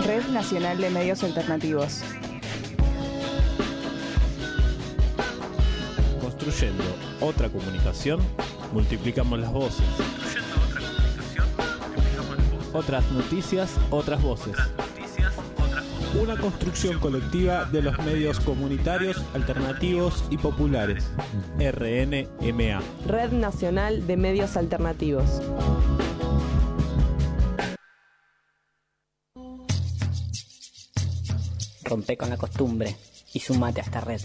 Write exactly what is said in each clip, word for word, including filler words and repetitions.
Red Nacional de Medios Alternativos. Construyendo otra comunicación, multiplicamos las voces. Construyendo otra comunicación, multiplicamos las voces. Otras noticias, otras voces. Otras noticias, otras voces. Una construcción colectiva de los medios comunitarios, alternativos y populares. R N M A. Red Nacional de Medios Alternativos. Rompe con la costumbre y sumate a esta red.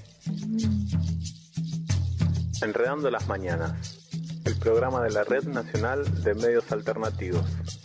Enredando las Mañanas, el programa de la Red Nacional de Medios Alternativos.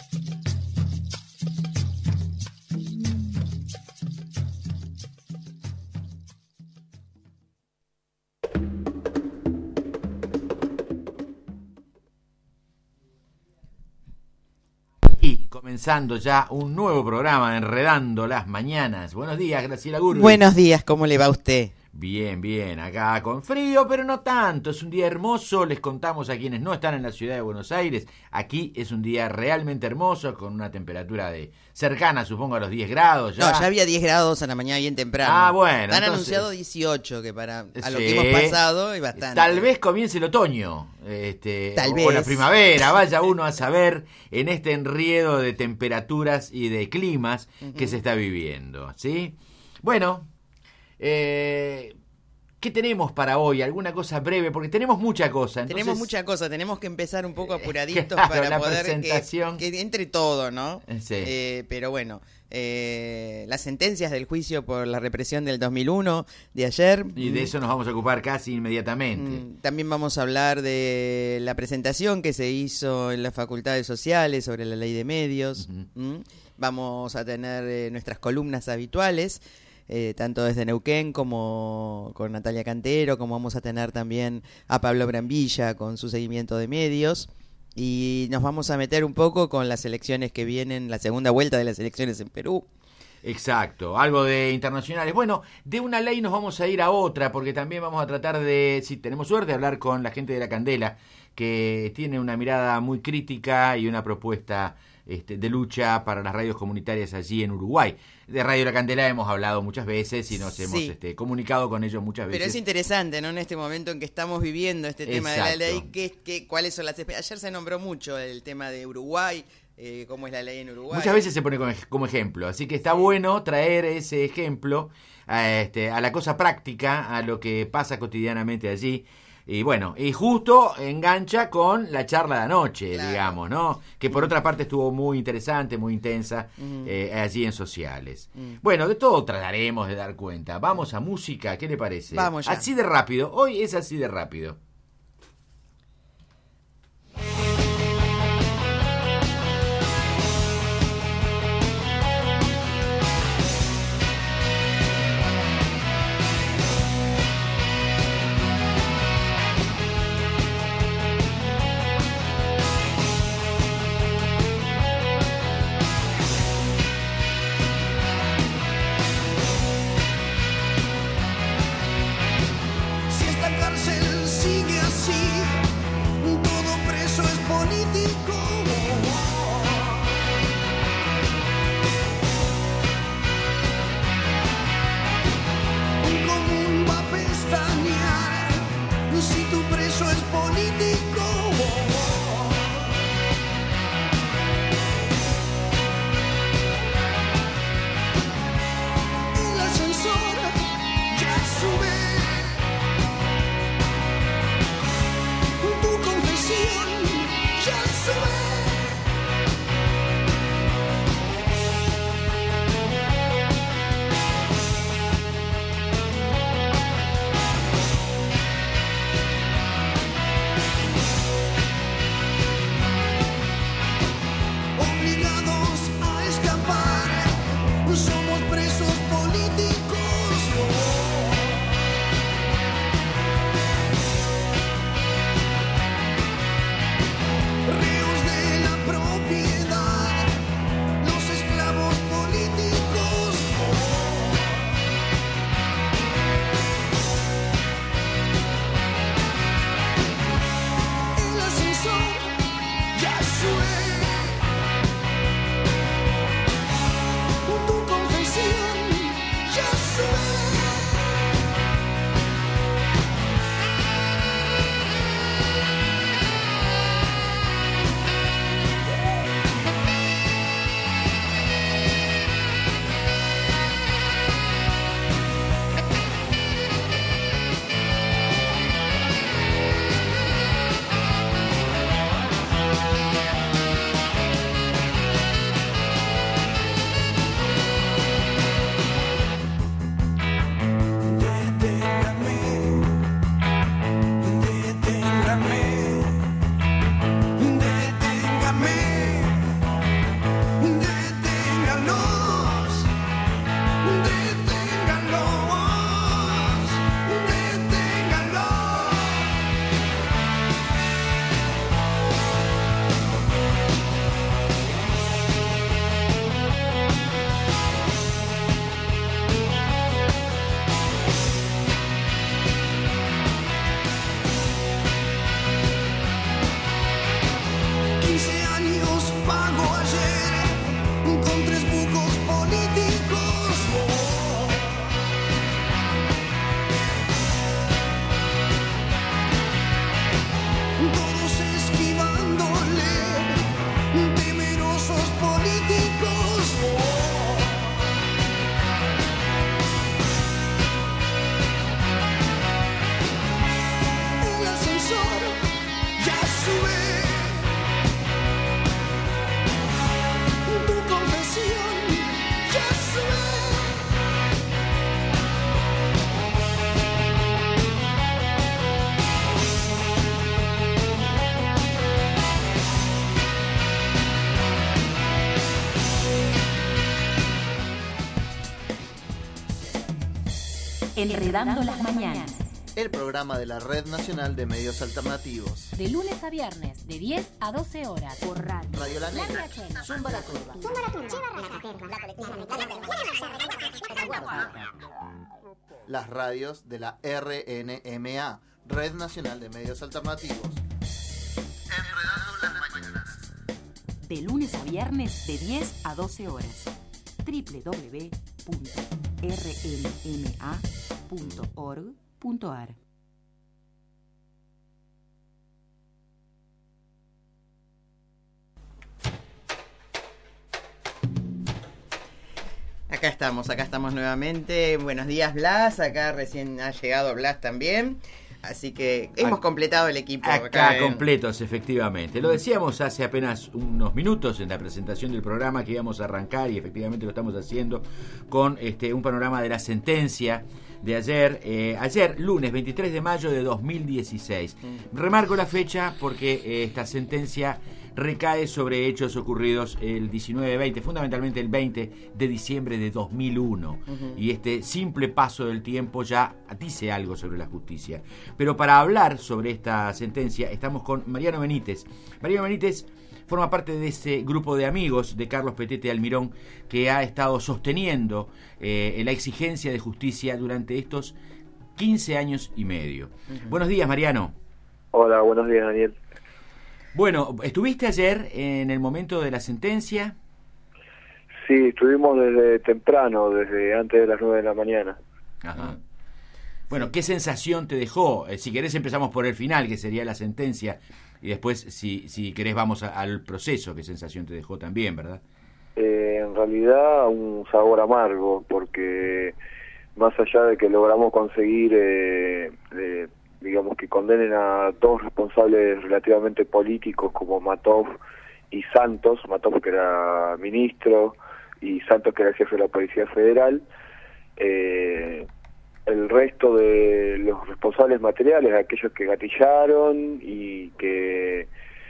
Y comenzando ya un nuevo programa de Enredando las Mañanas. Buenos días, Graciela Gurri. Buenos días, ¿cómo le va a usted? Bien, bien, acá con frío, pero no tanto. Es un día hermoso, les contamos a quienes no están en la ciudad de Buenos Aires. Aquí es un día realmente hermoso, con una temperatura de cercana, supongo, a los diez grados. Ya. No, ya había diez grados a la mañana bien temprano. Ah, bueno. Han entonces, anunciado dieciocho, que para a sí, lo que hemos pasado es bastante. Tal vez comience el otoño, este, Tal o, vez. o la primavera, vaya uno a saber en este enriedo de temperaturas y de climas uh-huh. que se está viviendo, ¿sí? Bueno, eh... ¿qué tenemos para hoy? ¿Alguna cosa breve? Porque tenemos mucha cosa. Entonces... Tenemos mucha cosa, tenemos que empezar un poco apuraditos claro, para la poder presentación. Que, que entre todo, ¿no? Sí. Eh, pero bueno, eh, las sentencias del juicio por la represión del dos mil uno de ayer. Y de eso nos vamos a ocupar casi inmediatamente. También vamos a hablar de la presentación que se hizo en las facultades sociales sobre la ley de medios. Uh-huh. Vamos a tener eh, nuestras columnas habituales. Eh, tanto desde Neuquén como con Natalia Cantero, como vamos a tener también a Pablo Brambilla con su seguimiento de medios, y nos vamos a meter un poco con las elecciones que vienen, la segunda vuelta de las elecciones en Perú. Exacto, algo de internacionales. Bueno, de una ley nos vamos a ir a otra, porque también vamos a tratar de, si tenemos suerte, hablar con la gente de La Candela, que tiene una mirada muy crítica y una propuesta este, de lucha para las radios comunitarias allí en Uruguay. De Radio La Candela hemos hablado muchas veces y nos sí. hemos este, comunicado con ellos muchas veces. Pero es interesante, ¿no? En este momento en que estamos viviendo este tema Exacto. de la ley, ¿qué, qué, ¿cuáles son las... Ayer se nombró mucho el tema de Uruguay, eh, cómo es la ley en Uruguay. Muchas veces se pone como, como ejemplo, así que está sí. bueno traer ese ejemplo a, este, a la cosa práctica, a lo que pasa cotidianamente allí. Y bueno, y justo engancha con la charla de anoche, claro. digamos, ¿no? Que por otra parte estuvo muy interesante, muy intensa, mm. eh, allí en Sociales. Mm. Bueno, de todo trataremos de dar cuenta. Vamos a música, ¿qué le parece? Vamos ya. Así de rápido, hoy es así de rápido. Si esta cárcel sigue Enredando las mañanas. El programa de la Red Nacional de Medios Alternativos. De lunes a viernes, de diez a doce horas. Por radio. Radio La Negra. Zumba la Turba. Las radios de la R N M A, Red Nacional de Medios Alternativos. Enredando las mañanas. De lunes a viernes, de diez a doce horas. doble u doble u doble u punto r n m a punto org punto a r. Acá estamos, acá estamos nuevamente. Buenos días, Blas. Acá recién ha llegado Blas también. Así que hemos completado el equipo. Acá, acá en... completos, efectivamente. Lo decíamos hace apenas unos minutos en la presentación del programa que íbamos a arrancar, y efectivamente lo estamos haciendo con este un panorama de la sentencia de ayer, eh, ayer lunes veintitrés de mayo de dos mil dieciséis. Mm. Remarco la fecha porque eh, esta sentencia recae sobre hechos ocurridos el diecinueve veinte, fundamentalmente el veinte de diciembre de dos mil uno. Uh-huh. Y este simple paso del tiempo ya dice algo sobre la justicia. Pero para hablar sobre esta sentencia estamos con Mariano Benítez. Mariano Benítez forma parte de ese grupo de amigos de Carlos Petete Almirón que ha estado sosteniendo eh, la exigencia de justicia durante estos quince años y medio. Uh-huh. Buenos días, Mariano. Hola, buenos días, Daniel. Bueno, ¿estuviste ayer en el momento de la sentencia? Sí, estuvimos desde temprano, desde antes de las nueve de la mañana. Ajá. Bueno, ¿qué sensación te dejó? Eh, si querés empezamos por el final, que sería la sentencia, y después, si, si querés, vamos a, al proceso. ¿Qué sensación te dejó también, verdad? Eh, en realidad, un sabor amargo, porque más allá de que logramos conseguir... Eh, eh, digamos que condenen a dos responsables relativamente políticos como Matov y Santos, Matov que era ministro y Santos que era jefe de la Policía Federal, eh, el resto de los responsables materiales, aquellos que gatillaron y que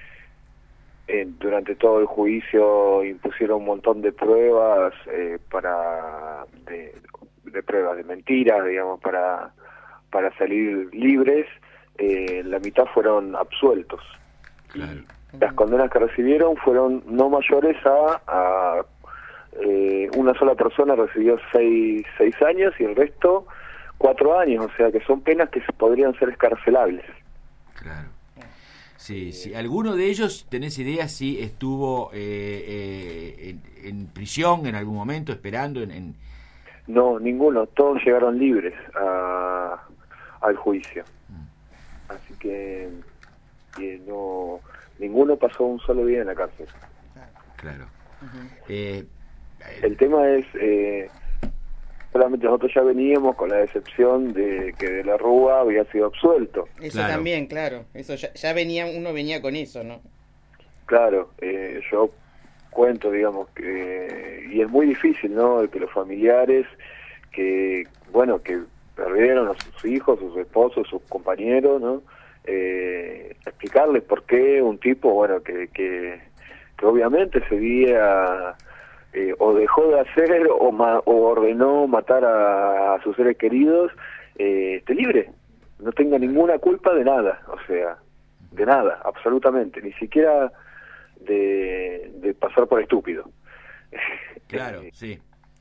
eh, durante todo el juicio impusieron un montón de pruebas eh, para de, de pruebas de mentiras, digamos, para para salir libres, eh, la mitad fueron absueltos. Claro. Las condenas que recibieron fueron no mayores a, a eh, una sola persona recibió seis, seis años y el resto cuatro años, o sea que son penas que podrían ser escarcelables. Claro. Sí, sí. ¿Alguno de ellos, tenés idea si estuvo eh, eh, en, en prisión en algún momento, esperando en, en... No, ninguno, todos llegaron libres a... al juicio, así que, que no ninguno pasó un solo día en la cárcel. Claro. Uh-huh. eh, el tema es eh, solamente nosotros ya veníamos con la decepción de que De la Rúa había sido absuelto. Eso claro. También, claro, eso ya, ya venía, uno venía con eso, ¿no? Claro, eh, yo cuento, digamos, que y es muy difícil, ¿no? Que los familiares que, bueno, que perdieron a sus hijos, sus esposos, sus compañeros, ¿no? Eh, explicarles por qué un tipo, bueno, que, que, que obviamente seguía eh, o dejó de hacer o, ma, o ordenó matar a, a sus seres queridos, eh, esté libre, no tenga ninguna culpa de nada, o sea, de nada, absolutamente, ni siquiera de, de pasar por estúpido. Claro, sí.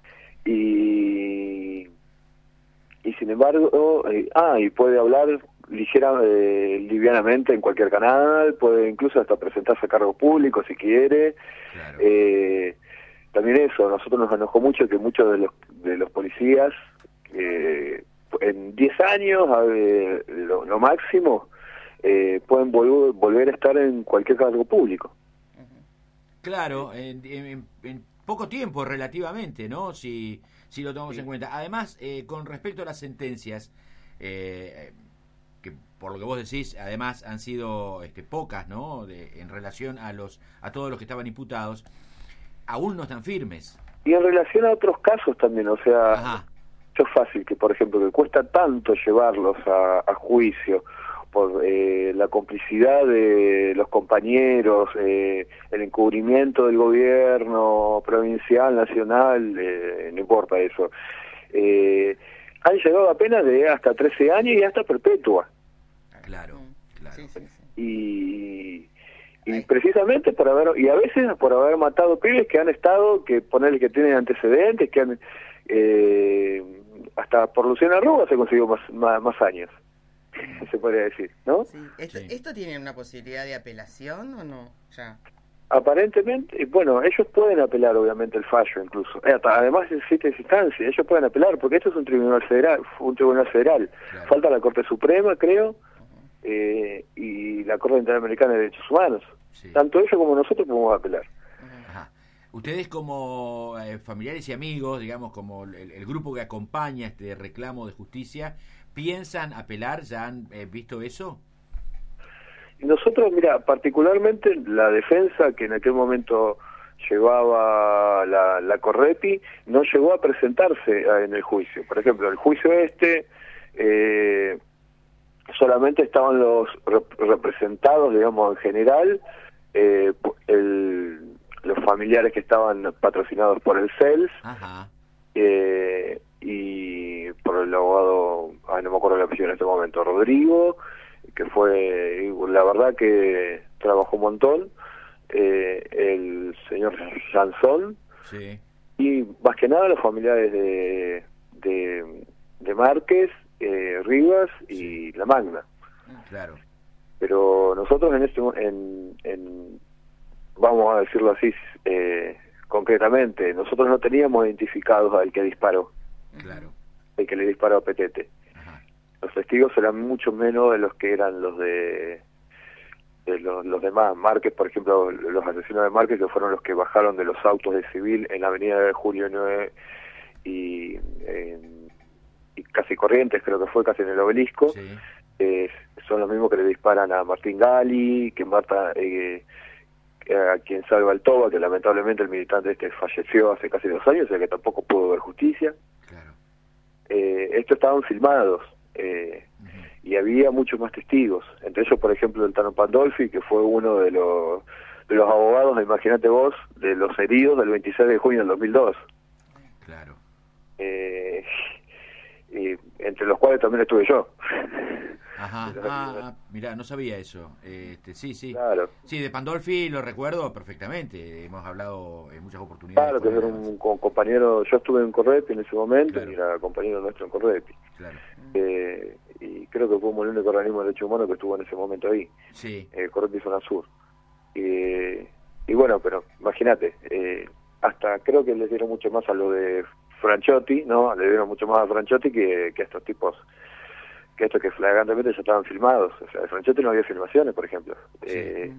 Y y sin embargo, eh, ah, y puede hablar ligera, eh, livianamente en cualquier canal, puede incluso hasta presentarse a cargo público si quiere. Claro. Eh, también eso, a nosotros nos enojó mucho que muchos de los de los policías, eh, en diez años, eh, lo, lo máximo, eh, pueden vol- volver a estar en cualquier cargo público. Claro, en, en, en poco tiempo relativamente, ¿no? Si... si lo tomamos sí. en cuenta. Además, eh, con respecto a las sentencias, eh, que por lo que vos decís, además han sido este, pocas, ¿no? De, en relación a los a todos los que estaban imputados, aún no están firmes. Y en relación a otros casos también, o sea, Ajá. es fácil que, por ejemplo, que cuesta tanto llevarlos a, a juicio por eh, la complicidad de los compañeros, eh, el encubrimiento del gobierno provincial, nacional, eh, no importa eso, eh, han llegado a penas de hasta trece años y hasta perpetua. Claro, claro. Sí, sí, sí. Y, y precisamente por haber, y a veces por haber matado pibes que han estado, que ponerle que tienen antecedentes, que han, eh, hasta por Luciana Rúa se consiguió más, más, más años, se podría decir, ¿no? Sí. ¿Esto, Sí. ¿Esto tiene una posibilidad de apelación o no? Ya. Aparentemente, bueno, ellos pueden apelar obviamente el fallo incluso. Eh, Además existe esa instancia, ellos pueden apelar porque esto es un tribunal federal, un tribunal federal. Claro. Falta la Corte Suprema, creo, eh, y la Corte Interamericana de Derechos Humanos. Sí. Tanto ellos como nosotros podemos apelar. Ajá. Ustedes como eh, familiares y amigos, digamos, como el, el grupo que acompaña este reclamo de justicia, ¿piensan apelar? ¿Ya han eh, visto eso? Y nosotros, mira, particularmente la defensa que en aquel momento llevaba la, la Correpi no llegó a presentarse en el juicio. Por ejemplo, el juicio este eh, solamente estaban los rep- representados, digamos, en general, eh, el, los familiares que estaban patrocinados por el C E L S, Ajá. eh, y por el abogado, ay, no me acuerdo el apellido en este momento, Rodrigo, que fue, la verdad que trabajó un montón, eh, el señor Jansón, Sí. y más que nada los familiares de, de, de Márquez, eh, Rivas y Sí. La Magna. Claro. Pero nosotros en este, en, en vamos a decirlo así, eh, concretamente, nosotros no teníamos identificados al que disparó, Claro. el que le disparó a Petete. Ajá. Los testigos eran mucho menos de los que eran los de, de los, los demás. Márquez, por ejemplo, los asesinos de Márquez, que fueron los que bajaron de los autos de civil en la avenida de Julio nueve y, eh, y casi Corrientes, creo que fue casi en el Obelisco, Sí. eh, son los mismos que le disparan a Martín Gali, que mata eh, a quien salva el Toba, que lamentablemente el militante este falleció hace casi dos años, o sea que tampoco pudo ver justicia. Claro. Eh, estos estaban filmados, eh, Ujú. y había muchos más testigos, entre ellos por ejemplo el Tano Pandolfi, que fue uno de los de los abogados, imagínate vos, de los heridos del veintiséis de junio del dos mil dos, Claro. eh, y entre los cuales también estuve yo. Ajá. Ah, ah, mirá, no sabía eso. Este, sí, sí. Claro, Sí, de Pandolfi lo recuerdo perfectamente. Hemos hablado en muchas oportunidades. claro, que con él, era además. un co- compañero, yo estuve en Correpi en ese momento, Claro. y era compañero nuestro en Correpi, Claro. eh, y creo que fuimos el único organismo de derechos humanos que estuvo en ese momento ahí. Sí. eh, Correpi Zona Sur. Eh, y bueno, pero imagínate, eh, hasta creo que les dieron mucho más a lo de Franchotti, ¿no? Le dieron mucho más a Franchotti que, que a estos tipos, que estos que flagrantemente ya estaban filmados. O sea, de Franchotti no había filmaciones, por ejemplo, Sí. eh,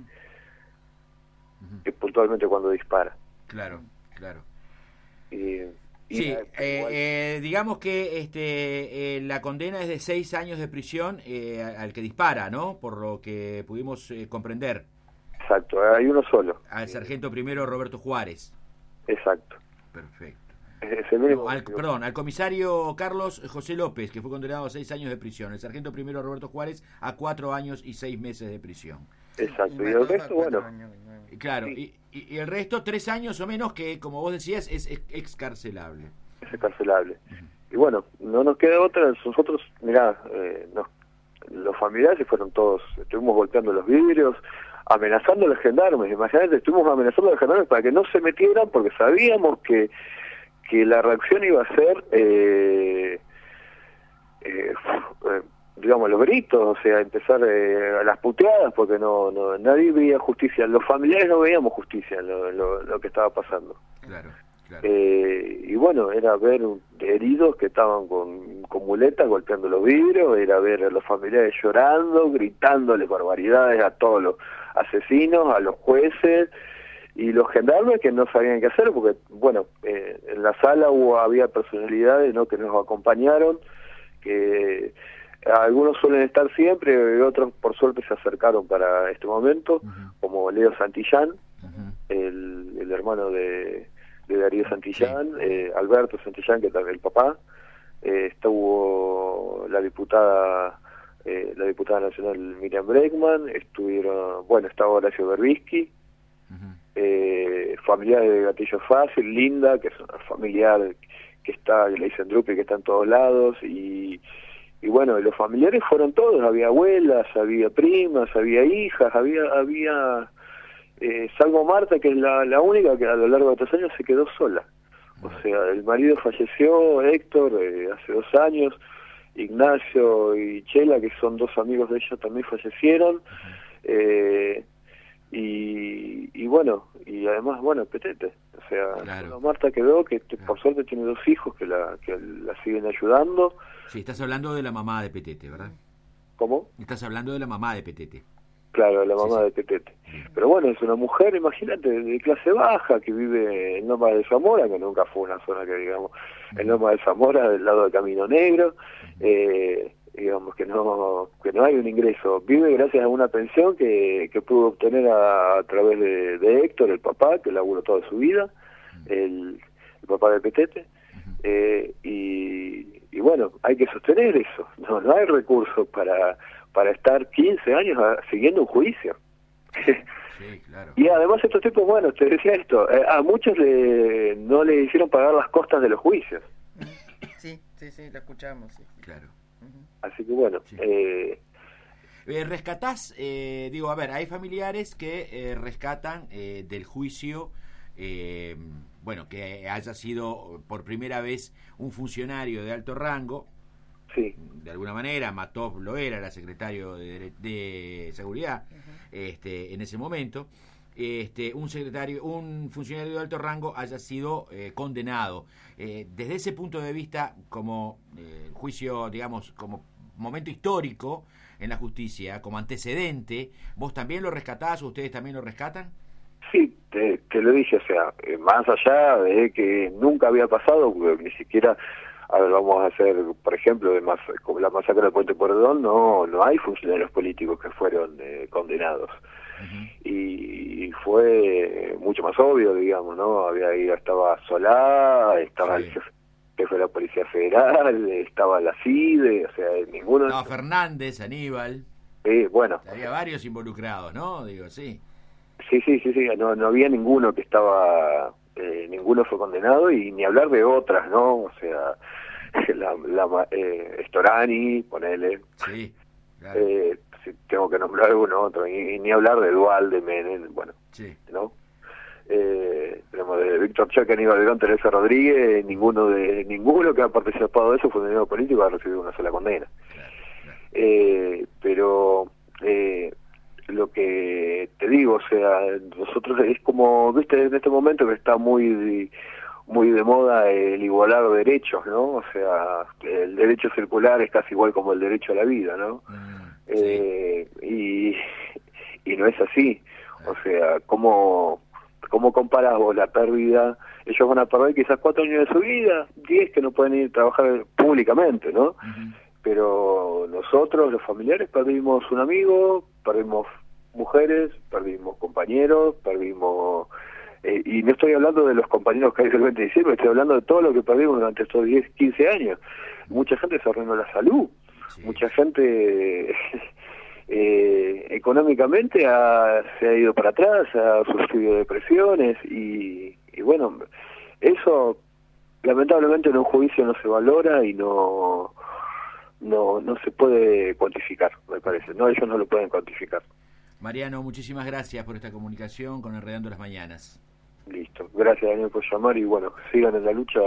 Ujú. que puntualmente cuando dispara. Claro, claro. Y, y Sí, nada, eh, igual- eh, digamos que este eh, la condena es de seis años de prisión eh, al que dispara, ¿no? Por lo que pudimos eh, comprender. exacto, hay uno solo. Al sargento primero Roberto Juárez. Exacto. Perfecto. Es el único. No, al, perdón, al comisario Carlos José López, que fue condenado a seis años de prisión. El sargento primero Roberto Juárez a cuatro años y seis meses de prisión. Exacto. Y mató el a resto, cuatro bueno, años, nueve. Y Claro, y, y- y el resto tres años o menos que, como vos decías, es ex- excarcelable. es escarcelable. Y bueno, no nos queda otra, nosotros, mirá, eh, nos, los familiares fueron todos, estuvimos golpeando los vidrios, amenazando a los gendarmes, imagínate, estuvimos amenazando a los gendarmes para que no se metieran porque sabíamos que, que la reacción iba a ser, eh, eh, eh, digamos, los gritos, o sea, empezar eh, a las puteadas porque no, no nadie veía justicia, los familiares no veíamos justicia en lo, en lo, lo que estaba pasando. Claro, claro. Eh, y bueno, era ver un- heridos que estaban con, con muletas golpeando los vidrios, era ver a los familiares llorando, gritándoles barbaridades a todos los asesinos, a los jueces y los gendarmes que no sabían qué hacer porque, bueno, eh, en la sala hubo había personalidades, ¿no?, que nos acompañaron, que algunos suelen estar siempre y otros por suerte se acercaron para este momento, Ujú, como Leo Santillán, ujú. el, el hermano de, de Darío Santillán, eh, Alberto Santillán, que también el papá, eh, estuvo la diputada eh, la diputada nacional Miriam Bregman, estuvieron, bueno, estaba Horacio Berbisky, Ujú. eh, familiares de Gatillo Fácil, Linda, que es una familiar que está, le dicen Drupi, que está en todos lados, y, y bueno, los familiares fueron todos, había abuelas, había primas, había hijas, había, había eh, salvo Marta, que es la, la única que a lo largo de estos años se quedó sola. O sea, el marido falleció, Héctor, eh, hace dos años, Ignacio y Chela, que son dos amigos de ella, también fallecieron, eh, y, y bueno, y además, bueno, Petete, o sea, Claro. Marta quedó, que t- Claro. por suerte tiene dos hijos que la, que la siguen ayudando. Sí, estás hablando de la mamá de Petete, ¿verdad? ¿Cómo? Estás hablando de la mamá de Petete. Claro, la mamá Sí, sí. de Petete. Pero bueno, es una mujer, imagínate, de clase baja, que vive en Loma de Zamora, que nunca fue una zona que digamos, en Loma de Zamora, del lado del Camino Negro, eh, digamos que no que no hay un ingreso. Vive gracias a una pensión que, que pudo obtener a, a través de, de Héctor, el papá, que laburó toda su vida, el, el papá de Petete, eh, y, y bueno, hay que sostener eso. No, no hay recursos para para estar quince años a- siguiendo un juicio. Sí, claro. Y además estos tipos, bueno, te decía esto, eh, a muchos le, no le hicieron pagar las costas de los juicios. Sí, sí, sí, lo escuchamos. Sí. Claro. Así que bueno, Sí. eh, Eh, rescatás, eh, digo, a ver, hay familiares que eh, rescatan eh, del juicio, eh, bueno, que haya sido por primera vez un funcionario de alto rango, sí, de alguna manera, Matov lo era, era secretario de, de Seguridad, este, en ese momento, este, un secretario, un funcionario de alto rango haya sido eh, condenado. Eh, desde ese punto de vista, como eh, juicio, digamos, como momento histórico en la justicia, como antecedente, ¿vos también lo rescatás o ustedes también lo rescatan? sí, te, te lo dije, o sea, eh, más allá de que nunca había pasado, porque ni siquiera, a ver, vamos a hacer, por ejemplo, de mas, como la masacre de Puente Pueyrredón, no, no hay funcionarios políticos que fueron eh, condenados. Y fue mucho más obvio, digamos, ¿no? Había ahí, estaba Solá, estaba Sí. el jefe, jefe de la Policía Federal, estaba la CIDE, o sea, ninguno... Estaba Fernández, Aníbal, Eh, bueno, había varios involucrados, ¿no? Digo, sí. sí, sí, sí, sí, no, no había ninguno que estaba... Eh, ninguno fue condenado y ni hablar de otras, ¿no? O sea, la, la eh, Storani, ponele... Sí, claro. Eh, si tengo que nombrar alguno otro, y, y ni hablar de Dual, de Menem, bueno, Sí. ¿no? Eh, tenemos de Víctor Chaca, Aníbal León, Teresa Rodríguez, ninguno de ninguno que ha participado de eso fue un político ha recibido una sola condena. Claro, claro. Eh, pero eh, lo que te digo, o sea, nosotros es como, viste, en este momento que está muy muy de moda el igualar derechos, ¿no? O sea, el derecho circular es casi igual como el derecho a la vida, ¿no? Mm, Eh, y, y no es así. O sea, ¿cómo, cómo comparás vos la pérdida? Ellos van a perder quizás cuatro años de su vida, diez que no pueden ir a trabajar públicamente, ¿no? ujú. Pero nosotros, los familiares, perdimos un amigo, perdimos mujeres, perdimos compañeros, perdimos... Eh, y no estoy hablando de los compañeros que hay el veinte de diciembre, estoy hablando de todo lo que perdimos durante estos diez, quince años. Mucha gente se arruinó la salud, Sí. mucha gente eh, económicamente ha, se ha ido para atrás, ha sufrido depresiones y, y bueno, eso lamentablemente en un juicio no se valora y no no no se puede cuantificar, me parece. No, ellos no lo pueden cuantificar. Mariano, muchísimas gracias por esta comunicación con Enredando las Mañanas. Listo. Gracias, Daniel, por llamar y bueno, sigan en la lucha.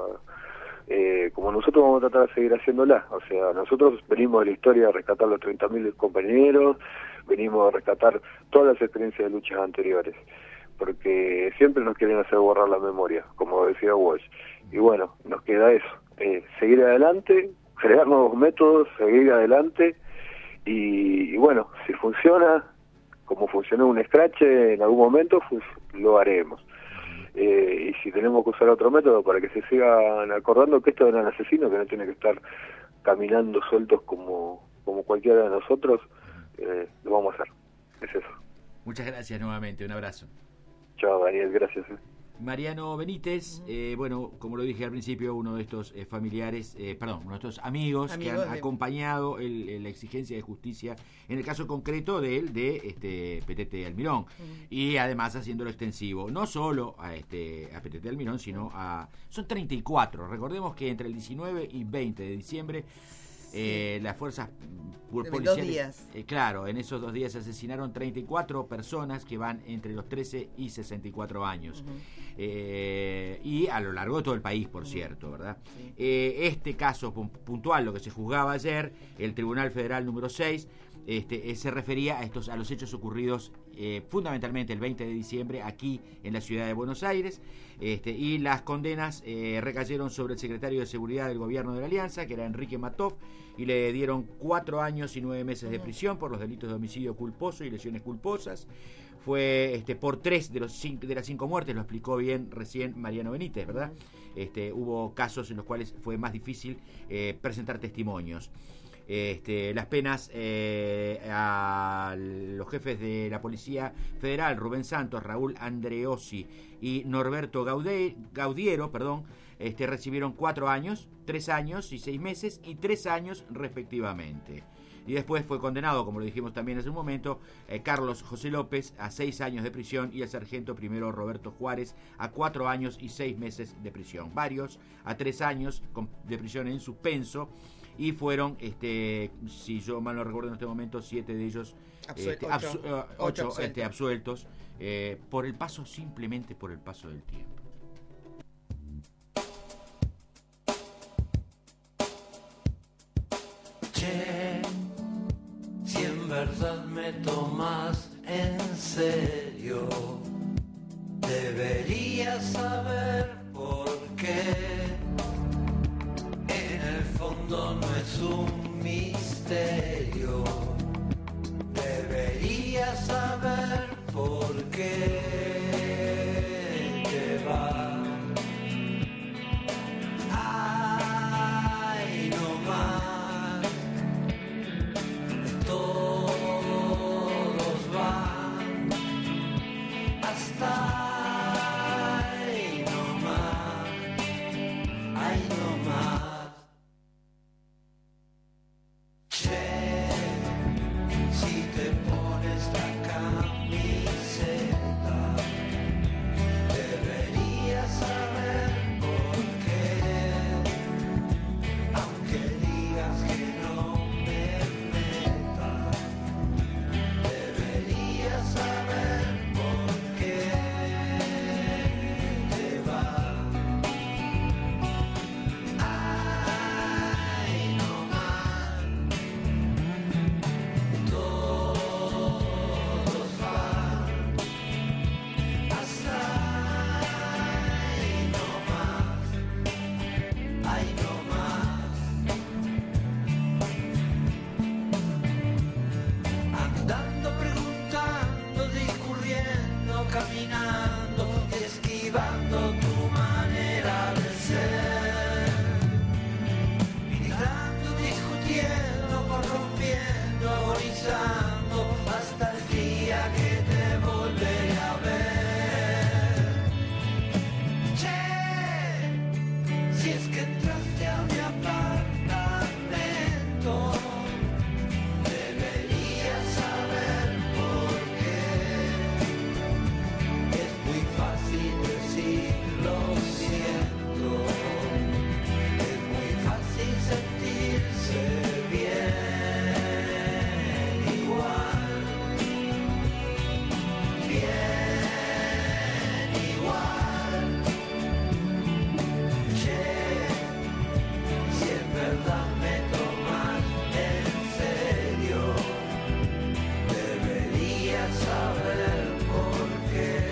Eh, como nosotros vamos a tratar de seguir haciéndola, o sea, nosotros venimos de la historia a rescatar los treinta mil compañeros, venimos a rescatar todas las experiencias de luchas anteriores, porque siempre nos quieren hacer borrar la memoria, como decía Walsh. Y bueno, nos queda eso, eh, seguir adelante, crear nuevos métodos, seguir adelante, y, y bueno, si funciona, como funcionó un scratch en algún momento, pues lo haremos. Eh, y si tenemos que usar otro método para que se sigan acordando que esto eran asesinos, que no tiene que estar caminando sueltos como, como cualquiera de nosotros, eh, lo vamos a hacer. Es eso. Muchas gracias nuevamente, un abrazo. Chao, Daniel, gracias. eh. Mariano Benítez, eh, bueno, como lo dije al principio, uno de estos eh, familiares, eh, perdón, uno de estos amigos, amigos que han de... acompañado el, el, la exigencia de justicia, en el caso concreto de él, de este Petete Almirón, uh-huh. y además haciéndolo extensivo, no solo a este a Petete Almirón, sino a... Son treinta y cuatro, recordemos que entre el diecinueve y veinte de diciembre, Eh, las fuerzas policiales, dos días. Eh, claro, en esos dos días se asesinaron treinta y cuatro personas que van entre los trece y sesenta y cuatro años. Uh-huh. Eh, y a lo largo de todo el país, por uh-huh. cierto, ¿verdad? Sí. Eh, este caso puntual, lo que se juzgaba ayer, el Tribunal Federal número seis, este, eh, se refería a estos a los hechos ocurridos eh, fundamentalmente el veinte de diciembre aquí en la ciudad de Buenos Aires, este, y las condenas eh, recayeron sobre el secretario de Seguridad del Gobierno de la Alianza, que era Enrique Matov, y le dieron cuatro años y nueve meses de prisión por los delitos de homicidio culposo y lesiones culposas. Fue este, por tres de los cinco, de las cinco muertes, lo explicó bien recién Mariano Benítez, ¿verdad? Este, hubo casos en los cuales fue más difícil eh, presentar testimonios. Este, las penas eh, a los jefes de la Policía Federal, Rubén Santos, Raúl Andreossi y Norberto Gaude, Gaudiero, perdón, este, recibieron cuatro años, tres años y seis meses y tres años respectivamente. Y después fue condenado, como lo dijimos también hace un momento, eh, Carlos José López a seis años de prisión y el sargento primero Roberto Juárez a cuatro años y seis meses de prisión. Varios a tres años de prisión en suspenso. Y fueron, este, si yo mal no recuerdo en este momento, siete de ellos Absuel- este, ocho, absu- uh, ocho, ocho absueltos, este, absueltos eh, por el paso, simplemente por el paso del tiempo. Che, si en verdad me tomas en serio, deberías saber por qué. En el fondo no es un misterio, deberías saber por qué te va. Ay, no más, todos van hasta ay, no más, ay, no más. Si te pones la camiseta, deberías saber por qué. Aunque digas que no me meta, deberías saber por qué te va. Ay, no más. Todos van hasta ahí no más, ahí no más. Andando, preguntando, discurriendo, caminando, esquivando tu manera de ser, gritando, discutiendo, corrompiendo, agonizando hasta el día que te volveré a ver. Che, si es que entraste a mi apartamento, deberías saber por qué. Es muy fácil decir lo siento, es muy fácil sentirse bien. Saber por qué.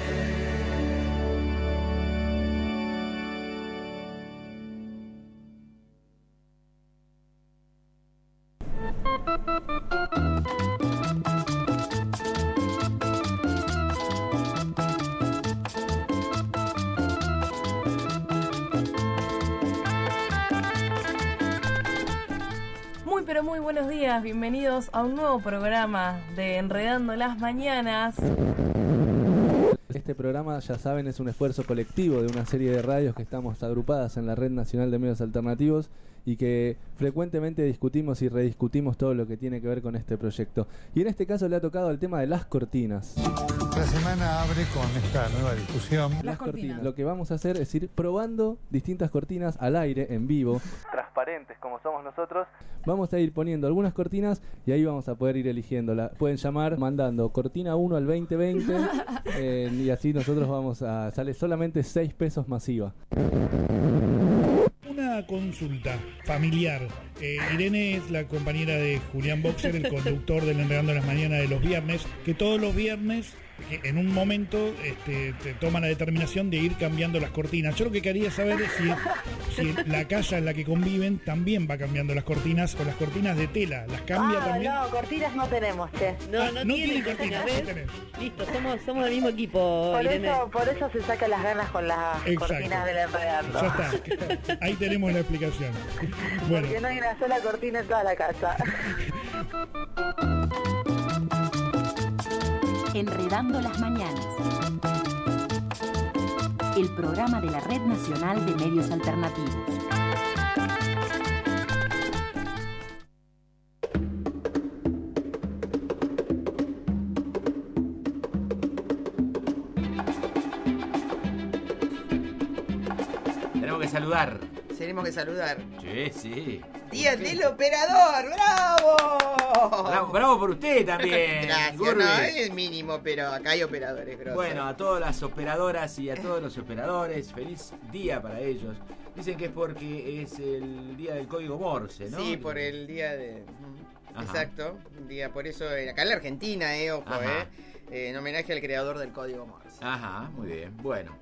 Muy pero muy buenos días, bienvenidos a un nuevo programa de Enredando las Mañanas. Este este programa, ya saben, es un esfuerzo colectivo de una serie de radios que estamos agrupadas en la Red Nacional de Medios Alternativos y que frecuentemente discutimos y rediscutimos todo lo que tiene que ver con este proyecto. Y en este caso le ha tocado el tema de las cortinas. La semana abre con esta nueva discusión. Las, las cortinas. cortinas. Lo que vamos a hacer es ir probando distintas cortinas al aire, en vivo. Transparentes como somos nosotros. Vamos a ir poniendo algunas cortinas y ahí vamos a poder ir eligiéndola. Pueden llamar mandando cortina uno al veinte veinte eh, y así nosotros vamos a... Sale solamente seis pesos masiva. Una consulta familiar. Eh, Irene es la compañera de Julián Boxer, el conductor del Enredando las Mañanas de los viernes, que todos los viernes, que en un momento, este, te toma la determinación de ir cambiando las cortinas. Yo lo que quería saber es si, si la casa en la que conviven también va cambiando las cortinas, o las cortinas de tela, ¿las cambia ah, también? No, cortinas no tenemos, che. No, ah, no, no tiene cortinas, cortinas, no tenés. Listo, somos, somos del mismo equipo, por Irene. Eso, por eso se sacan las ganas con las Exacto. cortinas del Enredando. Ya está, ahí tenemos la explicación. Bueno. Porque no hay una sola cortina en toda la casa. Enredando las Mañanas. El programa de la Red Nacional de Medios Alternativos. Tenemos que saludar. Tenemos que saludar. Sí, sí. Día del Operador, ¡bravo! Bravo, bravo por usted también. Gracias, Gurbi. no, es el mínimo, pero acá hay operadores grosos. Bueno, a todas las operadoras y a todos los operadores, feliz día para ellos. Dicen que es porque es el día del código Morse, ¿no? Sí, por el día de... Ajá. Exacto, un día, por eso, acá en la Argentina, eh, ojo, eh, eh, en homenaje al creador del código Morse. Ajá, muy bien, bueno.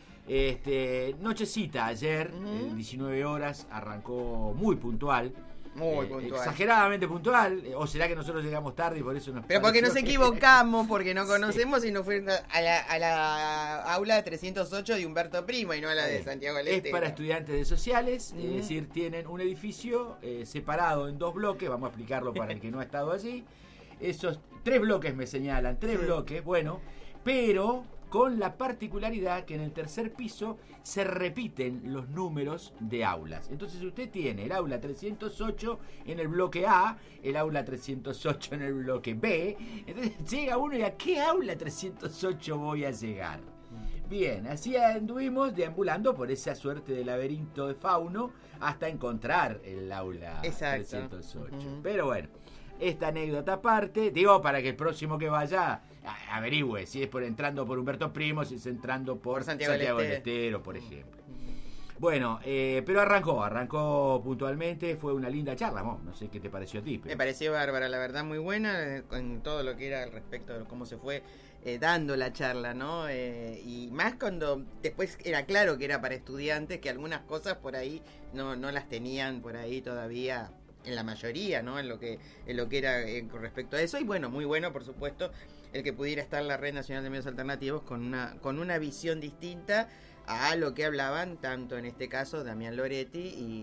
Este, nochecita ayer, uh-huh. eh, diecinueve horas, arrancó muy puntual. Muy eh, puntual. Exageradamente puntual. eh, O será que nosotros llegamos tarde y por eso nos Pero porque nos que... equivocamos, porque no conocemos sí. y nos fuimos a la, a la aula trescientos ocho de Humberto Primo y no a la de eh, Santiago del Estero. Es para estudiantes de sociales, uh-huh. es decir, tienen un edificio eh, separado en dos bloques, vamos a explicarlo para el que no ha estado allí. Esos tres bloques me señalan, tres sí. bloques, bueno, pero... con la particularidad que en el tercer piso se repiten los números de aulas. Entonces usted tiene el aula trescientos ocho en el bloque A, el aula trescientos ocho en el bloque B. Entonces llega uno y ¿a qué aula trescientos ocho voy a llegar? Bien, así anduvimos deambulando por esa suerte de laberinto de fauno hasta encontrar el aula Exacto. trescientos ocho. Uh-huh. Pero bueno, esta anécdota aparte, digo, para que el próximo que vaya averigüe si es por entrando por Humberto Primo, si es entrando por, por Santiago, Santiago del Estero, por ejemplo. Bueno, eh, pero arrancó, arrancó puntualmente, fue una linda charla, no, no sé qué te pareció a ti. Pero... Me pareció bárbara, la verdad, muy buena, con todo lo que era al respecto de cómo se fue eh, dando la charla, ¿no? Eh, y más cuando después era claro que era para estudiantes, que algunas cosas por ahí no, no las tenían por ahí todavía... en la mayoría, ¿no? En lo que en lo que era eh, con respecto a eso. Y bueno, muy bueno, por supuesto, el que pudiera estar la Red Nacional de Medios Alternativos con una con una visión distinta a lo que hablaban, tanto en este caso Damián Loretti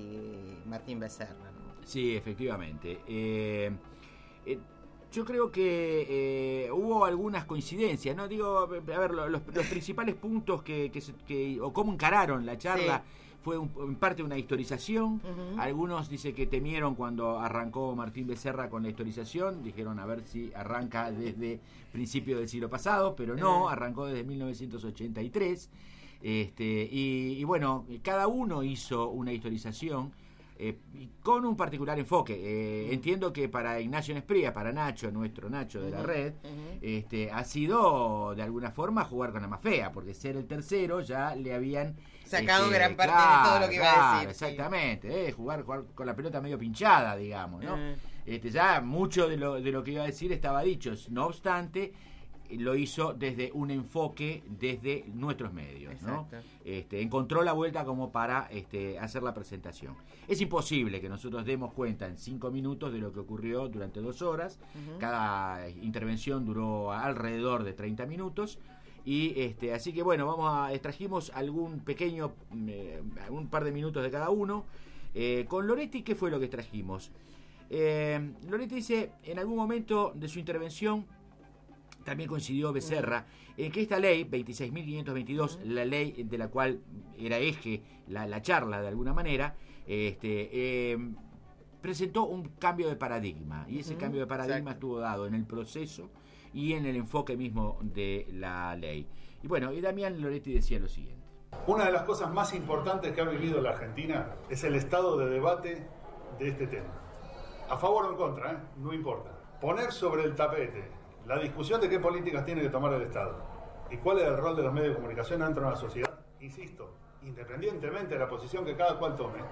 y Martín Becerra, ¿no? Sí, efectivamente. Eh, eh, yo creo que eh, hubo algunas coincidencias, ¿no? Digo, a ver, los, los principales puntos que, que, se, que o cómo encararon la charla... Sí. Fue un, en parte una historización. Uh-huh. Algunos dicen que temieron cuando arrancó Martín Becerra con la historización. Dijeron a ver si arranca desde principios del siglo pasado, pero no, uh-huh. arrancó desde mil novecientos ochenta y tres. Este, y, y bueno, cada uno hizo una historización eh, con un particular enfoque. Eh, uh-huh. Entiendo que para Ignacio Nespría, para Nacho, nuestro Nacho de uh-huh. la red, uh-huh. este, ha sido de alguna forma jugar con la más fea, porque ser el tercero ya le habían... sacado este, gran parte claro, de todo lo que iba claro, a decir. Exactamente, sí. eh, jugar, jugar con la pelota medio pinchada, digamos, ¿no? Uh. Este, ya mucho de lo, de lo que iba a decir estaba dicho. No obstante, lo hizo desde un enfoque desde nuestros medios, exacto. ¿no? Este, encontró la vuelta como para este, hacer la presentación. Es imposible que nosotros demos cuenta en cinco minutos de lo que ocurrió durante dos horas. Uh-huh. Cada intervención duró alrededor de treinta minutos. Y este, así que bueno, vamos a extrajimos algún pequeño, eh, un par de minutos de cada uno. Eh, con Loretti, ¿qué fue lo que extrajimos? Eh, Loretti dice, en algún momento de su intervención, también coincidió Becerra, en que esta ley, veintiséis mil quinientos veintidós, la ley de la cual era eje la, la charla de alguna manera, este, eh, presentó un cambio de paradigma, y ese uh-huh. cambio de paradigma Exacto. estuvo dado en el proceso y en el enfoque mismo de la ley. Y bueno, y Damián Loretti decía lo siguiente. Una de las cosas más importantes que ha vivido la Argentina es el estado de debate de este tema. A favor o en contra, ¿eh? No importa. Poner sobre el tapete la discusión de qué políticas tiene que tomar el Estado y cuál es el rol de los medios de comunicación dentro de la sociedad, insisto, independientemente de la posición que cada cual tome,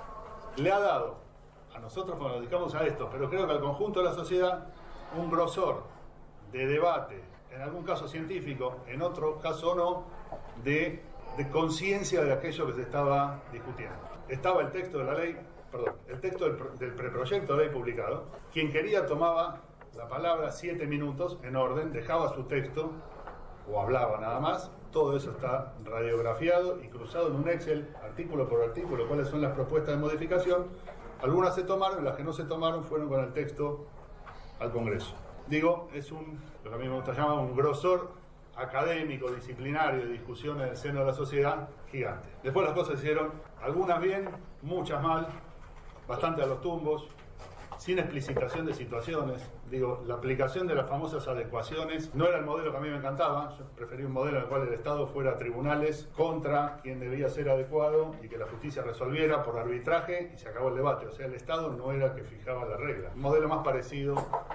le ha dado a nosotros cuando nos dedicamos a esto, pero creo que al conjunto de la sociedad, un grosor de debate, en algún caso científico, en otro caso no, de, de conciencia de aquello que se estaba discutiendo. Estaba el texto de la ley, perdón, el texto del, del preproyecto de ley publicado. Quien quería tomaba la palabra siete minutos en orden, dejaba su texto o hablaba nada más. Todo eso está radiografiado y cruzado en un Excel, artículo por artículo, cuáles son las propuestas de modificación. Algunas se tomaron, las que no se tomaron fueron con el texto al Congreso. Digo, es un, lo que a mí me gusta llamar un grosor académico, disciplinario, de discusión en el seno de la sociedad gigante. Después las cosas se hicieron, algunas bien, muchas mal, bastante a los tumbos, sin explicitación de situaciones. Digo, la aplicación de las famosas adecuaciones no era el modelo que a mí me encantaba. Yo prefería un modelo en el cual el Estado fuera tribunales contra quien debía ser adecuado y que la justicia resolviera por arbitraje y se acabó el debate. O sea, el Estado no era el que fijaba la regla. Un modelo más parecido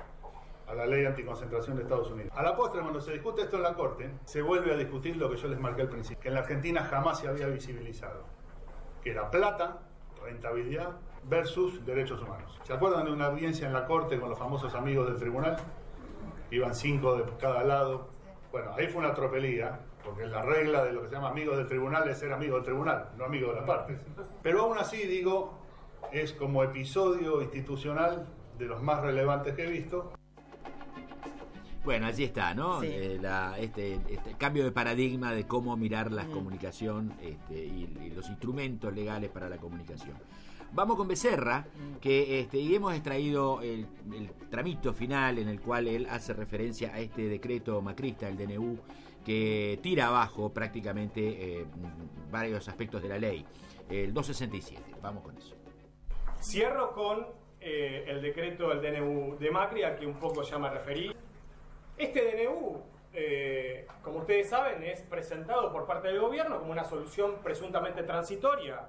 a la ley anticoncentración de Estados Unidos. A la postre, cuando se discute esto en la Corte, se vuelve a discutir lo que yo les marqué al principio, que en la Argentina jamás se había visibilizado, que era plata, rentabilidad versus derechos humanos. ¿Se acuerdan de una audiencia en la Corte con los famosos amigos del tribunal? Iban cinco de cada lado. Bueno, ahí fue una tropelía, porque la regla de lo que se llama amigos del tribunal es ser amigo del tribunal, no amigo de las partes. Pero aún así, digo, es como episodio institucional de los más relevantes que he visto. Bueno, allí está, ¿no? Sí. Eh, la, este, este cambio de paradigma de cómo mirar la mm. comunicación este, y, y los instrumentos legales para la comunicación. Vamos con Becerra, mm. que este, y hemos extraído el, el tramito final en el cual él hace referencia a este decreto macrista, el D N U, que tira abajo prácticamente eh, varios aspectos de la ley. El doscientos sesenta y siete, vamos con eso. Cierro con eh, el decreto del D N U de Macri, al que un poco ya me referí. Este D N U, eh, como ustedes saben, es presentado por parte del gobierno como una solución presuntamente transitoria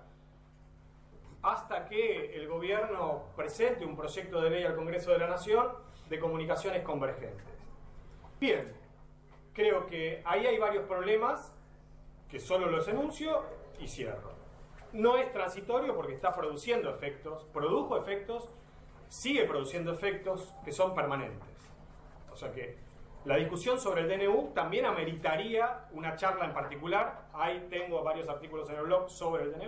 hasta que el gobierno presente un proyecto de ley al Congreso de la Nación de comunicaciones convergentes. Bien, creo que ahí hay varios problemas que solo los enuncio y cierro. No es transitorio porque está produciendo efectos, produjo efectos, sigue produciendo efectos que son permanentes. O sea que la discusión sobre el D N U también ameritaría una charla en particular. Ahí tengo varios artículos en el blog sobre el D N U.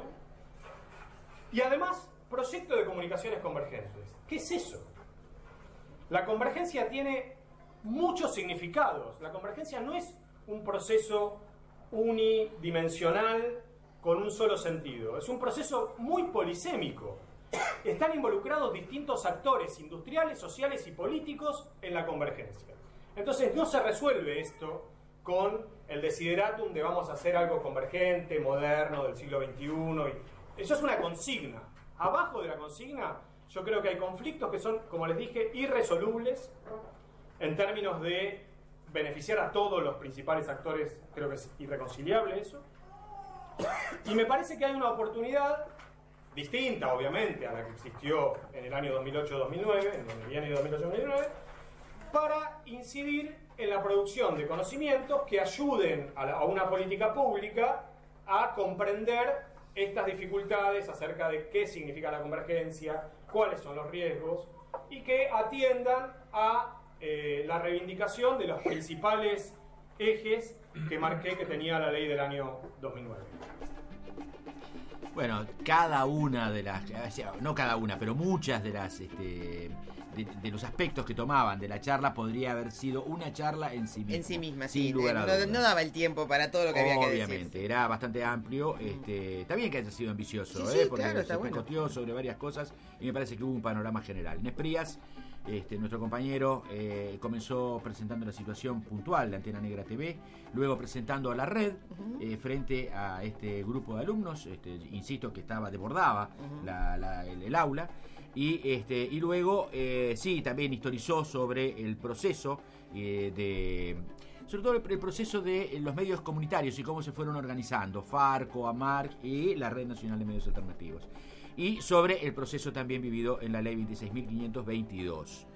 Y además, proyecto de comunicaciones convergentes. ¿Qué es eso? La convergencia tiene muchos significados. La convergencia no es un proceso unidimensional con un solo sentido. Es un proceso muy polisémico. Están involucrados distintos actores industriales, sociales y políticos en la convergencia. Entonces no se resuelve esto con el desideratum de vamos a hacer algo convergente, moderno, del siglo veintiuno. Y eso es una consigna. Abajo de la consigna yo creo que hay conflictos que son, como les dije, irresolubles en términos de beneficiar a todos los principales actores. Creo que es irreconciliable eso. Y me parece que hay una oportunidad distinta, obviamente, a la que existió en el año dos mil ocho dos mil nueve, en el bienio dos mil ocho dos mil nueve, para incidir en la producción de conocimientos que ayuden a, la, a una política pública a comprender estas dificultades acerca de qué significa la convergencia, cuáles son los riesgos, y que atiendan a eh, la reivindicación de los principales ejes que marqué que tenía la ley del año dos mil nueve. Bueno, cada una de las, no cada una, pero muchas de las este, de, de los aspectos que tomaban de la charla podría haber sido una charla en sí misma. En sí misma, sin sí. lugar a No, dudas. no daba el tiempo para todo lo que había que decir. Obviamente, era bastante amplio. Este, está bien que haya sido ambicioso, Sí, ¿eh? sí, porque claro, se está bueno. picoteó sobre varias cosas y me parece que hubo un panorama general. Inés Prías, este, nuestro compañero, eh, comenzó presentando la situación puntual de Antena Negra T V, luego presentando a la red uh-huh. eh, frente a este grupo de alumnos, este, insisto que estaba desbordaba uh-huh. la, la, el, el aula. Y, este, y luego, eh, sí, también historizó sobre el proceso eh, de... sobre todo el, el proceso de los medios comunitarios y cómo se fueron organizando, Farco, AMARC y la Red Nacional de Medios Alternativos. Y sobre el proceso también vivido en la Ley veintiséis mil quinientos veintidós.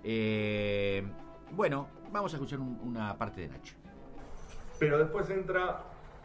Eh, bueno, vamos a escuchar un, una parte de Nacho. Pero después entra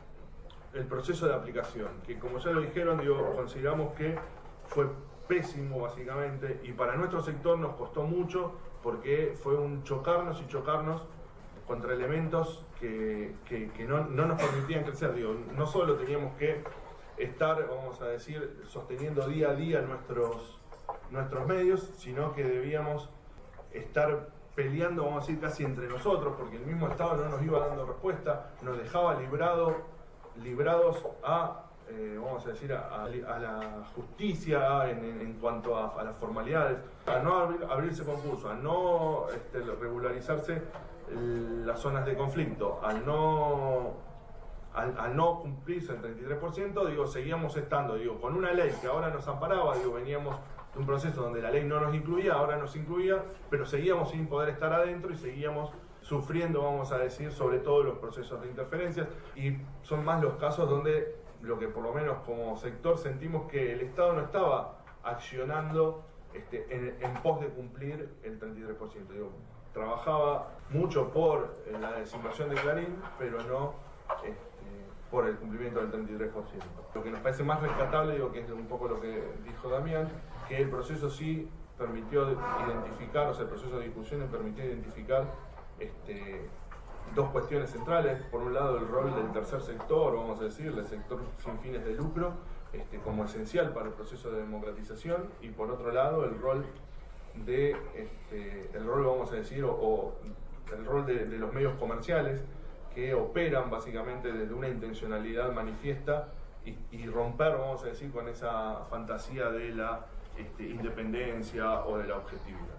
el proceso de aplicación, que como ya lo dijeron, digo, consideramos que fue pésimo básicamente, y para nuestro sector nos costó mucho porque fue un chocarnos y chocarnos contra elementos que, que, que no, no nos permitían crecer. Digo, no solo teníamos que estar, vamos a decir, sosteniendo día a día nuestros, nuestros medios, sino que debíamos estar peleando, vamos a decir, casi entre nosotros, porque el mismo Estado no nos iba dando respuesta, nos dejaba librado, librados a... Eh, vamos a decir, a, a, a la justicia en, en, en cuanto a, a las formalidades, a no abrir, abrirse concurso, a no este, regularizarse el, las zonas de conflicto, al no, al, al no cumplirse el treinta y tres por ciento, digo, seguíamos estando, digo, con una ley que ahora nos amparaba, digo, veníamos de un proceso donde la ley no nos incluía, ahora nos incluía, pero seguíamos sin poder estar adentro y seguíamos sufriendo, vamos a decir, sobre todo los procesos de interferencias, y son más los casos donde lo que por lo menos como sector sentimos que el Estado no estaba accionando este, en, en pos de cumplir el treinta y tres por ciento. Digo, trabajaba mucho por la designación de Clarín, pero no este, por el cumplimiento del treinta y tres por ciento. Lo que nos parece más rescatable, digo, que es un poco lo que dijo Damián, que el proceso sí permitió identificar, o sea, el proceso de discusión permitió identificar este, dos cuestiones centrales. Por un lado, el rol del tercer sector, vamos a decir, el sector sin fines de lucro, este, como esencial para el proceso de democratización, y por otro lado, el rol de, este, el rol, vamos a decir, o, o el rol de, de los medios comerciales que operan básicamente desde una intencionalidad manifiesta y, y romper, vamos a decir, con esa fantasía de la este, independencia o de la objetividad.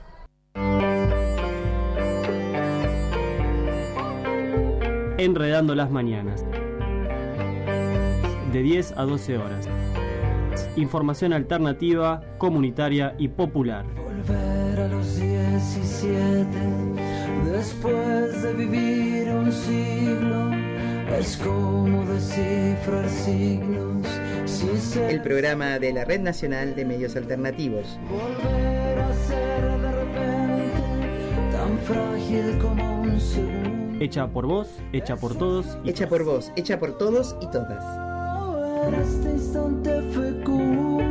Enredando las mañanas. De diez a doce horas. Información alternativa, comunitaria y popular. Volver a los diecisiete, después de vivir un siglo, es como descifrar signos. Si se... El programa de la Red Nacional de Medios Alternativos. Volver a ser de repente tan frágil como un segundo. Hecha por vos, hecha por todos. Y hecha por vos, hecha por todos y todas. En este instante fecundo.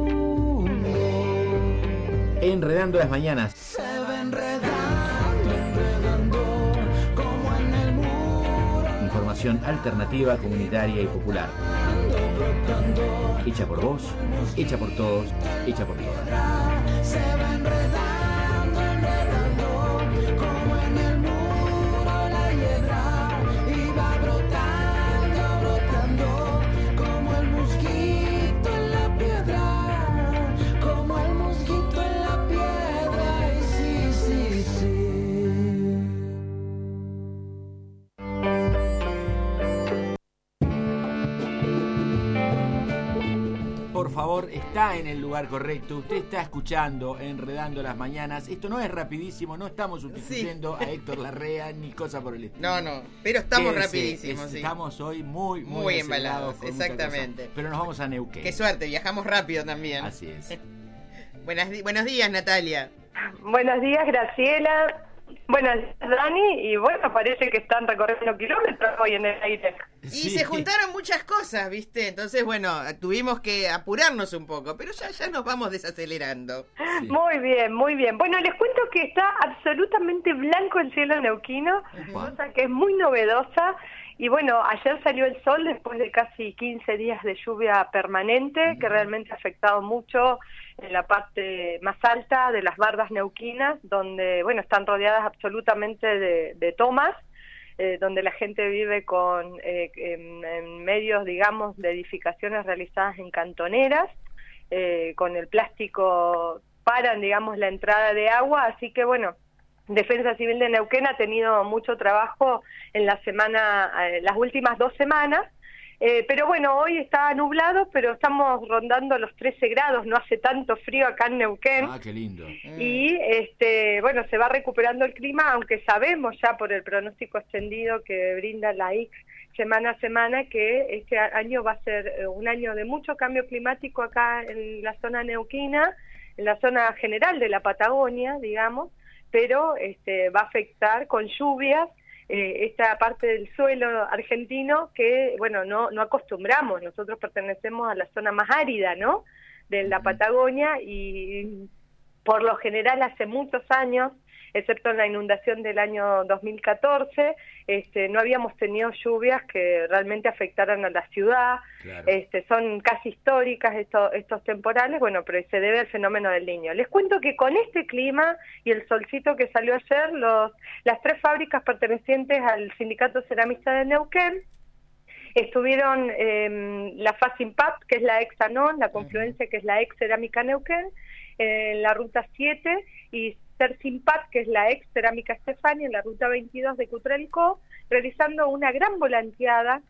Enredando las mañanas. Se va enredando, enredando, como en el muro. Información alternativa, comunitaria y popular. Hecha por vos, hecha por todos, hecha por todas. Se va enredando, enredando, como en el muro la hiedra. Y va brotando, brotando, como el mosquito en la piedra. Como el mosquito en la piedra. Y sí, sí, sí. Por favor, está en el lugar correcto. Usted está escuchando Enredando las Mañanas. Esto no es rapidísimo, no estamos sustituyendo sí. a Héctor Larrea ni cosa por el estilo. No, no, pero estamos Quédese, rapidísimos. es, sí. Estamos hoy muy, muy, muy embalados, exactamente. Pero nos vamos a Neuquén. Qué suerte, viajamos rápido también. Así es. Buenas, buenos días, Natalia. Buenos días, Graciela. Buenos días, Dani. Y bueno, parece que están recorriendo kilómetros hoy en el aire. Y sí. se juntaron muchas cosas, ¿viste? Entonces, bueno, tuvimos que apurarnos un poco, pero ya, ya nos vamos desacelerando. Sí. Muy bien, muy bien. Bueno, les cuento que está absolutamente blanco el cielo neuquino, cosa que es muy novedosa. y bueno, ayer salió el sol después de casi quince días de lluvia permanente, que realmente ha afectado mucho en la parte más alta de las bardas neuquinas, donde, bueno, están rodeadas absolutamente de, de tomas, eh, donde la gente vive con eh, en, en medios, digamos, de edificaciones realizadas en cantoneras, eh, con el plástico paran, digamos, la entrada de agua, así que, bueno, Defensa Civil de Neuquén ha tenido mucho trabajo en la semana, eh, las últimas dos semanas, eh, pero bueno, hoy está nublado, pero estamos rondando los trece grados, no hace tanto frío acá en Neuquén. Ah, qué lindo. Y este, bueno, se va recuperando el clima, aunque sabemos ya por el pronóstico extendido que brinda la I C semana a semana que este año va a ser un año de mucho cambio climático acá en la zona neuquina, en la zona general de la Patagonia, digamos, pero este, va a afectar con lluvias eh, esta parte del suelo argentino que, bueno, no, no acostumbramos. Nosotros pertenecemos a la zona más árida, ¿no?, de la Patagonia, y por lo general hace muchos años, excepto en la inundación del año dos mil catorce, este, no habíamos tenido lluvias que realmente afectaran a la ciudad. Claro. Este, son casi históricas estos, estos temporales, bueno, pero se debe al fenómeno del Niño. Les cuento que con este clima y el solcito que salió ayer, los, las tres fábricas pertenecientes al Sindicato Ceramista de Neuquén estuvieron eh, la Facimpap, que es la ex Anon, la Confluencia, que es la ex Cerámica Neuquén, en la ruta siete, y Tersimpat, que es la ex Cerámica Estefania, en la ruta veintidós de Cutralcó, realizando una gran volanteada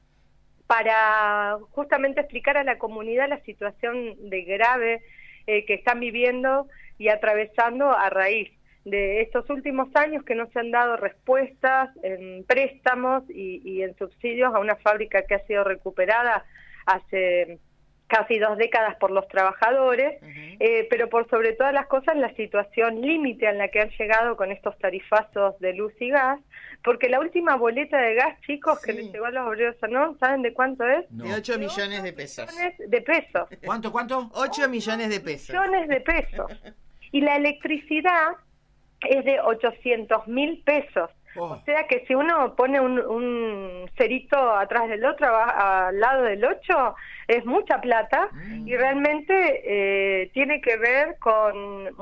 para justamente explicar a la comunidad la situación de grave eh, que están viviendo y atravesando a raíz de estos últimos años que no se han dado respuestas en préstamos y, y en subsidios a una fábrica que ha sido recuperada hace casi dos décadas por los trabajadores, uh-huh. eh, pero por sobre todas las cosas la situación límite en la que han llegado con estos tarifazos de luz y gas, porque la última boleta de gas, chicos, sí. que les llegó a los obreros, ¿no? ¿Saben de cuánto es? No. De ocho millones de pesos. Millones de pesos. ¿Cuánto, cuánto? ocho millones de pesos. Millones de pesos. Y la electricidad es de ochocientos mil pesos. Oh. O sea que si uno pone un, un cerito atrás del otro, va al lado del ocho, es mucha plata, mm. y realmente eh, tiene que ver con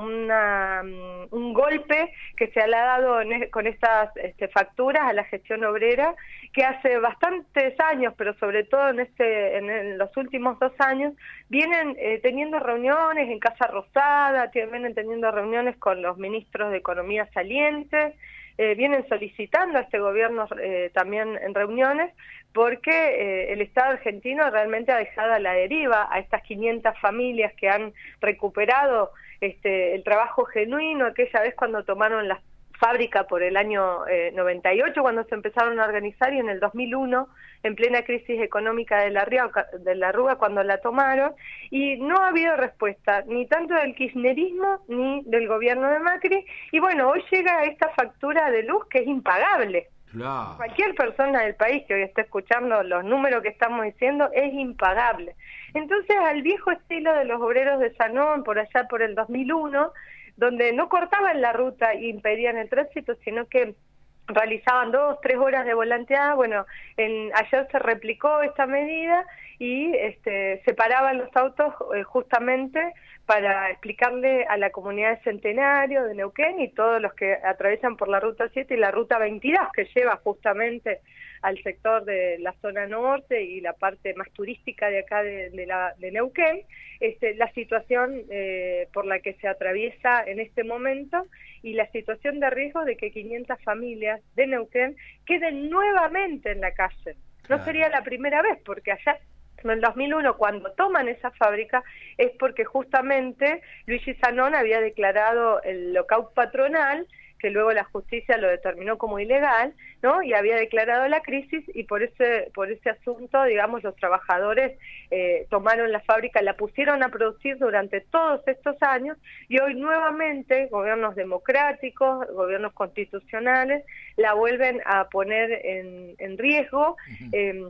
una, un golpe que se le ha dado en, con estas este, facturas a la gestión obrera, que hace bastantes años, pero sobre todo en, este, en, en los últimos dos años, vienen eh, teniendo reuniones en Casa Rosada, vienen teniendo reuniones con los ministros de Economía salientes, Eh, vienen solicitando a este gobierno eh, también en reuniones, porque eh, el Estado argentino realmente ha dejado a la deriva a estas quinientas familias que han recuperado este, el trabajo genuino aquella vez cuando tomaron la fábrica por el año eh, noventa y ocho, cuando se empezaron a organizar, y en el dos mil uno, en plena crisis económica de la, Rúa, de la Rúa, cuando la tomaron, y no ha habido respuesta, ni tanto del kirchnerismo, ni del gobierno de Macri, y bueno, hoy llega esta factura de luz que es impagable. Claro. Cualquier persona del país que hoy esté escuchando los números que estamos diciendo, es impagable. Entonces, al viejo estilo de los obreros de Sanón, por allá por el dos mil uno, donde no cortaban la ruta e impedían el tránsito, sino que realizaban dos, tres horas de volanteada. Bueno, en, ayer se replicó esta medida y este, separaban los autos eh, justamente para explicarle a la comunidad de Centenario, de Neuquén, y todos los que atraviesan por la ruta siete y la ruta veintidós, que lleva justamente al sector de la zona norte y la parte más turística de acá de, de, la, de Neuquén, este, la situación eh, por la que se atraviesa en este momento, y la situación de riesgo de que quinientas familias de Neuquén queden nuevamente en la calle. No claro. sería la primera vez, porque allá en el dos mil uno, cuando toman esa fábrica, es porque justamente Luigi Sanón había declarado el lockout patronal, que luego la justicia lo determinó como ilegal, ¿no? Y había declarado la crisis, y por ese por ese asunto, digamos, los trabajadores eh, tomaron la fábrica, la pusieron a producir durante todos estos años, y hoy nuevamente gobiernos democráticos, gobiernos constitucionales, la vuelven a poner en, en riesgo, uh-huh. eh,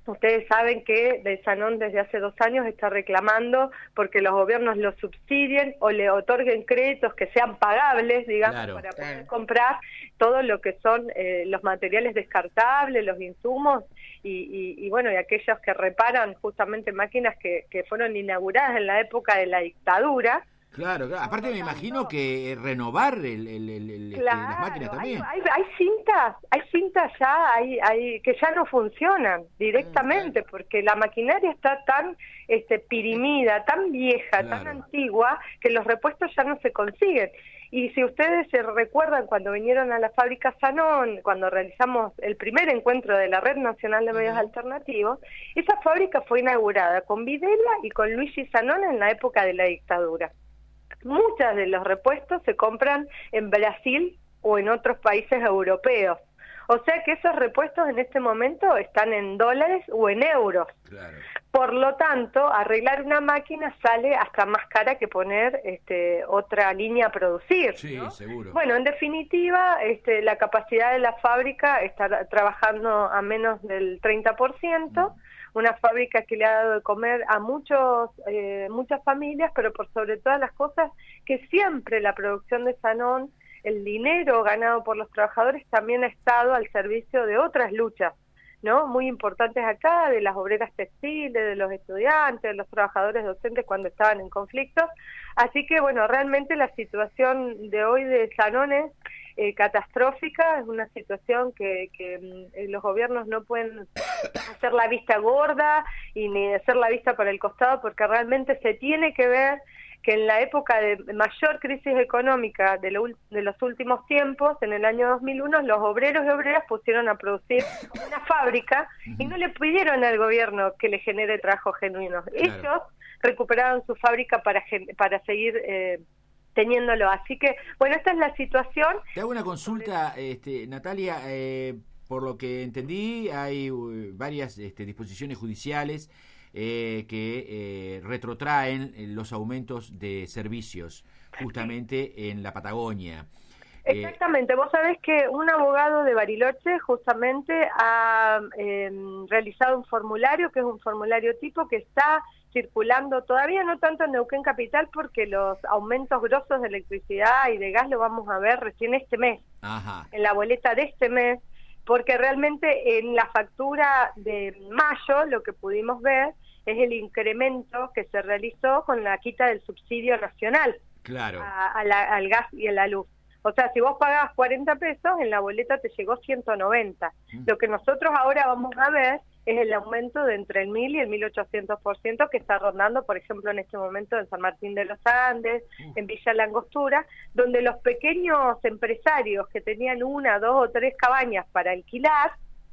Ustedes saben que de Sanón desde hace dos años está reclamando porque los gobiernos lo subsidien o le otorguen créditos que sean pagables, digamos, Claro. para poder comprar todo lo que son eh, los materiales descartables, los insumos y, y, y bueno, y aquellos que reparan justamente máquinas que, que fueron inauguradas en la época de la dictadura. Claro, claro. Aparte me imagino que renovar el, el, el, el, este, Claro, las máquinas también. Hay, hay, hay cintas, hay cintas ya, hay, hay que ya no funcionan directamente, porque la maquinaria está tan este, pirimida, tan vieja, Claro. tan antigua, que los repuestos ya no se consiguen. Y si ustedes se recuerdan cuando vinieron a la fábrica Sanón, cuando realizamos el primer encuentro de la Red Nacional de Medios Alternativos, esa fábrica fue inaugurada con Videla y con Luigi Sanón en la época de la dictadura. Muchos de los repuestos se compran en Brasil o en otros países europeos. O sea que esos repuestos en este momento están en dólares o en euros. Claro. Por lo tanto, arreglar una máquina sale hasta más cara que poner este, otra línea a producir. Sí, ¿no? seguro. Bueno, en definitiva, este, la capacidad de la fábrica está trabajando a menos del treinta por ciento. Mm. Una fábrica que le ha dado de comer a muchos eh, muchas familias, pero por sobre todas las cosas, que siempre la producción de Sanón, el dinero ganado por los trabajadores también ha estado al servicio de otras luchas, ¿no? Muy importantes acá, de las obreras textiles, de los estudiantes, de los trabajadores docentes cuando estaban en conflictos. Así que, bueno, realmente la situación de hoy de Sanón es eh, catastrófica, es una situación que, que eh, los gobiernos no pueden hacer la vista gorda y ni hacer la vista para el costado, porque realmente se tiene que ver que en la época de mayor crisis económica de, lo, de los últimos tiempos, en el año dos mil uno, los obreros y obreras pusieron a producir una fábrica y no le pidieron al gobierno que le genere trabajo genuino. Claro. Ellos recuperaron su fábrica para, para seguir eh, teniéndolo. Así que, bueno, esta es la situación. Te hago una consulta, este, Natalia. Eh, por lo que entendí, hay uh, varias este, disposiciones judiciales Eh, que eh, retrotraen los aumentos de servicios justamente en la Patagonia. Exactamente, vos sabés que un abogado de Bariloche justamente ha eh, realizado un formulario, que es un formulario tipo que está circulando todavía, no tanto en Neuquén Capital, porque los aumentos grosos de electricidad y de gas lo vamos a ver recién este mes, Ajá. en la boleta de este mes, porque realmente en la factura de mayo lo que pudimos ver es el incremento que se realizó con la quita del subsidio nacional claro. a, a la, al gas y a la luz. O sea, si vos pagabas cuarenta pesos, en la boleta te llegó ciento noventa. Mm. Lo que nosotros ahora vamos a ver es el aumento de entre el mil y el mil ochocientos por ciento que está rondando, por ejemplo, en este momento en San Martín de los Andes, mm. en Villa La Angostura, donde los pequeños empresarios que tenían una, dos o tres cabañas para alquilar,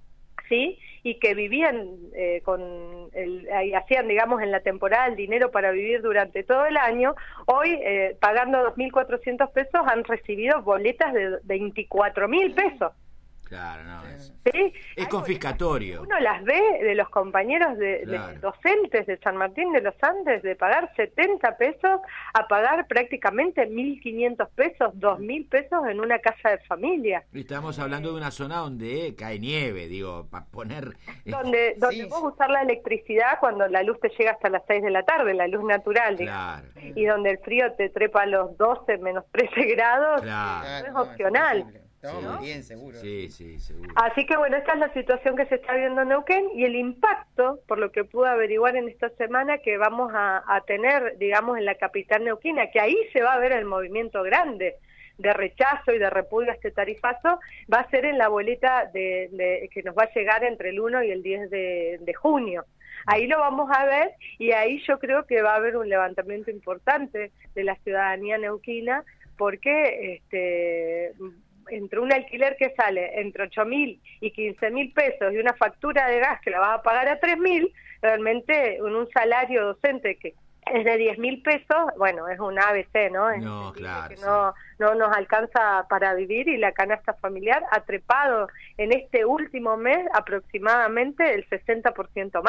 ¿sí? Y que vivían eh, con el, y hacían, digamos, en la temporada el dinero para vivir durante todo el año, hoy eh, pagando dos mil cuatrocientos pesos han recibido boletas de veinticuatro mil pesos. Claro, no, es, ¿sí? es confiscatorio. Uno las ve de los compañeros de, claro. de docentes de San Martín de los Andes de pagar setenta pesos a pagar prácticamente mil quinientos pesos, dos mil pesos en una casa de familia. Y estamos hablando de una zona donde cae nieve, digo, para poner... Donde, donde sí. vos usar la electricidad cuando la luz te llega hasta las seis de la tarde, la luz natural, claro. y donde el frío te trepa a los doce, menos trece grados, claro. no es opcional. ¿No? Bien, seguro. Sí, sí, seguro. Así que bueno, esta es la situación que se está viendo en Neuquén y el impacto, por lo que pude averiguar en esta semana, que vamos a, a tener, digamos, en la capital neuquina, que ahí se va a ver el movimiento grande de rechazo y de repudio a este tarifazo, va a ser en la boleta de, de, que nos va a llegar entre el uno y el diez de, de junio. Ahí lo vamos a ver y ahí yo creo que va a haber un levantamiento importante de la ciudadanía neuquina, porque este entre un alquiler que sale entre ocho mil y quince mil pesos y una factura de gas que la vas a pagar a tres mil, realmente en un salario docente que es de diez mil pesos, bueno, es un A B C, ¿no? Es no, claro. Que no, no nos alcanza para vivir y la canasta familiar ha trepado en este último mes aproximadamente el sesenta por ciento más.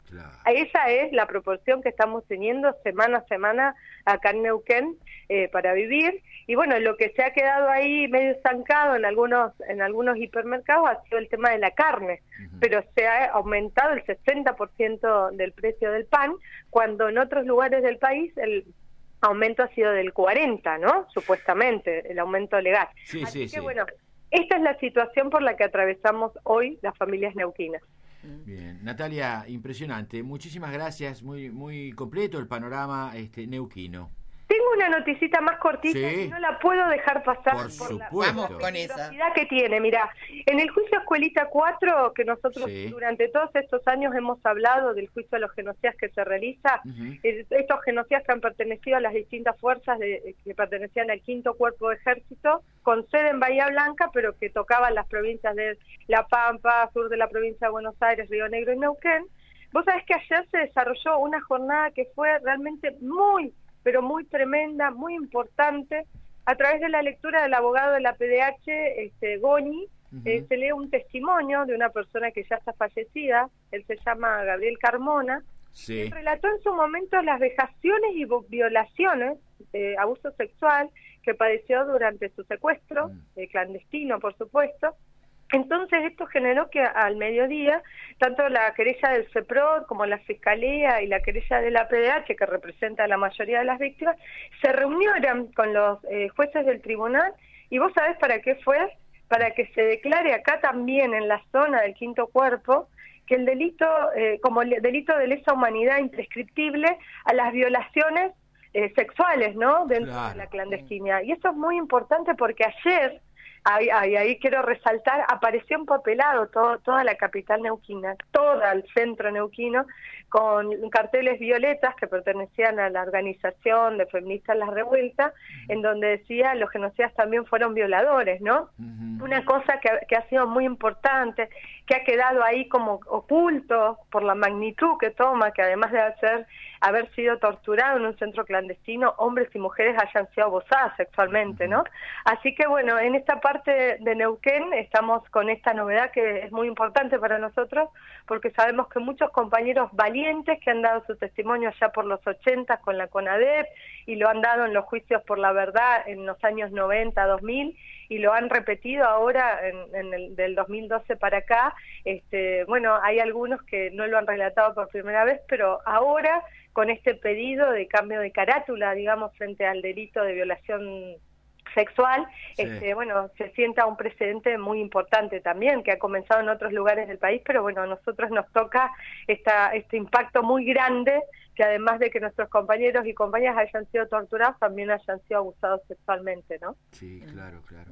Claro. Esa es la proporción que estamos teniendo semana a semana acá en Neuquén eh, para vivir. Y bueno, lo que se ha quedado ahí medio estancado en algunos en algunos hipermercados ha sido el tema de la carne, uh-huh. pero se ha aumentado el sesenta por ciento del precio del pan, cuando en otros lugares del país el aumento ha sido del cuarenta, ¿no? Supuestamente, el aumento legal. Sí, Así sí, que sí. bueno, esta es la situación por la que atravesamos hoy las familias neuquinas. Bien, Natalia, impresionante. Muchísimas gracias, muy muy completo el panorama este neuquino. Tengo una noticita más cortita Sí. y no la puedo dejar pasar Por por, supuesto. la Vamos con esa. velocidad que tiene. Mira, en el juicio Escuelita cuatro, que nosotros Sí. durante todos estos años hemos hablado del juicio a los genocidas que se realiza, Uh-huh. eh, estos genocidas que han pertenecido a las distintas fuerzas de, que pertenecían al quinto cuerpo de ejército, con sede en Bahía Blanca, pero que tocaban las provincias de La Pampa, sur de la provincia de Buenos Aires, Río Negro y Neuquén. Vos sabés que ayer se desarrolló una jornada que fue realmente muy pero muy tremenda, muy importante, a través de la lectura del abogado de la P D H, este, Goñi, uh-huh. eh, se lee un testimonio de una persona que ya está fallecida, él se llama Gabriel Carmona, Sí. y relató en su momento las vejaciones y violaciones, eh, abuso sexual, que padeció durante su secuestro, uh-huh. eh, clandestino por supuesto. Entonces esto generó que al mediodía, tanto la querella del CEPROD como la Fiscalía y la querella de la P D H, que representa a la mayoría de las víctimas, se reunieran con los eh, jueces del tribunal. ¿Y vos sabés para qué fue? Para que se declare acá también en la zona del quinto cuerpo que el delito, eh, como el delito de lesa humanidad imprescriptible a las violaciones eh, sexuales, ¿no? Dentro Claro. de la clandestinidad. Y eso es muy importante porque ayer, Ahí, ahí, ahí quiero resaltar, apareció empapelado todo, toda la capital neuquina, todo el centro neuquino, con carteles violetas que pertenecían a la organización de feministas Las Revueltas, uh-huh. en donde decía los genocidas también fueron violadores, ¿no? Uh-huh. Una cosa que, que ha sido muy importante, que ha quedado ahí como oculto por la magnitud que toma, que además de hacer, haber sido torturado en un centro clandestino, hombres y mujeres hayan sido abusadas sexualmente, ¿no? Así que bueno, en esta parte de Neuquén estamos con esta novedad que es muy importante para nosotros, porque sabemos que muchos compañeros valientes que han dado su testimonio ya por los ochenta con la CONADEP y lo han dado en los juicios por la verdad en los años noventa, dos mil, y lo han repetido ahora en, en el del dos mil doce para acá. Este, bueno, hay algunos que no lo han relatado por primera vez, pero ahora con este pedido de cambio de carátula, digamos, frente al delito de violación sexual, sí. este, bueno, se sienta un precedente muy importante también, que ha comenzado en otros lugares del país, pero bueno, a nosotros nos toca esta, este impacto muy grande, que además de que nuestros compañeros y compañeras hayan sido torturados, también hayan sido abusados sexualmente, ¿no? Sí, claro, claro.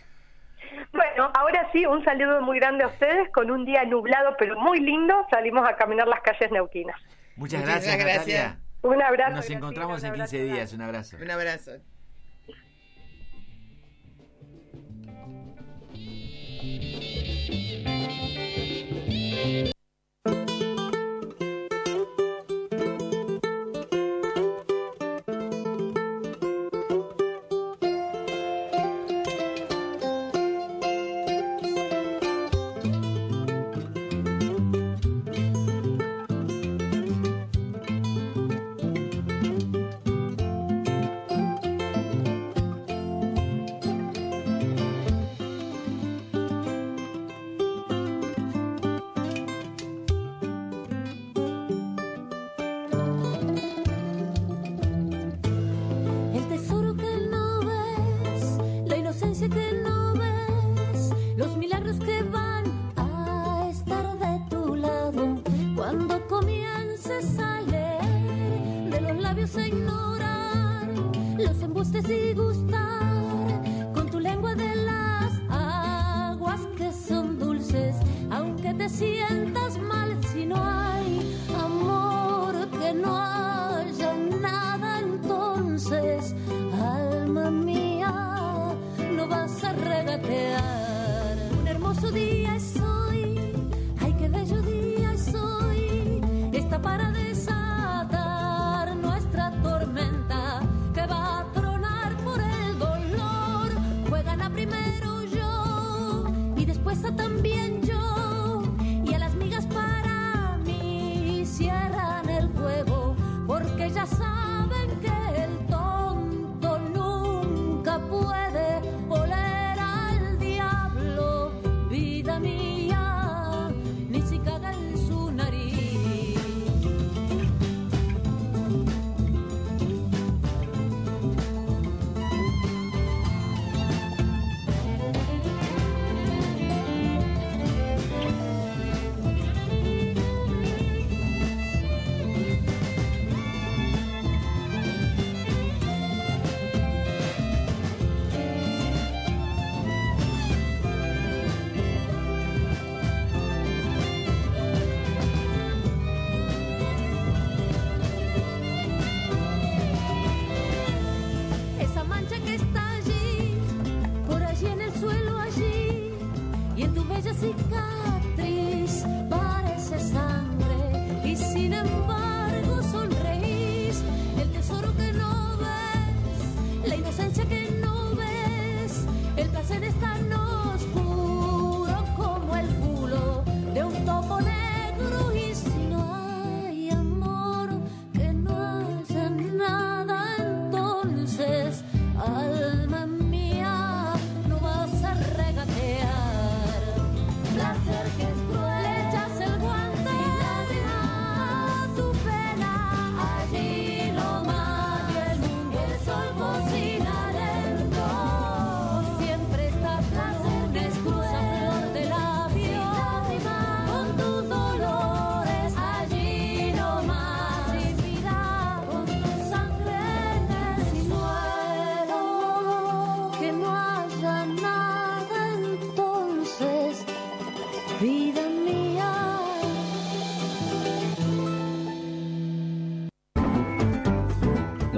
Bueno, ahora sí, un saludo muy grande a ustedes, con un día nublado pero muy lindo, salimos a caminar las calles neuquinas. Muchas gracias, gracias. Natalia. Un abrazo. Nos encontramos en quince días, un abrazo. Un abrazo. Para desatar nuestra tormenta que va a tronar por el dolor.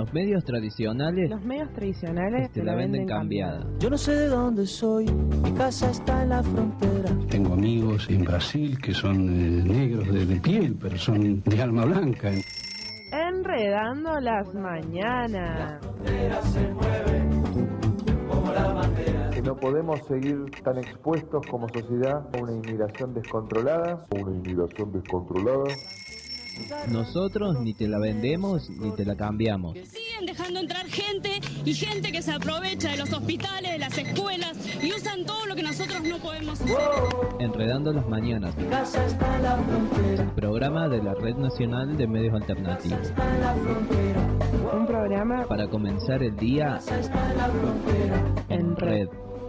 Los medios tradicionales Los medios tradicionales te la venden cambiada. Yo no sé de dónde soy, mi casa está en la frontera. Tengo amigos en Brasil que son eh, negros de, de piel, pero son de alma blanca. Enredando las mañanas. Que no podemos seguir tan expuestos como sociedad a una inmigración descontrolada. Una inmigración descontrolada. Nosotros ni te la vendemos ni te la cambiamos. Siguen dejando entrar gente y gente que se aprovecha de los hospitales, de las escuelas y usan todo lo que nosotros no podemos hacer. Enredando las mañanas. El programa de la Red Nacional de Medios Alternativos. Un programa para comenzar el día en red.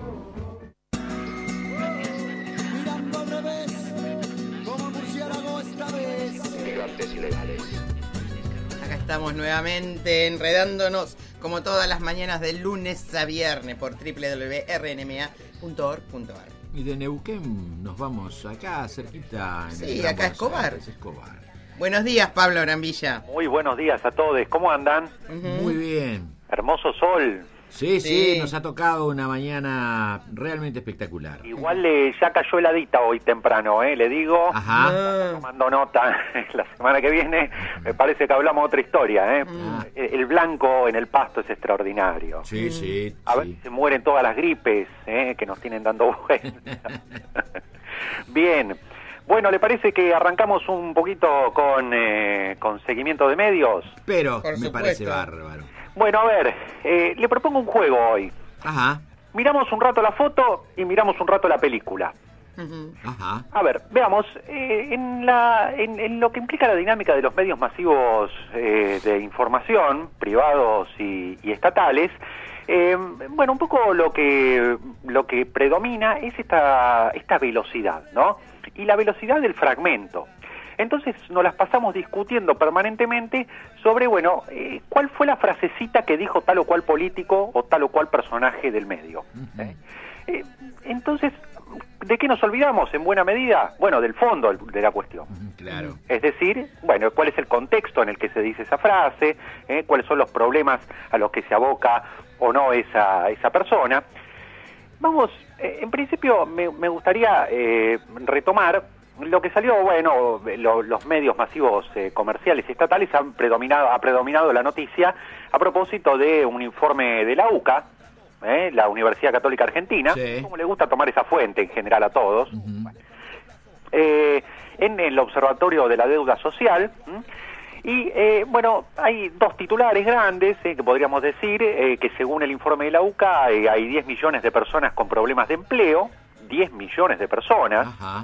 Ilegales. Acá estamos nuevamente enredándonos como todas las mañanas de lunes a viernes por doble u doble u doble u punto r n m a punto org punto a r. Y de Neuquén nos vamos acá cerquita. En sí, el acá Escobar. Escobar. Buenos días, Pablo Brambilla. Muy buenos días a todos. ¿Cómo andan? Uh-huh. Muy bien. Hermoso sol. Sí, sí, Sí. nos ha tocado una mañana realmente espectacular. Igual eh, ya cayó heladita hoy temprano, ¿eh? Le digo. Ajá. Estoy tomando nota. La semana que viene me parece que hablamos otra historia, ¿eh? Ah. El, el blanco en el pasto es extraordinario. Sí, sí. A ver sí. si se mueren todas las gripes, ¿eh? Que nos tienen dando vueltas. Bien. Bueno, ¿le parece que arrancamos un poquito con, eh, con seguimiento de medios? Pero Por me supuesto. parece bárbaro. Bueno, a ver, eh, le propongo un juego hoy. Ajá. Miramos un rato la foto y miramos un rato la película. Ajá. A ver, veamos, eh, en, la, en, en lo que implica la dinámica de los medios masivos eh, de información, privados y, y estatales, eh, bueno, un poco lo que lo que predomina es esta, esta velocidad, ¿no? Y la velocidad del fragmento. Entonces nos las pasamos discutiendo permanentemente sobre, bueno, eh, cuál fue la frasecita que dijo tal o cual político o tal o cual personaje del medio. ¿eh? Eh, entonces, ¿de qué nos olvidamos en buena medida? Bueno, del fondo de la cuestión. Claro. Es decir, bueno, cuál es el contexto en el que se dice esa frase, ¿eh? Cuáles son los problemas a los que se aboca o no esa, esa persona. Vamos, eh, en principio me, me gustaría eh, retomar lo que salió. Bueno, lo, los medios masivos eh, comerciales y estatales han predominado, ha predominado la noticia a propósito de un informe de la U C A, eh, la Universidad Católica Argentina, Sí. como le gusta tomar esa fuente en general a todos, bueno, eh, en el Observatorio de la Deuda Social. ¿m? Y eh, bueno, hay dos titulares grandes eh, que podríamos decir eh, que según el informe de la U C A eh, hay diez millones de personas con problemas de empleo, diez millones de personas. Ajá.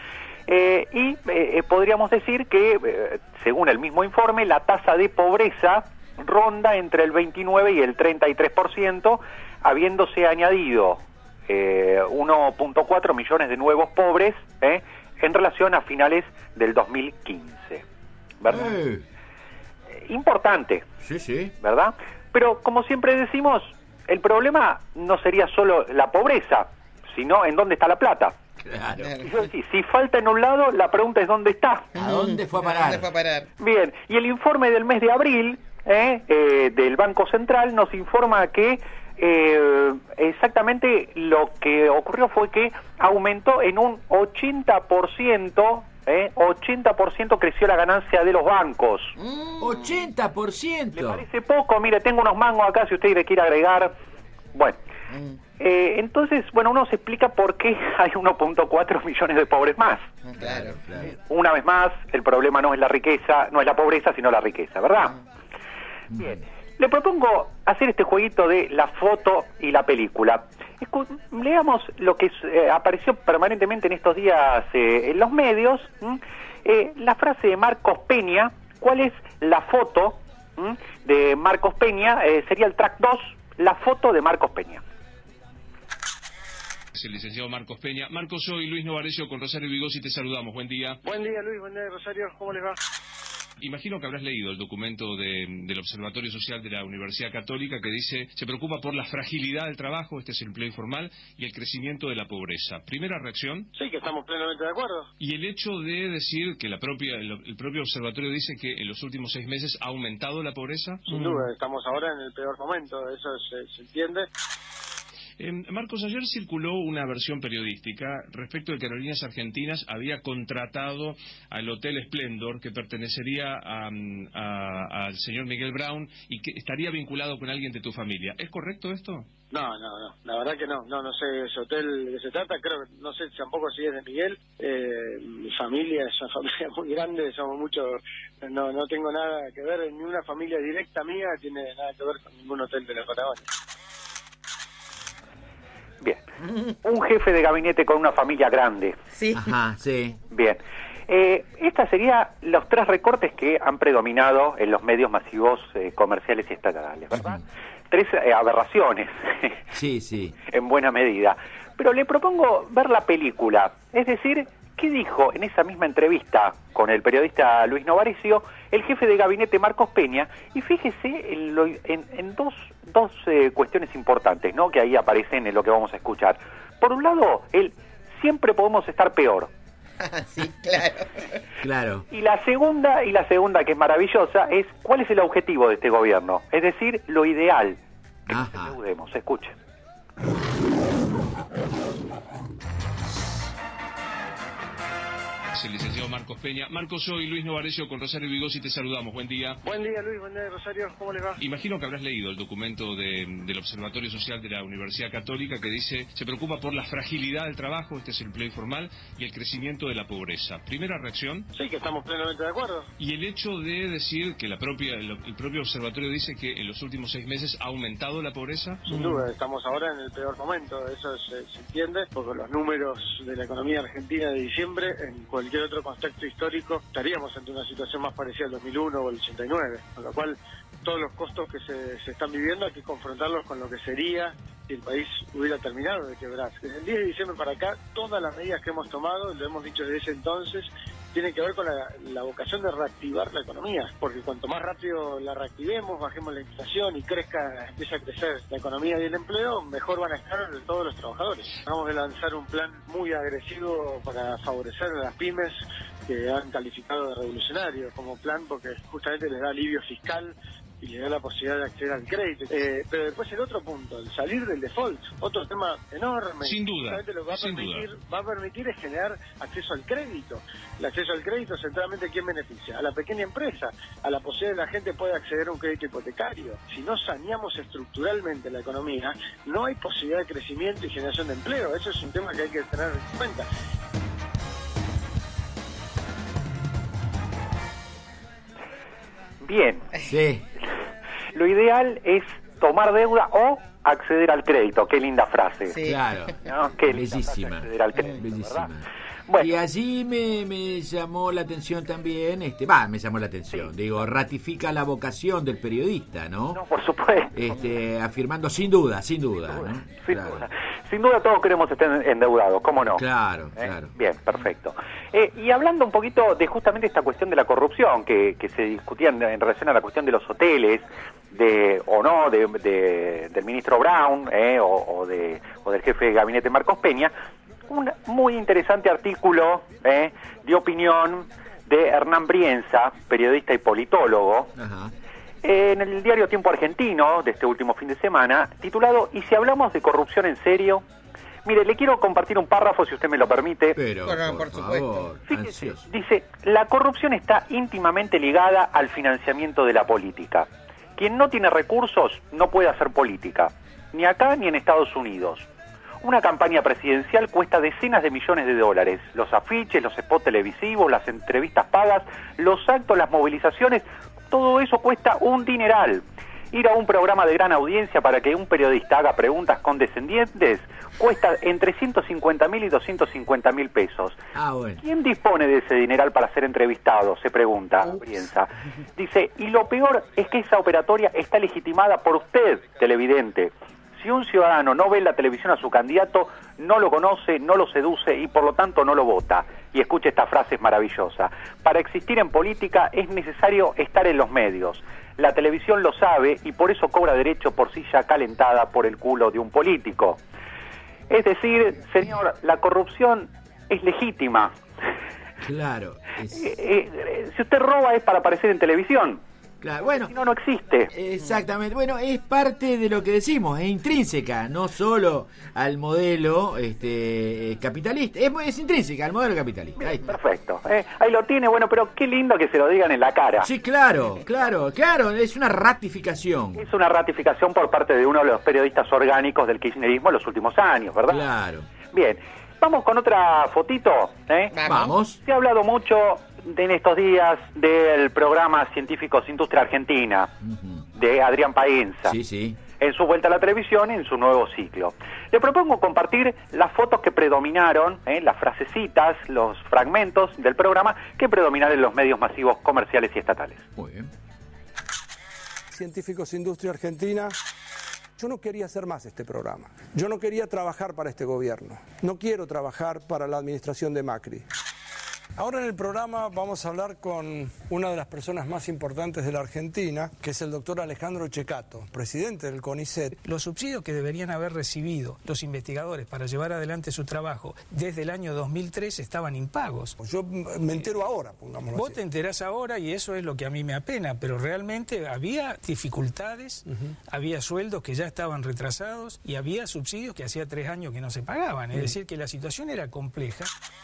Eh, y eh, podríamos decir que, eh, según el mismo informe, la tasa de pobreza ronda entre el veintinueve y el treinta y tres por ciento, habiéndose añadido eh, uno punto cuatro millones de nuevos pobres eh, en relación a finales del dos mil quince. ¿Verdad? Eh. Eh, importante. Sí, sí. ¿Verdad? Pero, como siempre decimos, el problema no sería solo la pobreza, sino en dónde está la plata. Claro. Y yo decía, si falta en un lado, la pregunta es dónde está. ¿A dónde fue a parar? ¿A dónde fue a parar? Bien, y el informe del mes de abril eh, eh, del Banco Central nos informa que eh, exactamente lo que ocurrió fue que aumentó en un ochenta por ciento, eh, ochenta por ciento creció la ganancia de los bancos. ochenta por ciento. ¿Le parece poco? Mire, tengo unos mangos acá si usted le quiere agregar. Bueno. Eh, entonces, bueno, uno se explica por qué hay uno punto cuatro millones de pobres más. Claro, claro. Una vez más, el problema no es la riqueza, no es la pobreza, sino la riqueza, ¿verdad? Bien. Le propongo hacer este jueguito de la foto y la película. Escu- Leamos lo que eh, apareció permanentemente en estos días eh, en los medios. ¿m? Eh, la frase de Marcos Peña. ¿Cuál es la foto ¿m? de Marcos Peña? Eh, sería el track dos, la foto de Marcos Peña. Es el licenciado Marcos Peña. Marcos, soy Luis Novarecio con Rosario Vigossi, te saludamos. Buen día. Buen día, Luis. Buen día, Rosario. ¿Cómo les va? Imagino que habrás leído el documento de, del Observatorio Social de la Universidad Católica que dice, se preocupa por la fragilidad del trabajo, este es el empleo informal, y el crecimiento de la pobreza. Primera reacción. Sí, que estamos plenamente de acuerdo. Y el hecho de decir que la propia el, el propio observatorio dice que en los últimos seis meses ha aumentado la pobreza. Sin duda, estamos ahora en el peor momento, eso se, se entiende. Eh, Marcos, ayer circuló una versión periodística respecto de que Aerolíneas Argentinas había contratado al Hotel Splendor, que pertenecería a, a, al señor Miguel Brown y que estaría vinculado con alguien de tu familia. ¿Es correcto esto? No, no, no, la verdad que no, no, no sé ese hotel de qué se trata, creo que no sé tampoco si es de Miguel, eh, mi familia es una familia muy grande, somos muchos, no, no tengo nada que ver, ni una familia directa mía tiene nada que ver con ningún hotel de la Patagonia. Bien. Un jefe de gabinete con una familia grande. Sí. Ajá, sí. Bien. Eh, Estas serían los tres recortes que han predominado en los medios masivos eh, comerciales y estatales, ¿verdad? Uh-huh. Tres eh, aberraciones. Sí, sí. En buena medida. Pero le propongo ver la película. Es decir, ¿qué dijo en esa misma entrevista con el periodista Luis Novarecio el jefe de gabinete Marcos Peña? Y fíjese en, lo, en, en dos, dos eh, cuestiones importantes, ¿no?, que ahí aparecen en lo que vamos a escuchar. Por un lado, el siempre podemos estar peor. Sí, claro. Claro. Y la segunda, y la segunda que es maravillosa, es ¿cuál es el objetivo de este gobierno? Es decir, lo ideal. Que nos endeudemos. Escuchen. El licenciado Marcos Peña. Marcos, soy Luis Novarecio con Rosario Vigosi, te saludamos. Buen día. Buen día, Luis. Buen día, Rosario. ¿Cómo le va? Imagino que habrás leído el documento de, del Observatorio Social de la Universidad Católica que dice, se preocupa por la fragilidad del trabajo, este es el empleo informal, y el crecimiento de la pobreza. Primera reacción. Sí, que estamos plenamente de acuerdo. Y el hecho de decir que la propia el, el propio observatorio dice que en los últimos seis meses ha aumentado la pobreza. Sin duda, estamos ahora en el peor momento, eso se, se entiende, porque los números de la economía argentina de diciembre, en cualquier otro contexto histórico, estaríamos ante una situación más parecida al dos mil uno o al ochenta y nueve, con lo cual todos los costos que se, se están viviendo hay que confrontarlos con lo que sería si el país hubiera terminado de quebrar. Desde el diez de diciembre para acá, todas las medidas que hemos tomado, lo hemos dicho desde ese entonces, tienen que ver con la, la vocación de reactivar la economía, porque cuanto más rápido la reactivemos, bajemos la inflación y crezca, empiece a crecer la economía y el empleo, mejor van a estar todos los trabajadores. Vamos a lanzar un plan muy agresivo para favorecer a las pymes que han calificado de revolucionario como plan, porque justamente les da alivio fiscal y le da la posibilidad de acceder al crédito. Eh, pero después el otro punto, el salir del default, otro tema enorme. Sin duda, lo que va a sin permitir, duda. va a permitir es generar acceso al crédito. El acceso al crédito, centralmente, ¿quién beneficia? A la pequeña empresa, a la posibilidad de que la gente pueda acceder a un crédito hipotecario. Si no saneamos estructuralmente la economía, no hay posibilidad de crecimiento y generación de empleo. Eso es un tema que hay que tener en cuenta. Bien. Sí. Lo ideal es tomar deuda o acceder al crédito. Qué linda frase. Sí. Claro. ¿No? Qué linda Bellísima. frase, acceder al crédito, Bellísima. ¿verdad? Bueno. Y allí me, me llamó la atención también, este, va, me llamó la atención, sí. Digo, ratifica la vocación del periodista, ¿no? No, por supuesto. Este, afirmando sin duda, sin duda, sin duda, ¿no? Sin, claro. duda. Sin duda todos queremos estar endeudados, ¿cómo no? Claro, ¿Eh? claro. Bien, perfecto. Eh, y hablando un poquito de justamente esta cuestión de la corrupción que, que se discutía en, en relación a la cuestión de los hoteles, de o no, de, de, del ministro Brown, eh, o, o, de, o del jefe de gabinete Marcos Peña, un muy interesante artículo eh, de opinión de Hernán Brienza, periodista y politólogo, Ajá. eh, en el diario Tiempo Argentino de este último fin de semana, titulado ¿Y si hablamos de corrupción en serio? Mire, le quiero compartir un párrafo, si usted me lo permite. Pero, Bueno, por, por supuesto. favor, Fíjese, ansioso. dice, la corrupción está íntimamente ligada al financiamiento de la política. Quien no tiene recursos no puede hacer política, ni acá ni en Estados Unidos. Una campaña presidencial cuesta decenas de millones de dólares. Los afiches, los spots televisivos, las entrevistas pagas, los actos, las movilizaciones, todo eso cuesta un dineral. Ir a un programa de gran audiencia para que un periodista haga preguntas condescendientes cuesta entre ciento cincuenta mil y doscientos cincuenta mil pesos. Ah, bueno. ¿Quién dispone de ese dineral para ser entrevistado? Se pregunta Brienza. Dice, y lo peor es que esa operatoria está legitimada por usted, televidente. Si un ciudadano no ve en la televisión a su candidato, no lo conoce, no lo seduce y por lo tanto no lo vota. y escuche esta frase, es maravillosa. Para existir en política es necesario estar en los medios. La televisión lo sabe y por eso cobra derecho por silla calentada por el culo de un político. Es decir, señor, la corrupción es legítima. Claro. Es... Eh, eh, si usted roba es para aparecer en televisión. Claro, bueno, si no, no existe. Exactamente. Bueno, es parte de lo que decimos, es intrínseca, no solo al modelo este capitalista, es, es intrínseca al modelo capitalista. Bien, ahí perfecto. Eh, ahí lo tiene, bueno, pero qué lindo que se lo digan en la cara. Sí, claro, claro, claro, es una ratificación. Es una ratificación por parte de uno de los periodistas orgánicos del kirchnerismo en los últimos años, ¿verdad? Claro. Bien, vamos con otra fotito, ¿eh? Vamos. Se ha hablado mucho de, en estos días del programa Científicos Industria Argentina, uh-huh. de Adrián Paenza. Sí, sí. En su vuelta a la televisión, en su nuevo ciclo. Le propongo compartir las fotos que predominaron, ¿eh? las frasecitas, los fragmentos del programa que predominaron en los medios masivos comerciales y estatales. Muy bien. Científicos Industria Argentina. Yo no quería hacer más este programa. Yo no quería trabajar para este gobierno. No quiero trabajar para la administración de Macri. Ahora en el programa vamos a hablar con una de las personas más importantes de la Argentina, que es el doctor Alejandro Checato, presidente del CONICET. Los subsidios que deberían haber recibido los investigadores para llevar adelante su trabajo desde el año dos mil tres estaban impagos. Yo me entero ahora, pongámoslo Vos así. te enterás ahora y eso es lo que a mí me apena, pero realmente había dificultades, uh-huh. había sueldos que ya estaban retrasados y había subsidios que hacía tres años que no se pagaban. Es uh-huh. decir, que la situación era compleja.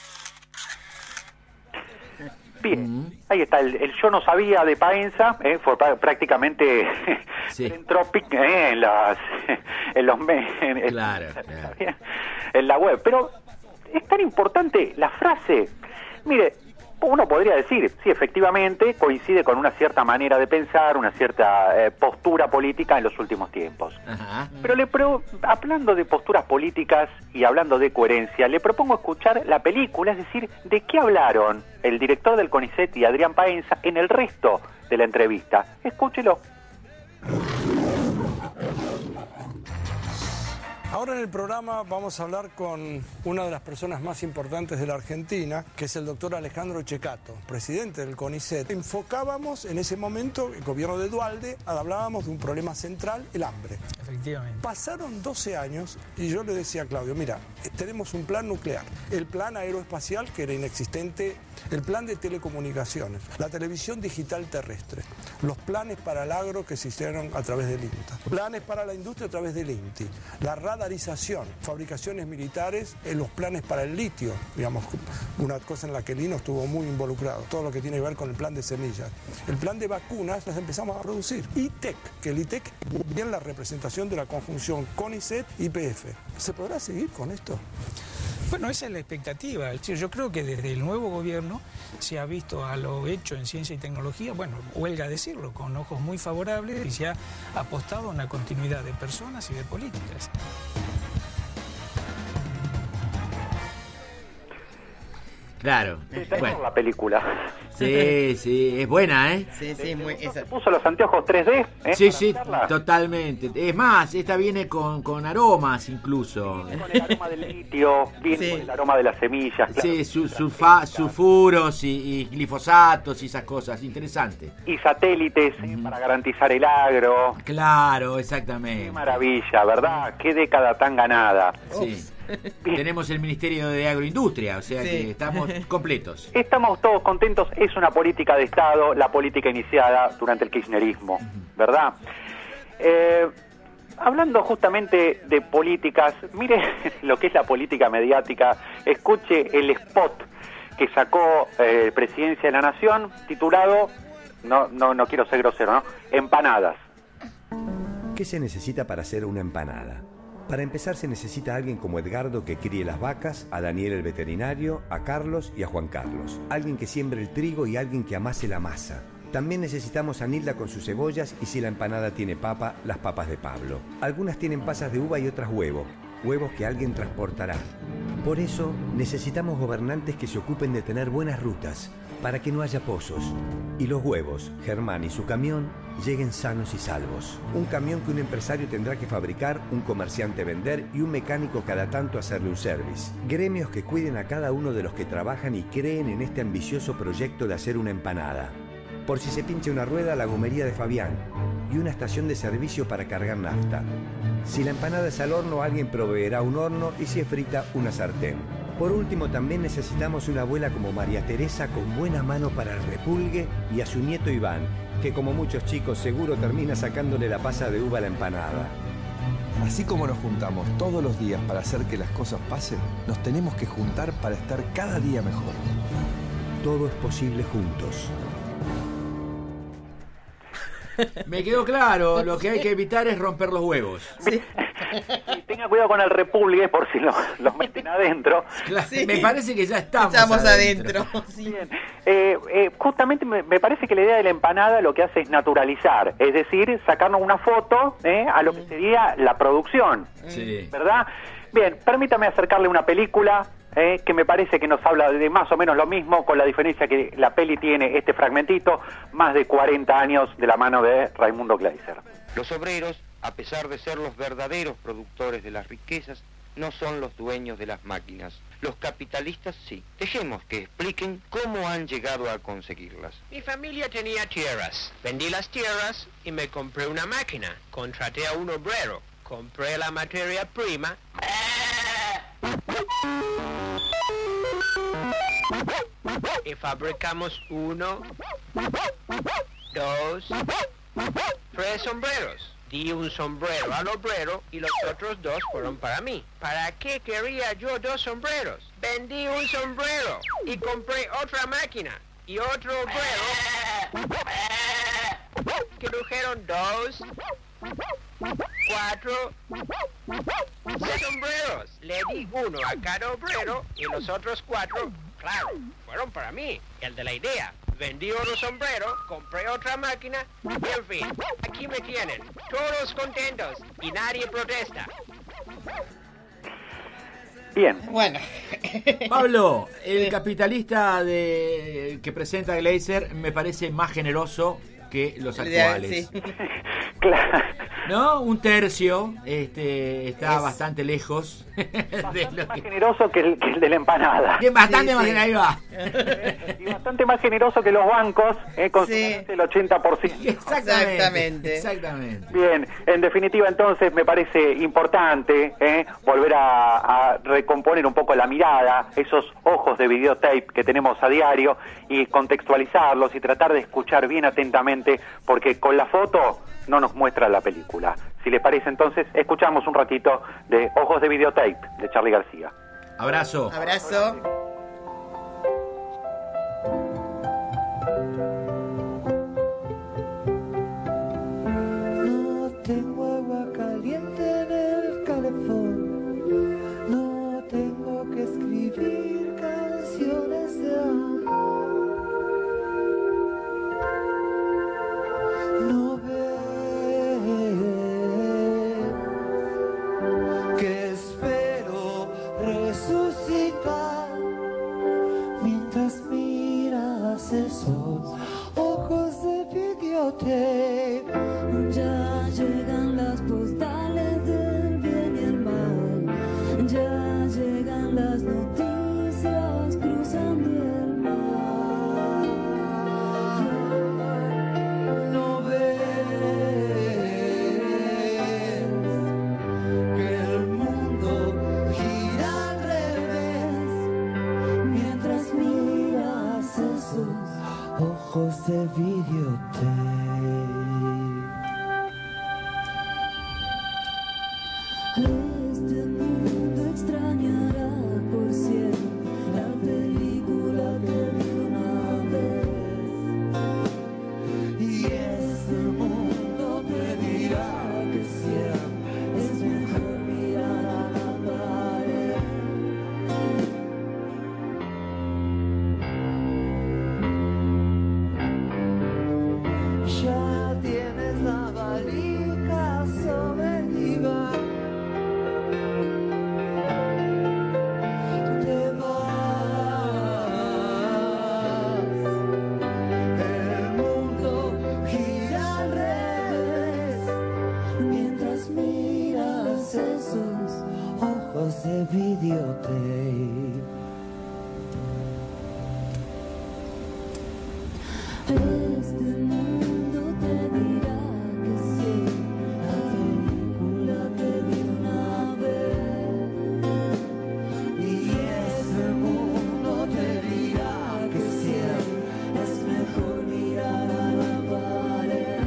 Bien, ahí está, el, el yo no sabía de Paenza, eh, fue prácticamente sí. Entropic eh, en, las, en los en, en, claro, claro. en la web, pero es tan importante la frase. Mire, uno podría decir, sí, efectivamente coincide con una cierta manera de pensar, una cierta eh, postura política en los últimos tiempos. Ajá. Pero le pro, hablando de posturas políticas y hablando de coherencia, le propongo escuchar la película, es decir, de qué hablaron el director del CONICET y Adrián Paenza en el resto de la entrevista. Escúchelo. Ahora en el programa vamos a hablar con una de las personas más importantes de la Argentina, que es el doctor Alejandro Checato, presidente del CONICET. Enfocábamos en ese momento, el gobierno de Duhalde, hablábamos de un problema central, el hambre. Efectivamente. Pasaron doce años y yo le decía a Claudio, mira, tenemos un plan nuclear, el plan aeroespacial que era inexistente, el plan de telecomunicaciones, la televisión digital terrestre, los planes para el agro que se hicieron a través del INTA, planes para la industria a través del INTI, la radarización, fabricaciones militares, en los planes para el litio, digamos, una cosa en la que el I N O estuvo muy involucrado, todo lo que tiene que ver con el plan de semillas. El plan de vacunas las empezamos a producir. I T E C, que el I T E C bien la representación de la conjunción CONICET-I P F. ¿Se podrá seguir con esto? Bueno, esa es la expectativa. Yo creo que desde el nuevo gobierno se ha visto a lo hecho en ciencia y tecnología, bueno, huelga decirlo, con ojos muy favorables y se ha apostado a una continuidad de personas y de políticas. Claro. Sí, bueno. La película. Sí, sí, es buena, ¿eh? Sí, sí, muy... Esa... Puso los anteojos tres D, ¿eh? Sí, sí, hacerla. Totalmente. Es más, esta viene con, con aromas incluso. Viene con el aroma del litio, viene sí. con el aroma de las semillas. Claro. Sí, su, sulfa, sulfuros y, y glifosatos y esas cosas, interesante. Y satélites uh-huh. ¿eh? para garantizar el agro. Claro, exactamente. Qué maravilla, ¿verdad? Qué década tan ganada. Sí. Tenemos el Ministerio de Agroindustria, o sea sí. que estamos completos. Estamos todos contentos, es una política de Estado, la política iniciada durante el kirchnerismo, ¿verdad? Eh, hablando justamente de políticas, mire lo que es la política mediática, escuche el spot que sacó eh, Presidencia de la Nación, titulado, no, no, no quiero ser grosero, ¿no? Empanadas. ¿Qué se necesita para hacer una empanada? Para empezar se necesita alguien como Edgardo que críe las vacas, a Daniel el veterinario, a Carlos y a Juan Carlos. Alguien que siembre el trigo y alguien que amase la masa. También necesitamos a Nilda con sus cebollas y si la empanada tiene papa, las papas de Pablo. Algunas tienen pasas de uva y otras huevo. Huevos que alguien transportará. Por eso necesitamos gobernantes que se ocupen de tener buenas rutas, para que no haya pozos. Y los huevos, Germán y su camión, lleguen sanos y salvos. Un camión que un empresario tendrá que fabricar, un comerciante vender y un mecánico cada tanto hacerle un service. Gremios que cuiden a cada uno de los que trabajan y creen en este ambicioso proyecto de hacer una empanada. Por si se pincha una rueda, la gomería de Fabián y una estación de servicio para cargar nafta. Si la empanada es al horno, alguien proveerá un horno y si es frita, una sartén. Por último, también necesitamos una abuela como María Teresa con buena mano para el repulgue y a su nieto Iván, que como muchos chicos seguro termina sacándole la pasa de uva a la empanada. Así como nos juntamos todos los días para hacer que las cosas pasen, nos tenemos que juntar para estar cada día mejor. Todo es posible juntos. Me quedó claro, lo que hay que evitar es romper los huevos. Sí. Y tenga cuidado con el repulgue por si los lo meten adentro. Claro, sí. Me parece que ya estamos, estamos adentro. adentro. Sí. Bien. Eh, eh, justamente me, me parece que la idea de la empanada lo que hace es naturalizar, es decir, sacarnos una foto eh, a lo que sería la producción, sí. ¿verdad? Bien, permítame acercarle una película eh, que me parece que nos habla de más o menos lo mismo, con la diferencia que la peli tiene este fragmentito, más de cuarenta años de la mano de Raimundo Gleiser. Los obreros, a pesar de ser los verdaderos productores de las riquezas, no son los dueños de las máquinas. Los capitalistas sí. Dejemos que expliquen cómo han llegado a conseguirlas. Mi familia tenía tierras. Vendí las tierras y me compré una máquina. Contraté a un obrero. Compré la materia prima. Y fabricamos uno, dos, tres sombreros. Di un sombrero al obrero y los otros dos fueron para mí. ¿Para qué quería yo dos sombreros? Vendí un sombrero y compré otra máquina y otro obrero que trajeron dos, cuatro, seis sombreros. Le di uno a cada obrero y los otros cuatro, claro, fueron para mí, el de la idea. Vendí otro sombrero, compré otra máquina y en fin, aquí me tienen, todos contentos y nadie protesta. Bien. Bueno. Pablo, el capitalista de que presenta Gleiser me parece más generoso que los actuales. Sí. Claro. ¿No? Un tercio, este, está Es... bastante lejos Bastante de lo más que... generoso que el, que el de la empanada. Bien, bastante Sí, más sí. generoso, ahí va. Eh, y bastante más generoso que los bancos, eh, con Sí. solamente el ochenta por ciento. Exactamente. Exactamente. Exactamente. Bien, en definitiva entonces me parece importante eh, volver a, a recomponer un poco la mirada, esos ojos de videotape que tenemos a diario y contextualizarlos y tratar de escuchar bien atentamente porque con la foto no nos muestra la película. Si les parece entonces, escuchamos un ratito de Ojos de Videotape de Charly García. Abrazo. Abrazo. No tengo agua caliente en el calefón. No tengo que escribir canciones de amor. No ves que espero resucitar. ese videotape. Este mundo te dirá que sí, la película que vi una vez. Y ese mundo te dirá que sí, es mejor mirar a la pared.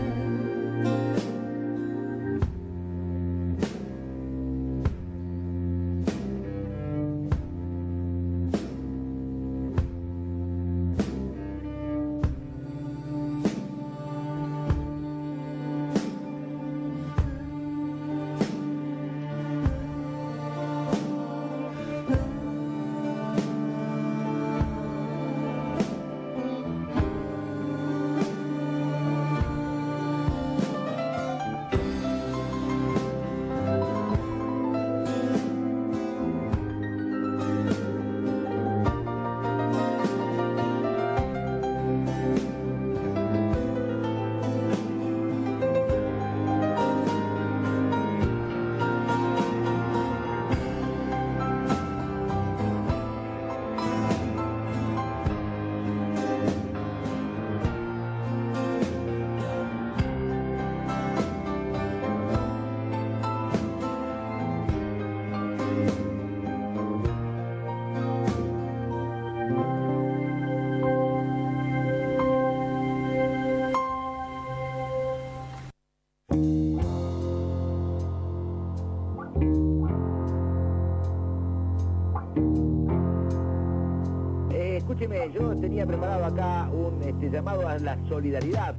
Escúcheme, yo tenía preparado acá un este, llamado a la solidaridad.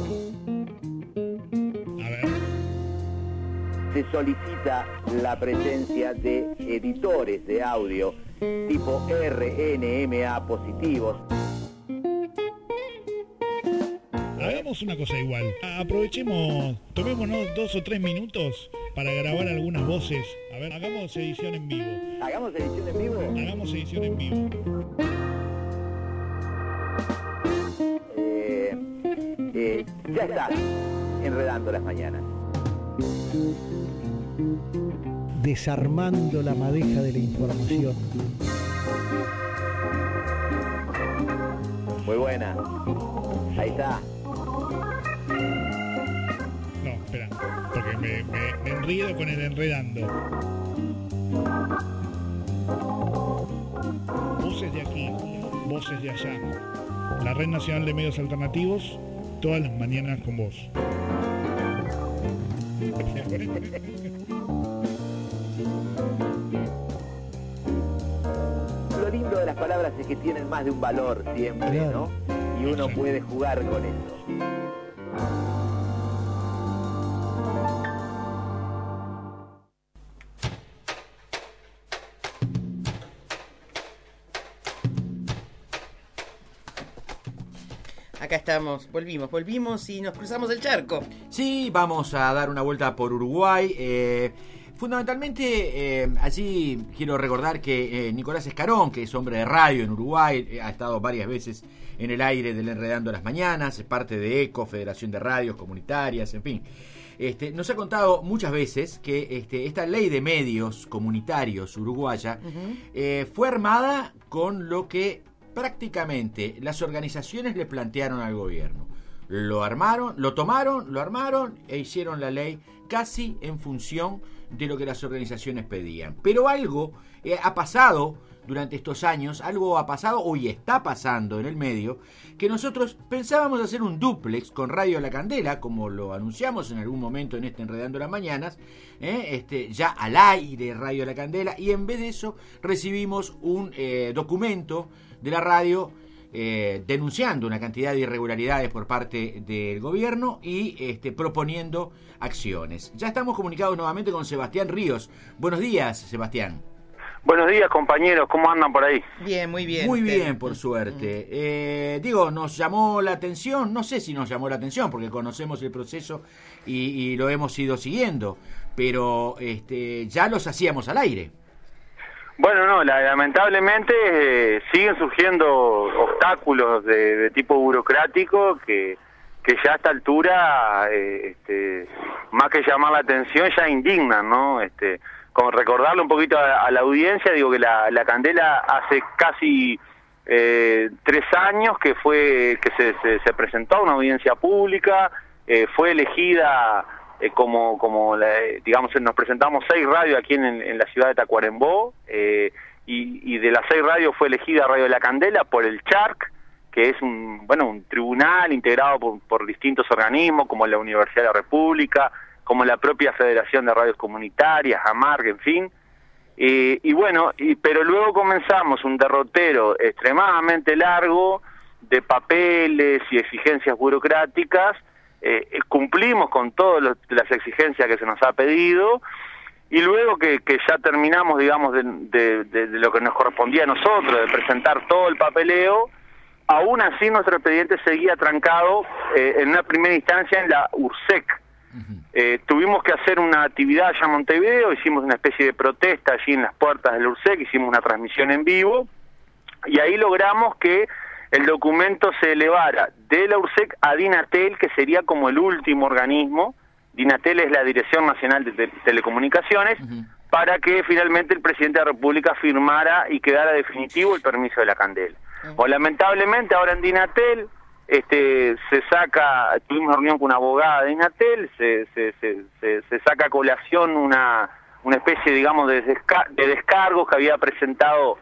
A ver. Se solicita la presencia de editores de audio tipo R N M A positivos. Hagamos una cosa igual. Aprovechemos, tomémonos dos o tres minutos para grabar algunas voces. A ver, hagamos edición en vivo. ¿Hagamos edición en vivo? Hagamos edición en vivo. Eh, eh, ya está, enredando las mañanas. Desarmando la madeja de la información. Muy buena. Ahí está. No, espera, porque me, me, me enredo con el enredando. Voces de aquí, voces de allá. La Red Nacional de Medios Alternativos, todas las mañanas con vos. Lo lindo de las palabras es que tienen más de un valor siempre, Claro. ¿no? Y uno puede jugar con eso. Acá estamos, volvimos, volvimos y nos cruzamos el charco. Sí, vamos a dar una vuelta por Uruguay. Eh, fundamentalmente, eh, allí quiero recordar que eh, Nicolás Escarón, que es hombre de radio en Uruguay, eh, ha estado varias veces en el aire del Enredando las Mañanas, es parte de ECO, Federación de Radios Comunitarias, en fin. Este, nos ha contado muchas veces que este, esta ley de medios comunitarios uruguaya uh-huh. eh, fue armada con lo que prácticamente las organizaciones le plantearon al gobierno. Lo armaron, lo tomaron, lo armaron e hicieron la ley casi en función de lo que las organizaciones pedían. Pero algo eh, ha pasado durante estos años, algo ha pasado hoy está pasando en el medio, que nosotros pensábamos hacer un dúplex con Radio La Candela, como lo anunciamos en algún momento en este Enredando las Mañanas, eh, este, ya al aire Radio La Candela, y en vez de eso recibimos un eh, documento de la radio eh, denunciando una cantidad de irregularidades por parte del gobierno y este, proponiendo acciones. Ya estamos comunicados nuevamente con Sebastián Ríos. Buenos días, Sebastián. Buenos días, compañeros, ¿cómo andan por ahí? Bien, muy bien. Muy bien, por suerte. Eh, digo, nos llamó la atención, no sé si nos llamó la atención, porque conocemos el proceso y, y lo hemos ido siguiendo, pero este, ya los hacíamos al aire. Bueno, no, la, lamentablemente eh, siguen surgiendo obstáculos de, de tipo burocrático que, que ya a esta altura, eh, este, más que llamar la atención, ya indignan, ¿no? Este, con recordarle un poquito a, a la audiencia, digo que la, la Candela hace casi eh, tres años que fue que se, se, se presentó a una audiencia pública, eh, fue elegida eh, como, como la, digamos, nos presentamos seis radios aquí en, en la ciudad de Tacuarembó, eh, y, y de las seis radios fue elegida Radio La Candela por el CHARC, que es un, bueno, un tribunal integrado por, por distintos organismos, como la Universidad de la República, como la propia Federación de Radios Comunitarias, AMARC, en fin. Eh, y bueno, y, pero luego comenzamos un derrotero extremadamente largo de papeles y exigencias burocráticas. Eh, cumplimos con todas las exigencias que se nos ha pedido, y luego que, que ya terminamos, digamos, de, de, de, de lo que nos correspondía a nosotros, de presentar todo el papeleo, aún así nuestro expediente seguía trancado eh, en una primera instancia en la URSEC. Eh, tuvimos que hacer una actividad allá en Montevideo, hicimos una especie de protesta allí en las puertas del URSEC, hicimos una transmisión en vivo, y ahí logramos que el documento se elevara de la URSEC a DINATEL, que sería como el último organismo. DINATEL es la Dirección Nacional de Te- Telecomunicaciones, uh-huh. para que finalmente el presidente de la República firmara y quedara definitivo el permiso de la Candela. Uh-huh. O lamentablemente ahora en DINATEL este se saca, tuvimos una reunión con una abogada de DINATEL, se, se, se, se, se saca a colación una, una especie, digamos, de, desca- de descargos que había presentado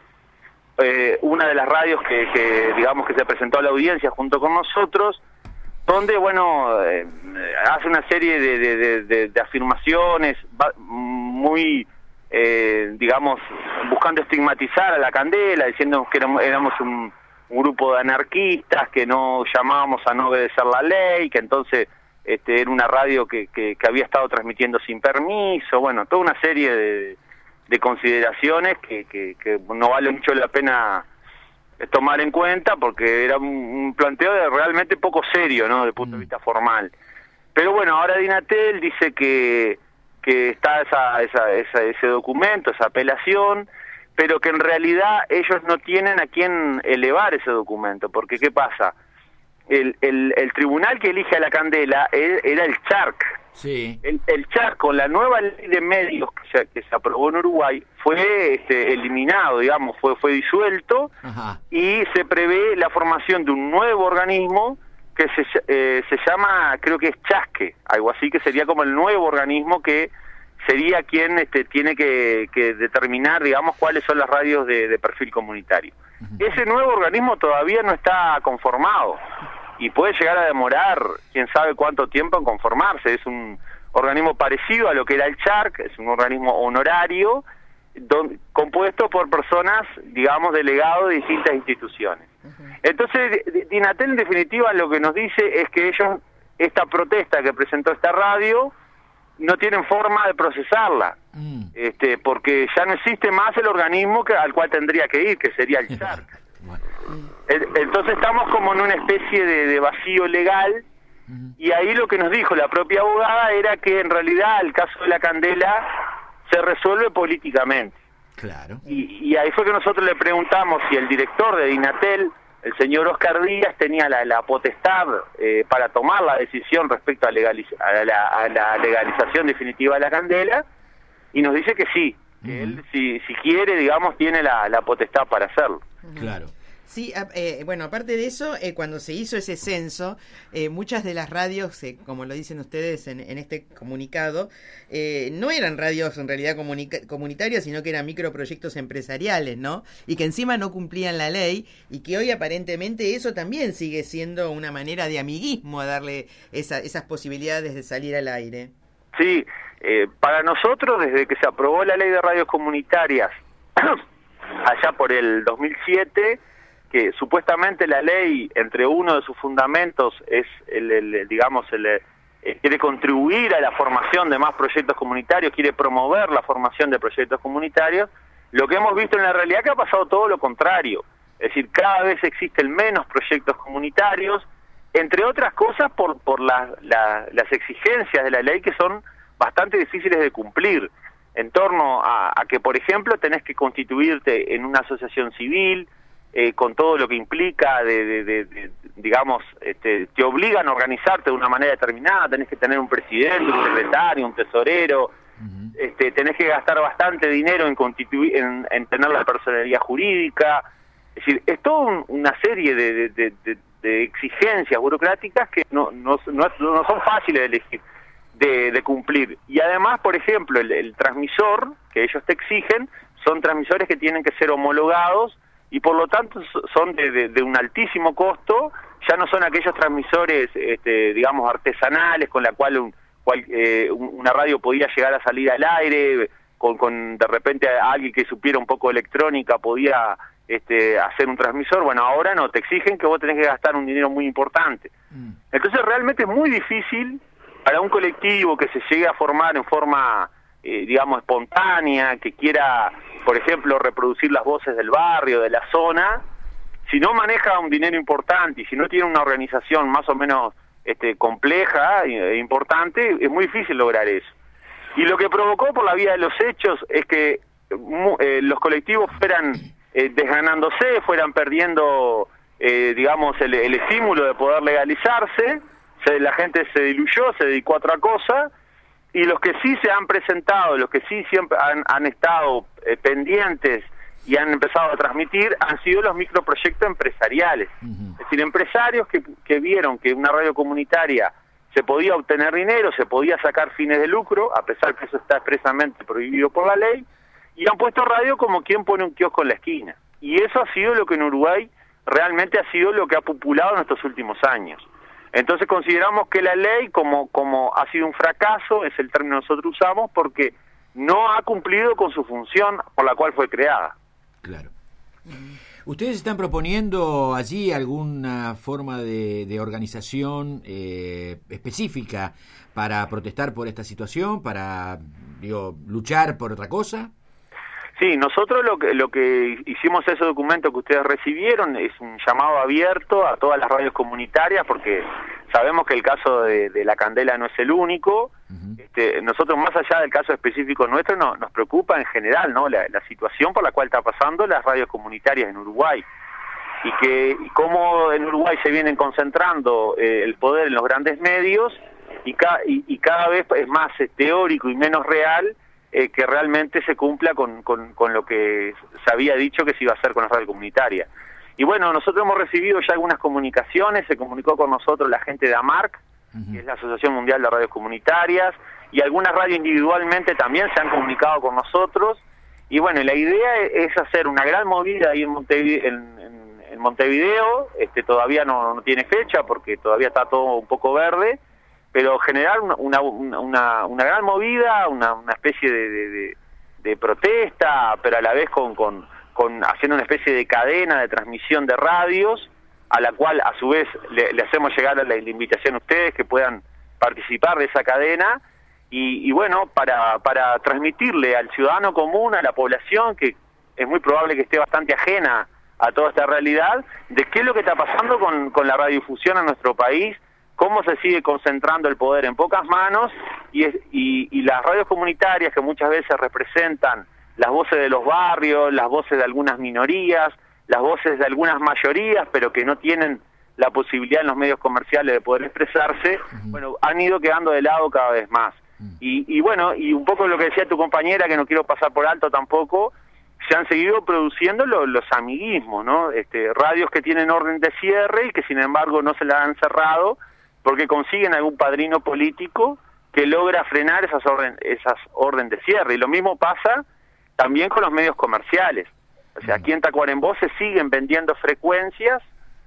eh, una de las radios que, que, digamos, que se presentó a la audiencia junto con nosotros, donde, bueno, eh, hace una serie de, de, de, de, de afirmaciones va, muy, eh, digamos, buscando estigmatizar a la Candela, diciendo que éramos, éramos un un grupo de anarquistas, que no llamábamos a no obedecer la ley, que entonces este, era una radio que, que, que había estado transmitiendo sin permiso, bueno, toda una serie de, de consideraciones que, que, que no vale mucho la pena tomar en cuenta, porque era un, un planteo de realmente poco serio, ¿no?, desde el punto de vista formal. Pero bueno, ahora DINATEL dice que, que está esa, esa, esa, ese documento, esa apelación, pero que en realidad ellos no tienen a quién elevar ese documento, porque ¿qué pasa? El, el, el tribunal que elige a la Candela era el CHARC. Sí. El, el CHARC, con la nueva ley de medios que se, que se aprobó en Uruguay, fue este, eliminado, digamos, fue, fue disuelto. Ajá. Y se prevé la formación de un nuevo organismo que se, eh, se llama, creo que es Chasque, algo así, que sería como el nuevo organismo que sería quien este, tiene que, que determinar, digamos, cuáles son las radios de, de perfil comunitario. Uh-huh. Ese nuevo organismo todavía no está conformado y puede llegar a demorar quién sabe cuánto tiempo en conformarse. Es un organismo parecido a lo que era el CHARC, es un organismo honorario don, compuesto por personas, digamos, delegados de distintas instituciones. Uh-huh. Entonces, DINATEL en definitiva lo que nos dice es que ellos, esta protesta que presentó esta radio, no tienen forma de procesarla, mm. este, porque ya no existe más el organismo que, al cual tendría que ir, que sería el CHARC. Entonces estamos como en una especie de, de vacío legal, mm. y ahí lo que nos dijo la propia abogada era que en realidad el caso de la Candela se resuelve políticamente. Claro. Y, y ahí fue que nosotros le preguntamos si el director de DINATEL, el señor Oscar Díaz, tenía la, la potestad eh, para tomar la decisión respecto a, legaliz- a, la, a la legalización definitiva de la Candela, y nos dice que sí, que uh-huh. él, si, si quiere, digamos, tiene la, la potestad para hacerlo. Uh-huh. Claro. Sí, eh, bueno, aparte de eso, eh, cuando se hizo ese censo, eh, muchas de las radios, eh, como lo dicen ustedes en, en este comunicado, eh, no eran radios en realidad comunica- comunitarias, sino que eran microproyectos empresariales, ¿no? Y que encima no cumplían la ley, y que hoy aparentemente eso también sigue siendo una manera de amiguismo a darle esa, esas posibilidades de salir al aire. Sí, eh, para nosotros, desde que se aprobó la ley de radios comunitarias, allá por el dos mil siete, que supuestamente la ley, entre uno de sus fundamentos, es el, el digamos, el, eh, quiere contribuir a la formación de más proyectos comunitarios, quiere promover la formación de proyectos comunitarios. Lo que hemos visto en la realidad es que ha pasado todo lo contrario, es decir, cada vez existen menos proyectos comunitarios, entre otras cosas por, por la, la, las exigencias de la ley, que son bastante difíciles de cumplir, en torno a, a que, por ejemplo, tenés que constituirte en una asociación civil, Eh, con todo lo que implica, de, de, de, de digamos, este, te obligan a organizarte de una manera determinada, tenés que tener un presidente, un secretario, un tesorero, uh-huh. este, tenés que gastar bastante dinero en, constituir, en, en tener la personalidad jurídica. Es decir, es toda un, una serie de, de, de, de, de exigencias burocráticas que no, no, no, no son fáciles de elegir, de, de cumplir. Y además, por ejemplo, el, el transmisor que ellos te exigen son transmisores que tienen que ser homologados y por lo tanto son de, de, de un altísimo costo. Ya no son aquellos transmisores, este, digamos, artesanales con la cual, un, cual eh, una radio podía llegar a salir al aire, con, con de repente alguien que supiera un poco de electrónica podía este, hacer un transmisor. Bueno, ahora no, te exigen que vos tenés que gastar un dinero muy importante. Mm. Entonces realmente es muy difícil para un colectivo que se llegue a formar en forma, eh, digamos, espontánea, que quiera, por ejemplo, reproducir las voces del barrio, de la zona. Si no maneja un dinero importante y si no tiene una organización más o menos este, compleja e importante, es muy difícil lograr eso. Y lo que provocó por la vía de los hechos es que eh, los colectivos fueran eh, desganándose, fueran perdiendo, eh, digamos, el, el estímulo de poder legalizarse, se, la gente se diluyó, se dedicó a otra cosa, y los que sí se han presentado, los que sí siempre han, han estado eh, pendientes y han empezado a transmitir, han sido los microproyectos empresariales. Uh-huh. Es decir, empresarios que, que vieron que una radio comunitaria se podía obtener dinero, se podía sacar fines de lucro, a pesar que eso está expresamente prohibido por la ley, y han puesto radio como quien pone un kiosco en la esquina. Y eso ha sido lo que en Uruguay realmente ha sido lo que ha populado en estos últimos años. Entonces consideramos que la ley, como, como ha sido un fracaso, es el término que nosotros usamos, porque no ha cumplido con su función por la cual fue creada. Claro. ¿Ustedes están proponiendo allí alguna forma de, de organización eh, específica para protestar por esta situación, para, digo, luchar por otra cosa? Sí, nosotros lo que, lo que hicimos ese documento que ustedes recibieron es un llamado abierto a todas las radios comunitarias, porque sabemos que el caso de, de La Candela no es el único. Uh-huh. Este, nosotros, más allá del caso específico nuestro, no, nos preocupa en general, ¿no?, la, la situación por la cual está pasando las radios comunitarias en Uruguay, y que y cómo en Uruguay se vienen concentrando eh, el poder en los grandes medios, y, ca, y, y cada vez es más eh, teórico y menos real eh, que realmente se cumpla con, con, con lo que se había dicho que se iba a hacer con la radio comunitaria. Y bueno, nosotros hemos recibido ya algunas comunicaciones, se comunicó con nosotros la gente de AMARC, uh-huh, que es la Asociación Mundial de Radios Comunitarias, y algunas radios individualmente también se han comunicado con nosotros, y bueno, la idea es hacer una gran movida ahí en Montevideo, en, en, en Montevideo. Este, todavía no, no tiene fecha porque todavía está todo un poco verde, pero generar una, una, una, una gran movida, una, una especie de, de, de, de protesta, pero a la vez con... con con haciendo una especie de cadena de transmisión de radios, a la cual a su vez le, le hacemos llegar la, la invitación a ustedes que puedan participar de esa cadena, y, y bueno, para, para transmitirle al ciudadano común, a la población, que es muy probable que esté bastante ajena a toda esta realidad, de qué es lo que está pasando con, con la radiodifusión en nuestro país, cómo se sigue concentrando el poder en pocas manos, y, es, y, y las radios comunitarias que muchas veces representan las voces de los barrios, las voces de algunas minorías, las voces de algunas mayorías, pero que no tienen la posibilidad en los medios comerciales de poder expresarse, uh-huh, bueno, han ido quedando de lado cada vez más. Uh-huh. Y, y bueno, y un poco lo que decía tu compañera, que no quiero pasar por alto tampoco, se han seguido produciendo lo, los amiguismos, ¿no? Este, radios que tienen orden de cierre y que sin embargo no se la han cerrado porque consiguen algún padrino político que logra frenar esas orden, esas orden de cierre. Y lo mismo pasa también con los medios comerciales. O sea, aquí en Tacuarembó se siguen vendiendo frecuencias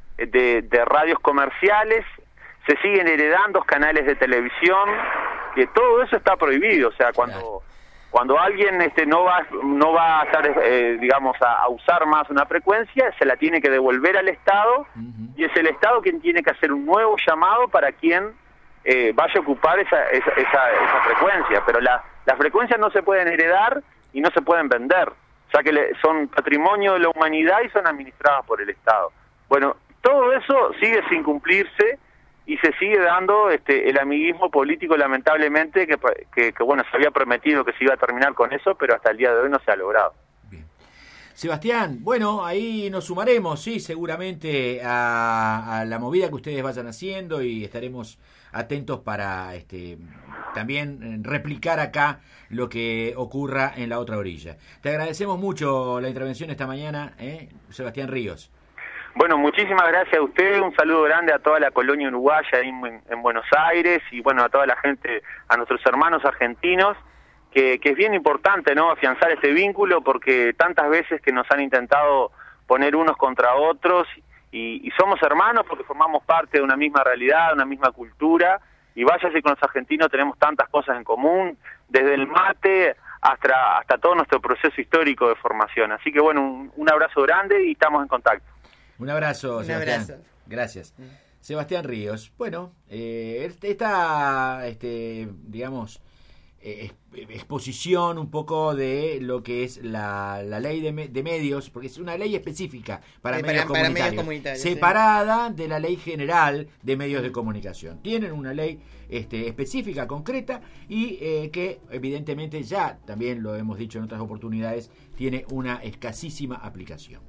de, de radios comerciales, se siguen heredando canales de televisión, que todo eso está prohibido. O sea, cuando cuando alguien este no va no va a estar, eh, digamos, a, a usar más una frecuencia, se la tiene que devolver al Estado, uh-huh, y es el Estado quien tiene que hacer un nuevo llamado para quien eh, vaya a ocupar esa, esa, esa, esa frecuencia. Pero la, las frecuencias no se pueden heredar y no se pueden vender, o sea que le, son patrimonio de la humanidad y son administradas por el Estado. Bueno, todo eso sigue sin cumplirse y se sigue dando este el amiguismo político, lamentablemente, que, que, que bueno, se había prometido que se iba a terminar con eso, pero hasta el día de hoy no se ha logrado. Sebastián, bueno, ahí nos sumaremos, sí, seguramente a, a la movida que ustedes vayan haciendo y estaremos atentos para este también replicar acá lo que ocurra en la otra orilla. Te agradecemos mucho la intervención esta mañana, ¿eh? Sebastián Ríos. Bueno, muchísimas gracias a usted, un saludo grande a toda la colonia uruguaya en, en Buenos Aires y bueno, a toda la gente, a nuestros hermanos argentinos. Que, que es bien importante, ¿no?, afianzar este vínculo porque tantas veces que nos han intentado poner unos contra otros y, y somos hermanos porque formamos parte de una misma realidad, una misma cultura y vaya si con los argentinos tenemos tantas cosas en común, desde el mate hasta, hasta todo nuestro proceso histórico de formación. Así que bueno, un, un abrazo grande y estamos en contacto. Un abrazo, Un Sebastián. abrazo. Gracias. Sebastián Ríos. Bueno, eh, esta, este, digamos... Eh, exposición un poco de lo que es la, la ley de, me, de medios, porque es una ley específica para, Eh, medios, para- para comunitarios, medios comunitarios, separada sí. de la ley general de medios de comunicación. Tienen una ley este, específica, concreta, y eh, que evidentemente ya, también lo hemos dicho en otras oportunidades, tiene una escasísima aplicación.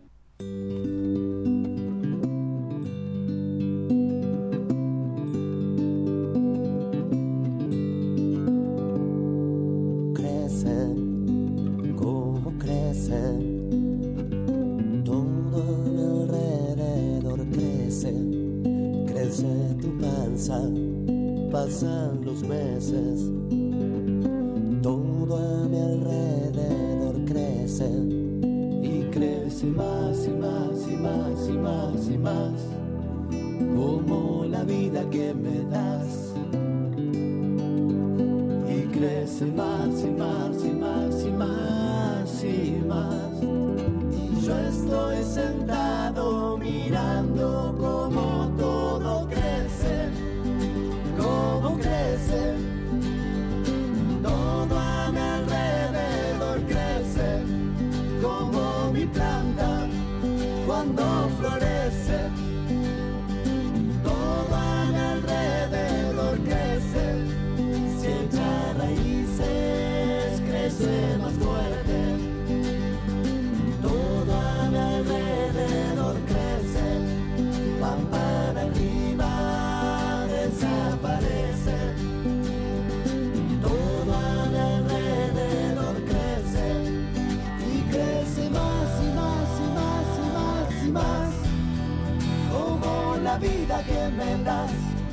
Cómo crece, todo a mi alrededor crece, crece tu panza, pasan los meses, todo a mi alrededor crece, y crece más y más y más y más y más, como la vida que me das. Y crece más y más y más y más y más. Y yo estoy sentado mirando cómo todo crece, cómo crece. Todo a mi alrededor crece, como mi planta cuando florece. Todo a mi alrededor crece. Si echa raíces, crece más fuerte. Todo a mi alrededor crece. Van para arriba, desaparece. Todo a mi alrededor crece. Y crece más y más y más y más y más. Como la vida que me das.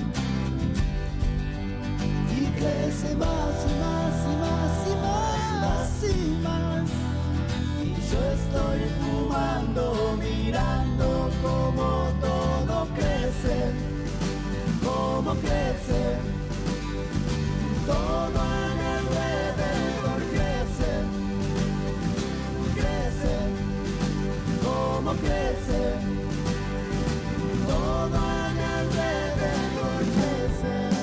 Crece más y más y más y más y más. Y yo estoy fumando, mirando cómo todo crece, cómo crece. Todo a mi alrededor crece, crece, cómo crece. Todo a mi alrededor crece.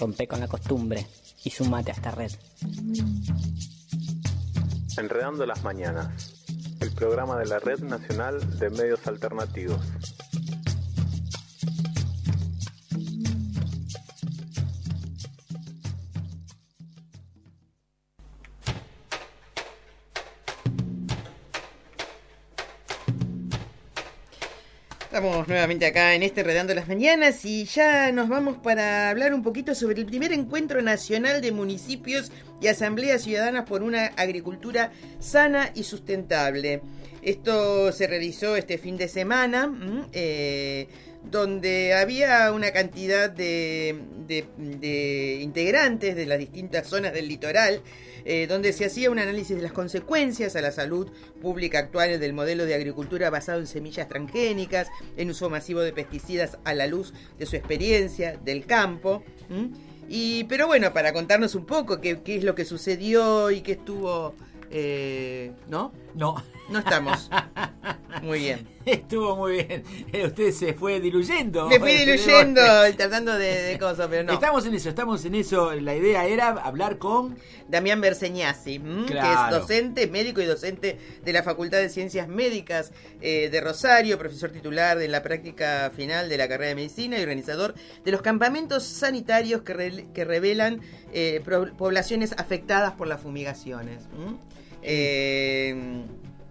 Rompe con la costumbre y sumate a esta red. Enredando las Mañanas, el programa de la Red Nacional de Medios Alternativos. Estamos nuevamente acá en este Enredando las Mañanas y ya nos vamos para hablar un poquito sobre el primer encuentro nacional de municipios y asambleas ciudadanas por una agricultura sana y sustentable. Esto se realizó este fin de semana, eh, donde había una cantidad de, de, de integrantes de las distintas zonas del litoral, Eh, donde se hacía un análisis de las consecuencias a la salud pública actual del modelo de agricultura basado en semillas transgénicas, en uso masivo de pesticidas a la luz de su experiencia del campo. ¿Mm? Y, pero bueno, para contarnos un poco qué, qué es lo que sucedió y qué estuvo... Eh, ¿No? No. No estamos. Muy bien. Estuvo muy bien. Eh, usted se fue diluyendo. Me fui diluyendo, tratando de, de cosas, pero no. Estamos en eso, estamos en eso. La idea era hablar con Damián Berseñasi, claro, que es docente, médico y docente de la Facultad de Ciencias Médicas eh, de Rosario, profesor titular de la práctica final de la carrera de Medicina y organizador de los campamentos sanitarios que, re, que revelan eh, pro, poblaciones afectadas por las fumigaciones. ¿Mm? Eh...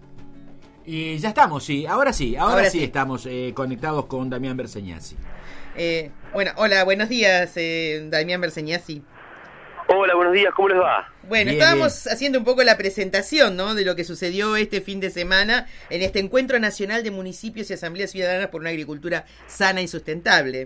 Y ya estamos, sí, ahora sí, ahora, ahora sí, sí estamos eh, conectados con Damián Berseñasi. Eh, bueno, hola, buenos días, eh, Damián Berseñasi. Hola, buenos días, ¿cómo les va? Bueno, bien, estábamos bien. haciendo un poco la presentación, ¿no?, de lo que sucedió este fin de semana en este Encuentro Nacional de Municipios y Asambleas Ciudadanas por una Agricultura Sana y Sustentable.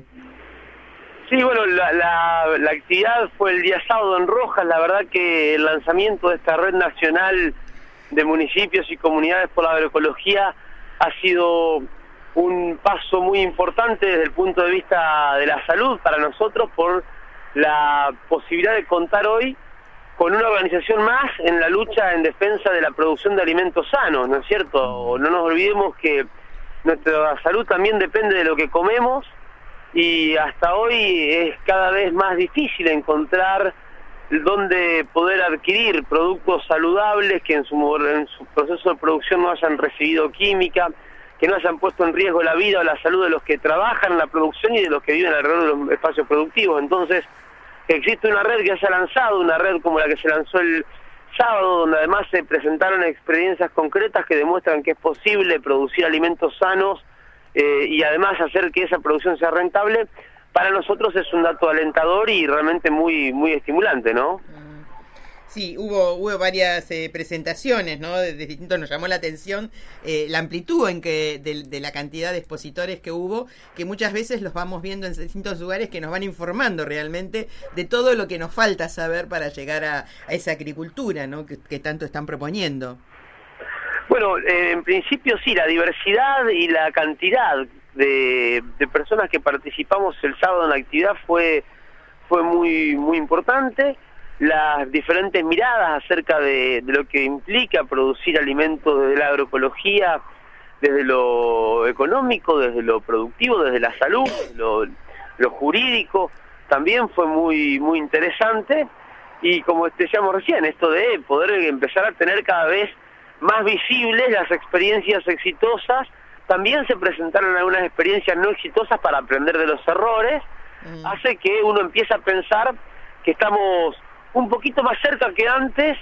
Sí, bueno, la, la, la actividad fue el día sábado en Rojas. La verdad que el lanzamiento de esta red nacional de municipios y comunidades por la agroecología ha sido un paso muy importante desde el punto de vista de la salud para nosotros, por la posibilidad de contar hoy con una organización más en la lucha en defensa de la producción de alimentos sanos, ¿no es cierto? No nos olvidemos que nuestra salud también depende de lo que comemos, y hasta hoy es cada vez más difícil encontrar dónde poder adquirir productos saludables que en su, en su proceso de producción no hayan recibido química, que no hayan puesto en riesgo la vida o la salud de los que trabajan en la producción y de los que viven alrededor de los espacios productivos. Entonces, existe una red que se ha lanzado, una red como la que se lanzó el sábado, donde además se presentaron experiencias concretas que demuestran que es posible producir alimentos sanos eh, y además hacer que esa producción sea rentable. Para nosotros es un dato alentador y realmente muy muy estimulante, ¿no? Sí, hubo hubo varias eh, presentaciones, ¿no? De, de distintos, nos llamó la atención eh, la amplitud en que de, de la cantidad de expositores que hubo, que muchas veces los vamos viendo en distintos lugares que nos van informando realmente de todo lo que nos falta saber para llegar a, a esa agricultura, ¿no?, que, que tanto están proponiendo. Bueno, eh, en principio sí, la diversidad y la cantidad de, de personas que participamos el sábado en la actividad fue fue muy muy importante. Las diferentes miradas acerca de, de lo que implica producir alimentos desde la agroecología, desde lo económico, desde lo productivo, desde la salud, lo, lo jurídico, también fue muy muy interesante. Y como decíamos recién, esto de poder empezar a tener cada vez más visibles las experiencias exitosas. También se presentaron algunas experiencias no exitosas para aprender de los errores. Mm. Hace que uno empiece a pensar que estamos un poquito más cerca que antes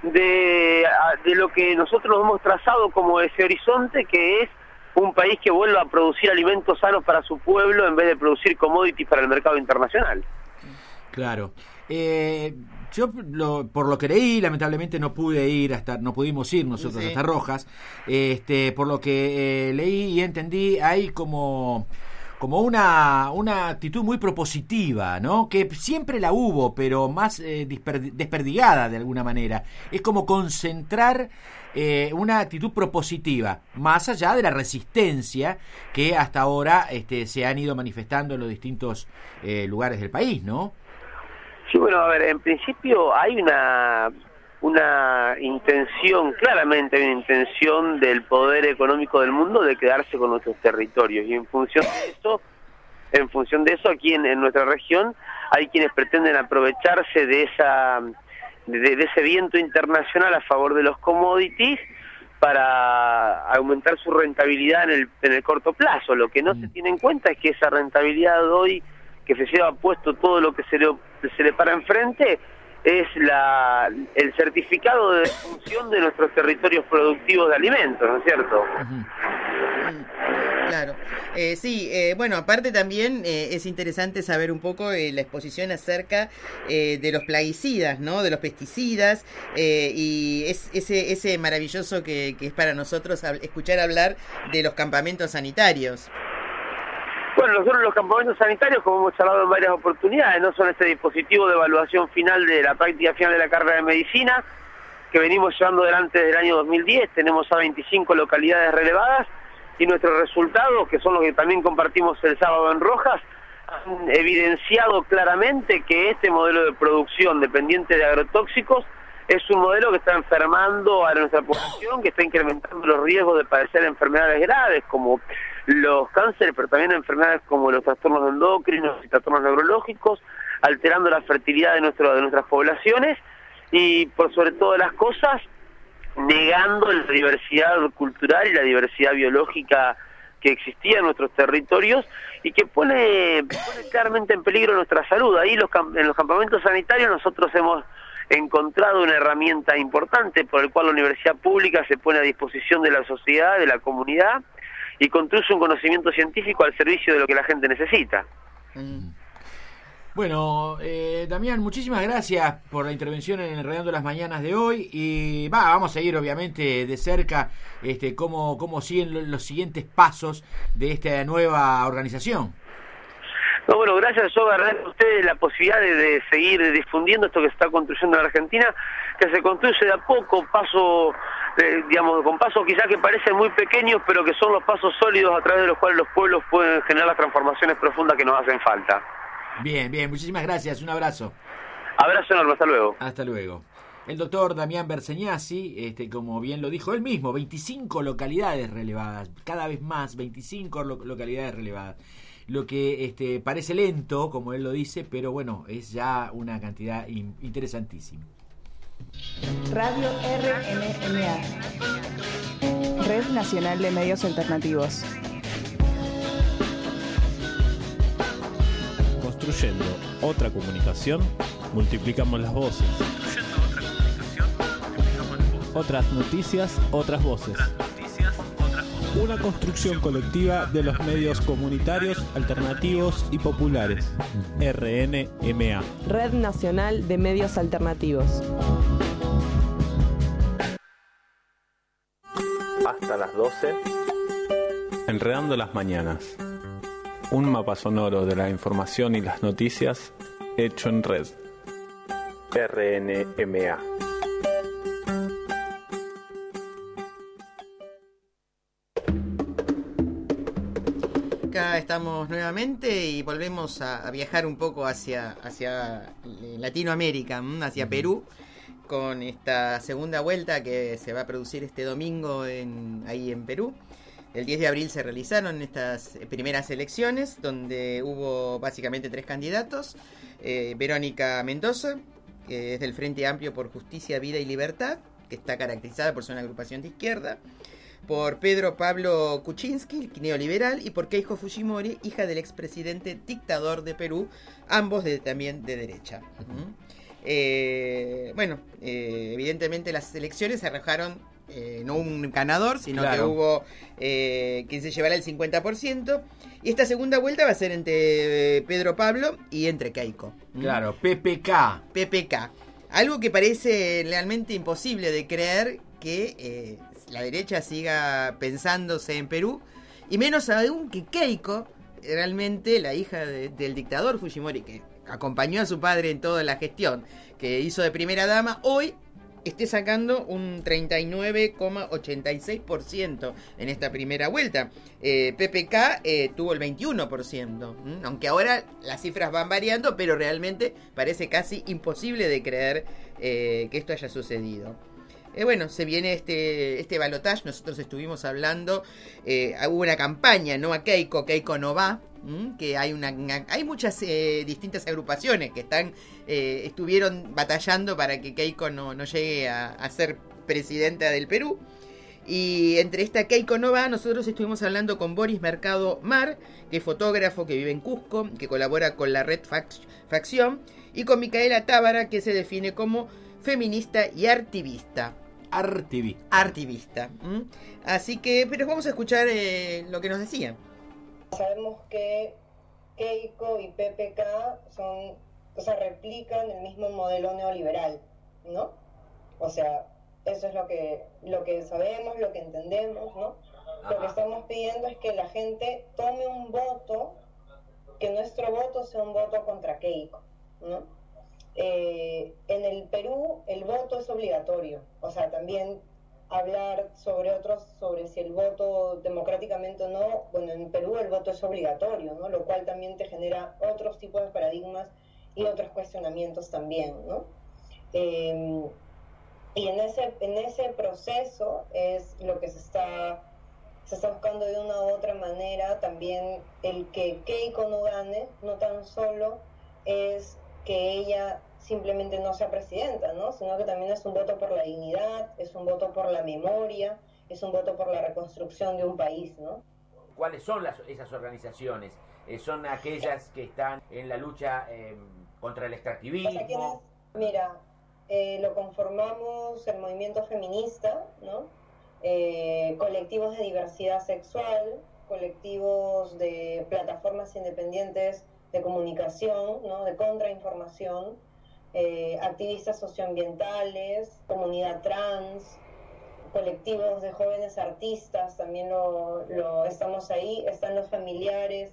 de, de lo que nosotros hemos trazado como ese horizonte, que es un país que vuelva a producir alimentos sanos para su pueblo en vez de producir commodities para el mercado internacional. Claro. Eh, yo lo, por lo que leí, lamentablemente no pude ir hasta, no pudimos ir nosotros sí. hasta Rojas. Este, por lo que eh, leí y entendí, hay como como una una actitud muy propositiva, ¿no? Que siempre la hubo, pero más eh, desperdigada de alguna manera. Es como concentrar eh, una actitud propositiva, más allá de la resistencia que hasta ahora este, se han ido manifestando en los distintos eh, lugares del país, ¿no? Sí, bueno, a ver, en principio hay una una intención, claramente hay una intención del poder económico del mundo de quedarse con nuestros territorios, y en función de eso en función de eso, aquí en, en nuestra región hay quienes pretenden aprovecharse de esa de, de ese viento internacional a favor de los commodities para aumentar su rentabilidad en el, en el corto plazo. Lo que no se tiene en cuenta es que esa rentabilidad hoy, que se lleva puesto todo lo que se le, se le para enfrente, es la el certificado de defunción de nuestros territorios productivos de alimentos, ¿no es cierto? Claro. Eh, sí, eh, bueno, aparte también eh, es interesante saber un poco eh, la exposición acerca eh, de los plaguicidas, ¿no? De los pesticidas eh, y es ese ese maravilloso que, que es para nosotros hab- escuchar hablar de los campamentos sanitarios. Bueno, nosotros los campamentos sanitarios, como hemos charlado en varias oportunidades, no son este dispositivo de evaluación final de la práctica final de la carrera de medicina que venimos llevando adelante desde el año dos mil diez. Tenemos a veinticinco localidades relevadas y nuestros resultados, que son los que también compartimos el sábado en Rojas, han evidenciado claramente que este modelo de producción dependiente de agrotóxicos es un modelo que está enfermando a nuestra población, que está incrementando los riesgos de padecer enfermedades graves como los cánceres, pero también enfermedades como los trastornos endocrinos y trastornos neurológicos, alterando la fertilidad de, nuestro, de nuestras poblaciones y, por sobre todas las cosas, negando la diversidad cultural y la diversidad biológica que existía en nuestros territorios y que pone, pone claramente en peligro nuestra salud. Ahí los, en los campamentos sanitarios nosotros hemos encontrado una herramienta importante por el cual la universidad pública se pone a disposición de la sociedad, de la comunidad, y construye un conocimiento científico al servicio de lo que la gente necesita. Mm. Bueno, eh, Damián, muchísimas gracias por la intervención en Enredando las Mañanas de hoy y va, vamos a seguir obviamente de cerca este cómo, cómo siguen los siguientes pasos de esta nueva organización. No, bueno, gracias yo agarré a ustedes la posibilidad de, de seguir difundiendo esto que se está construyendo en Argentina, que se construye de a poco, paso, eh, digamos, con pasos quizás que parecen muy pequeños, pero que son los pasos sólidos a través de los cuales los pueblos pueden generar las transformaciones profundas que nos hacen falta. Bien, bien, muchísimas gracias, un abrazo. Abrazo enorme, hasta luego. Hasta luego. El doctor Damián Berseñasi, este, como bien lo dijo él mismo, veinticinco localidades relevadas, cada vez más, veinticinco lo- localidades relevadas. Lo que este, parece lento, como él lo dice, pero bueno, es ya una cantidad in- interesantísima. Radio R N M A, Red Nacional de Medios Alternativos. Construyendo otra comunicación, multiplicamos las voces. Otras noticias, otras voces. Una construcción colectiva de los medios comunitarios, alternativos y populares. R N M A. Red Nacional de Medios Alternativos. Hasta las doce. Enredando las Mañanas. Un mapa sonoro de la información y las noticias hecho en red. R N M A. Acá estamos nuevamente y volvemos a, a viajar un poco hacia, hacia Latinoamérica, ¿m? hacia Perú, con esta segunda vuelta que se va a producir este domingo en, ahí en Perú. El diez de abril se realizaron estas primeras elecciones, donde hubo básicamente tres candidatos. Eh, Verónica Mendoza, que es del Frente Amplio por Justicia, Vida y Libertad, que está caracterizada por ser una agrupación de izquierda. Por Pedro Pablo Kuczynski, neoliberal, y por Keiko Fujimori, hija del expresidente dictador de Perú, ambos de, también de derecha. Uh-huh. eh, bueno, eh, evidentemente las elecciones arrojaron eh, no un ganador, sino claro. que hubo eh, quien se llevará el cincuenta por ciento, y esta segunda vuelta va a ser entre Pedro Pablo y entre Keiko. Claro, P P K. P P K. Algo que parece realmente imposible de creer que eh, la derecha siga pensándose en Perú, y menos aún que Keiko, realmente la hija de, del dictador Fujimori, que acompañó a su padre en toda la gestión que hizo de primera dama, hoy esté sacando un treinta y nueve coma ochenta y seis por ciento en esta primera vuelta. Eh, P P K eh, tuvo el veintiuno por ciento, ¿m? Aunque ahora las cifras van variando, pero realmente parece casi imposible de creer eh, que esto haya sucedido. Eh, bueno, se viene este este balotaje. Nosotros estuvimos hablando, eh, hubo una campaña, no a Keiko, Keiko no va, ¿m? Que hay una, una hay muchas eh, distintas agrupaciones que están eh, estuvieron batallando para que Keiko no, no llegue a, a ser presidenta del Perú. Y entre esta Keiko no va, nosotros estuvimos hablando con Boris Mercado Mar, que es fotógrafo, que vive en Cusco, que colabora con la red Fac- Facción, y con Micaela Tábara, que se define como feminista y artivista. Artivista. Artivista. ¿Mm? Así que, pero vamos a escuchar eh, lo que nos decía. Sabemos que Keiko y P P K son, o sea, replican el mismo modelo neoliberal, ¿no? O sea, eso es lo que, lo que sabemos, lo que entendemos, ¿no? Lo que estamos pidiendo es que la gente tome un voto, que nuestro voto sea un voto contra Keiko, ¿no? Eh, en el Perú el voto es obligatorio, o sea, también hablar sobre otros, sobre si el voto democráticamente o no, bueno, en Perú el voto es obligatorio, ¿no? Lo cual también te genera otros tipos de paradigmas y otros cuestionamientos también, ¿no? Eh, y en ese, en ese proceso es lo que se está, se está buscando de una u otra manera también el que Keiko no gane, no tan solo es que ella simplemente no sea presidenta, ¿no? Sino que también es un voto por la dignidad, es un voto por la memoria, es un voto por la reconstrucción de un país, ¿no? ¿Cuáles son las, esas organizaciones? Eh, ¿Son aquellas que están en la lucha eh, contra el extractivismo? O sea, ¿quiénes? Mira, eh, lo conformamos el movimiento feminista, ¿no? Eh, colectivos de diversidad sexual, colectivos de plataformas independientes de comunicación, ¿no? De contrainformación, eh, activistas socioambientales, comunidad trans, colectivos de jóvenes artistas, también lo, lo estamos ahí, están los familiares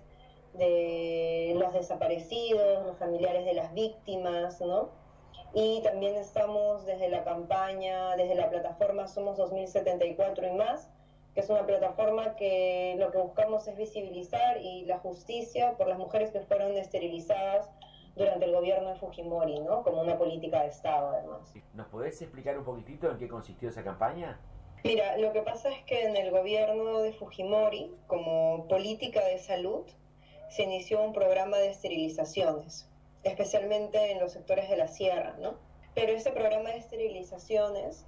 de los desaparecidos, los familiares de las víctimas, ¿no? Y también estamos desde la campaña, desde la plataforma Somos dos mil setenta y cuatro y más, que es una plataforma que lo que buscamos es visibilizar y la justicia por las mujeres que fueron esterilizadas durante el gobierno de Fujimori, ¿no? Como una política de Estado, además. ¿Nos podés explicar un poquitito en qué consistió esa campaña? Mira, lo que pasa es que en el gobierno de Fujimori, como política de salud, se inició un programa de esterilizaciones, especialmente en los sectores de la sierra, ¿no? Pero ese programa de esterilizaciones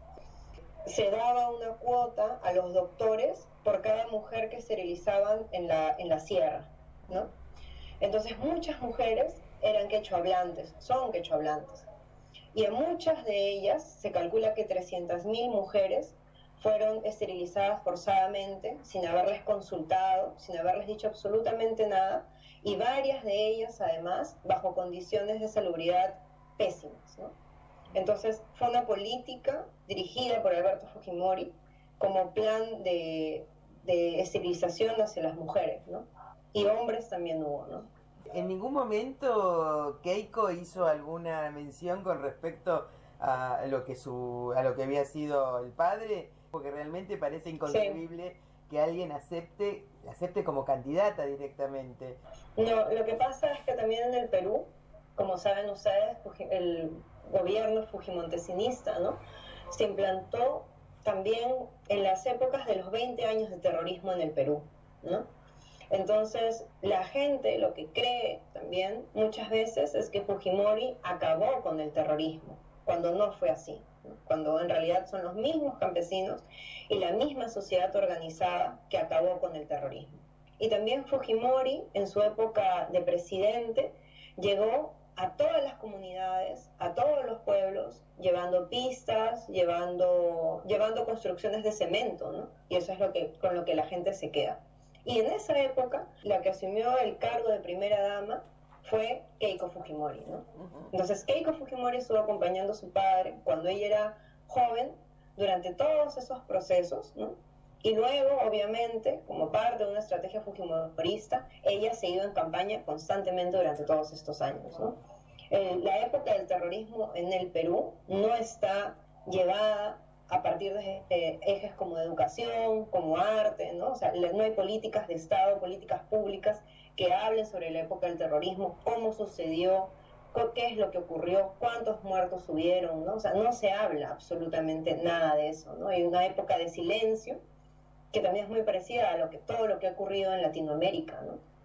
se daba una cuota a los doctores por cada mujer que esterilizaban en la, en la sierra, ¿no? Entonces muchas mujeres eran quechohablantes, son quechohablantes, y en muchas de ellas se calcula que trescientas mil mujeres fueron esterilizadas forzadamente, sin haberles consultado, sin haberles dicho absolutamente nada, y varias de ellas además bajo condiciones de salubridad pésimas, ¿no? Entonces fue una política dirigida por Alberto Fujimori como plan de, de esterilización hacia las mujeres, ¿no? Y hombres también hubo, ¿no? ¿En ningún momento Keiko hizo alguna mención con respecto a lo que su a lo que había sido el padre? Porque realmente parece inconcebible sí. que alguien acepte acepte como candidata directamente. No, lo que pasa es que también en el Perú, como saben ustedes, el gobierno fujimontesinista, ¿no? Se implantó también en las épocas de los veinte años de terrorismo en el Perú, ¿no? Entonces, la gente lo que cree también muchas veces es que Fujimori acabó con el terrorismo, cuando no fue así, ¿no? Cuando en realidad son los mismos campesinos y la misma sociedad organizada que acabó con el terrorismo. Y también Fujimori, en su época de presidente, llegó a todas las comunidades, a todos los pueblos, llevando pistas, llevando, llevando construcciones de cemento, ¿no? Y eso es lo que, con lo que la gente se queda. Y en esa época, la que asumió el cargo de primera dama fue Keiko Fujimori, ¿no? Entonces, Keiko Fujimori estuvo acompañando a su padre cuando ella era joven, durante todos esos procesos, ¿no? Y luego, obviamente, como parte de una estrategia fujimorista, ella se ido en campaña constantemente durante todos estos años, ¿no? Eh, la época del terrorismo en el Perú no está llevada a partir de eh, ejes como educación, como arte, ¿no? O sea, no hay políticas de Estado, políticas públicas que hablen sobre la época del terrorismo, cómo sucedió, qué es lo que ocurrió, cuántos muertos hubieron, ¿no? O sea, no se habla absolutamente nada de eso, ¿no? Hay una época de silencio que también es muy parecida a lo que todo lo que ha ocurrido en Latinoamérica, ¿no?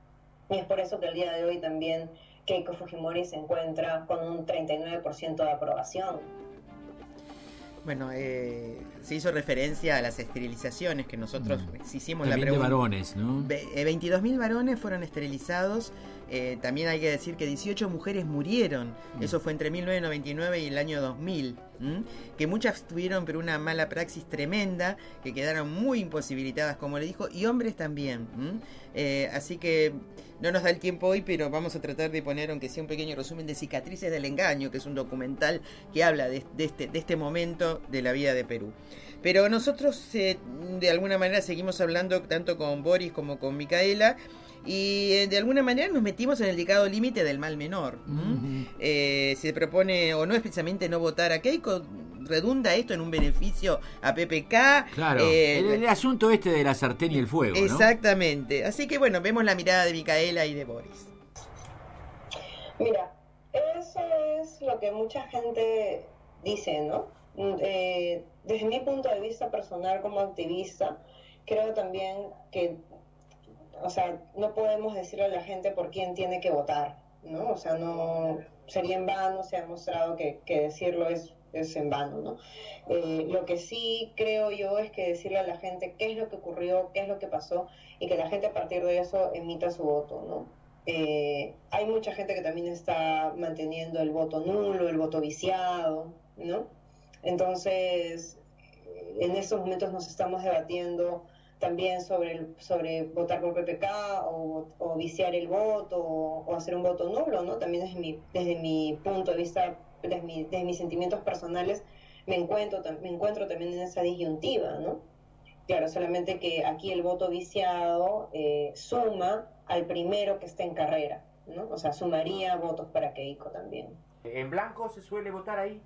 Y es por eso que el día de hoy también Keiko Fujimori se encuentra con un treinta y nueve por ciento de aprobación. Bueno, eh, se hizo referencia a las esterilizaciones que nosotros mm. hicimos también la pregunta. de varones, ¿no? veintidós mil varones fueron esterilizados. Eh, también hay que decir que dieciocho mujeres murieron. Mm. Eso fue entre mil novecientos noventa y nueve y el año dos mil. ¿Mm? Que muchas tuvieron pero una mala praxis tremenda, que quedaron muy imposibilitadas, como le dijo, y hombres también. ¿Mm? Eh, así que no nos da el tiempo hoy, pero vamos a tratar de poner, aunque sea un pequeño resumen de Cicatrices del Engaño, que es un documental que habla de, de, este, de este momento de la vida de Perú. Pero nosotros eh, de alguna manera seguimos hablando tanto con Boris como con Micaela, y eh, de alguna manera nos metimos en el delicado límite del mal menor. ¿Mm? Uh-huh. eh, se propone, o no es precisamente no votar a Keiko, redunda esto en un beneficio a P P K. Claro, eh, el, el asunto este de la sartén y el fuego, ¿no? Exactamente. Así que bueno, vemos la mirada de Micaela y de Boris. Mira, eso es lo que mucha gente dice, ¿no? Eh, desde mi punto de vista personal como activista, creo también que, o sea, no podemos decirle a la gente por quién tiene que votar, ¿no? O sea, no sería en vano, se ha mostrado que, que decirlo es, es en vano, ¿no? Eh, lo que sí creo yo es que decirle a la gente qué es lo que ocurrió, qué es lo que pasó, y que la gente a partir de eso emita su voto, ¿no? Eh, hay mucha gente que también está manteniendo el voto nulo, el voto viciado, ¿no? Entonces, en estos momentos nos estamos debatiendo también sobre el, sobre votar por P P K o, o viciar el voto o, o hacer un voto nulo, ¿no? También desde mi, desde mi punto de vista, desde, mi, desde mis sentimientos personales, me encuentro, me encuentro también en esa disyuntiva, ¿no? Claro, solamente que aquí el voto viciado eh, suma al primero que está en carrera, ¿no? O sea, sumaría votos para Keiko también. ¿En blanco se suele votar ahí?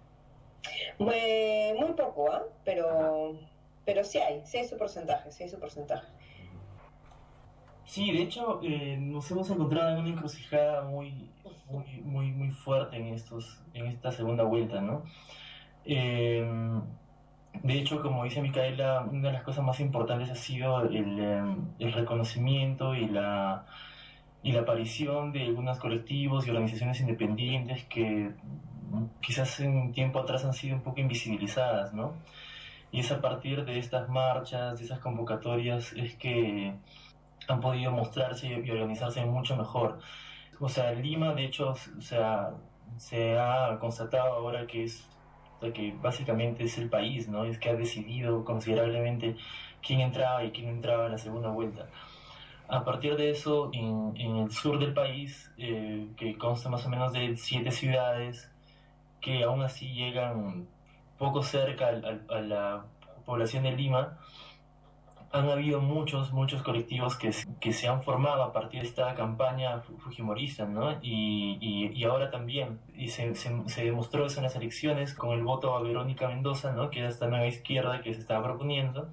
Muy, muy poco, ¿eh? Pero, pero sí hay, sí hay su porcentaje, sí hay su porcentaje. Sí, de hecho, eh, nos hemos encontrado en una encrucijada muy, muy, muy, muy fuerte en estos, en esta segunda vuelta, ¿no? Eh, de hecho, como dice Micaela, una de las cosas más importantes ha sido el, eh, el reconocimiento y la, y la aparición de algunos colectivos y organizaciones independientes que quizás en un tiempo atrás han sido un poco invisibilizadas, ¿no? Y es a partir de estas marchas, de esas convocatorias, es que han podido mostrarse y organizarse mucho mejor. O sea, Lima, de hecho, o sea, se ha constatado ahora que es, o sea, que básicamente es el país, ¿no? Es que ha decidido considerablemente quién entraba y quién no entraba a la segunda vuelta. A partir de eso, en, en el sur del país, eh, que consta más o menos de siete ciudades, que aún así llegan poco cerca al, al, a la población de Lima, han habido muchos, muchos colectivos que, que se han formado a partir de esta campaña fujimorista, ¿no? Y, y, y ahora también, y se, se, se demostró eso en las elecciones con el voto a Verónica Mendoza, ¿no? Que era esta nueva izquierda que se estaba proponiendo,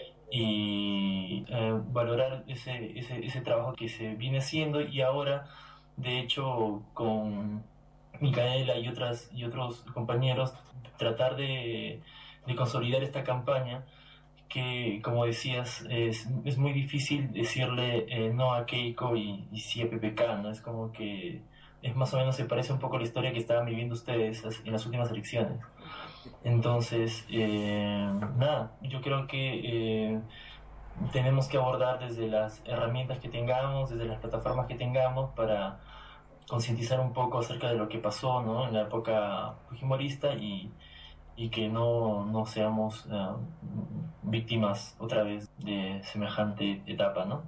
y eh, valorar ese, ese, ese trabajo que se viene haciendo, y ahora, de hecho, con Micaela y otras y otros compañeros, tratar de, de consolidar esta campaña que, como decías, es, es muy difícil decirle eh, no a Keiko y, y sí a P P K, ¿no? Es como que es más o menos, se parece un poco a la historia que estaban viviendo ustedes en las últimas elecciones. Entonces, eh, nada, yo creo que eh, tenemos que abordar desde las herramientas que tengamos, desde las plataformas que tengamos, para concientizar un poco acerca de lo que pasó, ¿no? En la época fujimorista, y, y que no, no seamos uh, víctimas otra vez de semejante etapa, ¿no?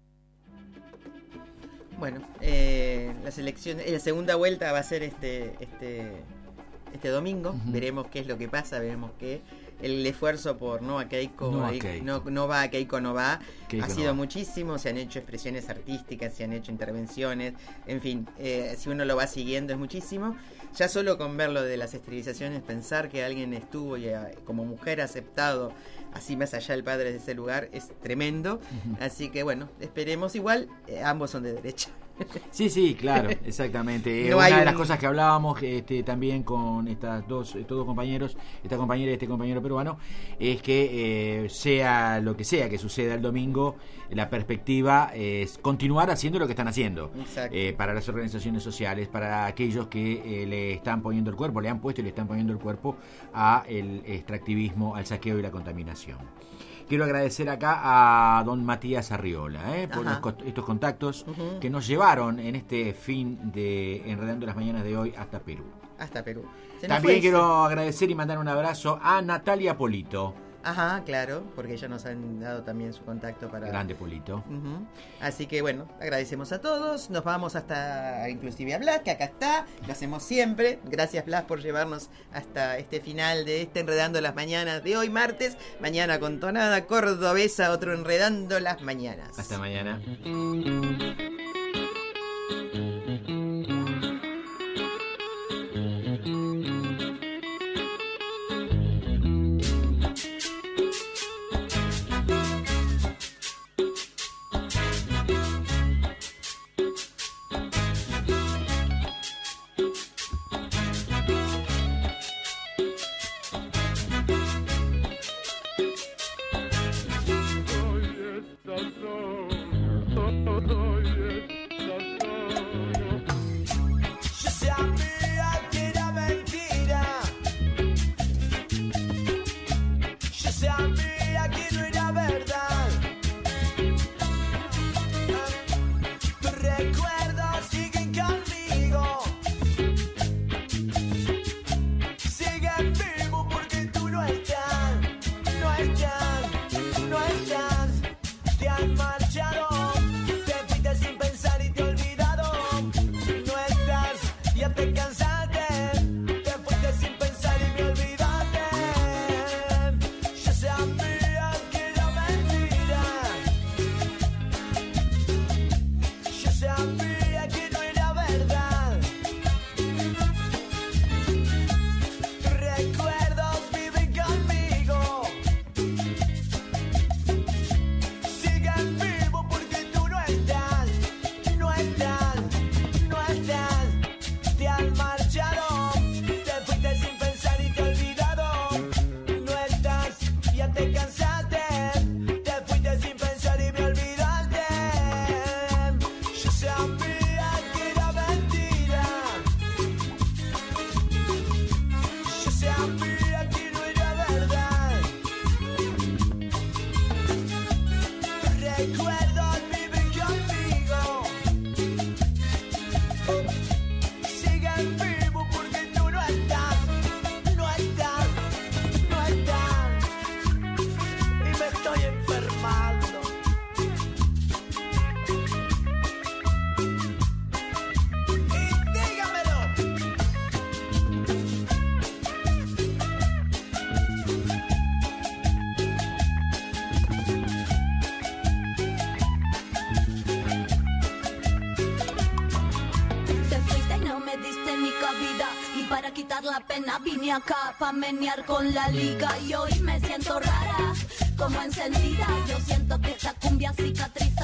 Bueno, eh, las elecciones, la segunda vuelta va a ser este este este domingo. Uh-huh. Veremos qué es lo que pasa, veremos que el esfuerzo por no a Keiko, no, a Keiko. no, no va a Keiko, no va, Keiko ha sido no va. muchísimo, se han hecho expresiones artísticas, se han hecho intervenciones, en fin, eh, si uno lo va siguiendo es muchísimo. Ya solo con ver lo de las esterilizaciones, pensar que alguien estuvo y a, como mujer aceptado, así más allá del padre de ese lugar, es tremendo. Uh-huh. Así que bueno, esperemos. Igual, eh, ambos son de derecha. Sí, sí, claro, exactamente. No Una hay de un- las cosas que hablábamos este, también con estas dos, estos dos compañeros, esta compañera y este compañero peruano, es que eh, sea lo que sea que suceda el domingo, la perspectiva es continuar haciendo lo que están haciendo. Exacto. Eh, para las organizaciones sociales, para aquellos que eh, le están poniendo el cuerpo, le han puesto y le están poniendo el cuerpo a el extractivismo, al saqueo y la contaminación. Quiero agradecer acá a don Matías Arriola eh, por Ajá. los, estos contactos Ujú. que nos llevaron en este fin de Enredando las Mañanas de hoy hasta Perú. Hasta Perú. Se nos También fue quiero agradecer y mandar un abrazo a Natalia Polito. Ajá, claro, porque ellos nos han dado también su contacto para... Grande Polito. Ujú. Así que bueno, agradecemos a todos. Nos vamos hasta inclusive a Blas, que acá está. Lo hacemos siempre. Gracias, Blas, por llevarnos hasta este final de este Enredando las Mañanas de hoy, martes. Mañana con tonada cordobesa, otro Enredando las Mañanas. Hasta mañana. Yo sabía que era mentira. Yo sabía que no era verdad. Tus recuerdos siguen conmigo. Siguen vivos porque tú no estás. No estás, no estás. Te han marchado. Te fuiste sin pensar y te he olvidado. No estás, ya te cansaste. Te fuiste sin pensar y me olvidaste. Yo sabía que era mentira. Yo sabía que no era verdad. Tus recuerdos viven conmigo. Siguen vivos porque tú no estás. No estás, no estás. Te has marchado. Te fuiste sin pensar y te he olvidado. No estás, ya te cansaste. Te fuiste sin pensar y me olvidaste. Yo sabía que era mentira. Yo sabía que no era verdad. Tus recuerdos viven conmigo. Siguen vivos porque tú no estás. No estás, no estás. Y me estoy enfermando. Y dígamelo. Te fuiste y no me diste ni cabida. Y para quitar la pena vine acá pa' menear con la liga. Y hoy me siento rara, como encendida. Yo siento que esta cumbia cicatriza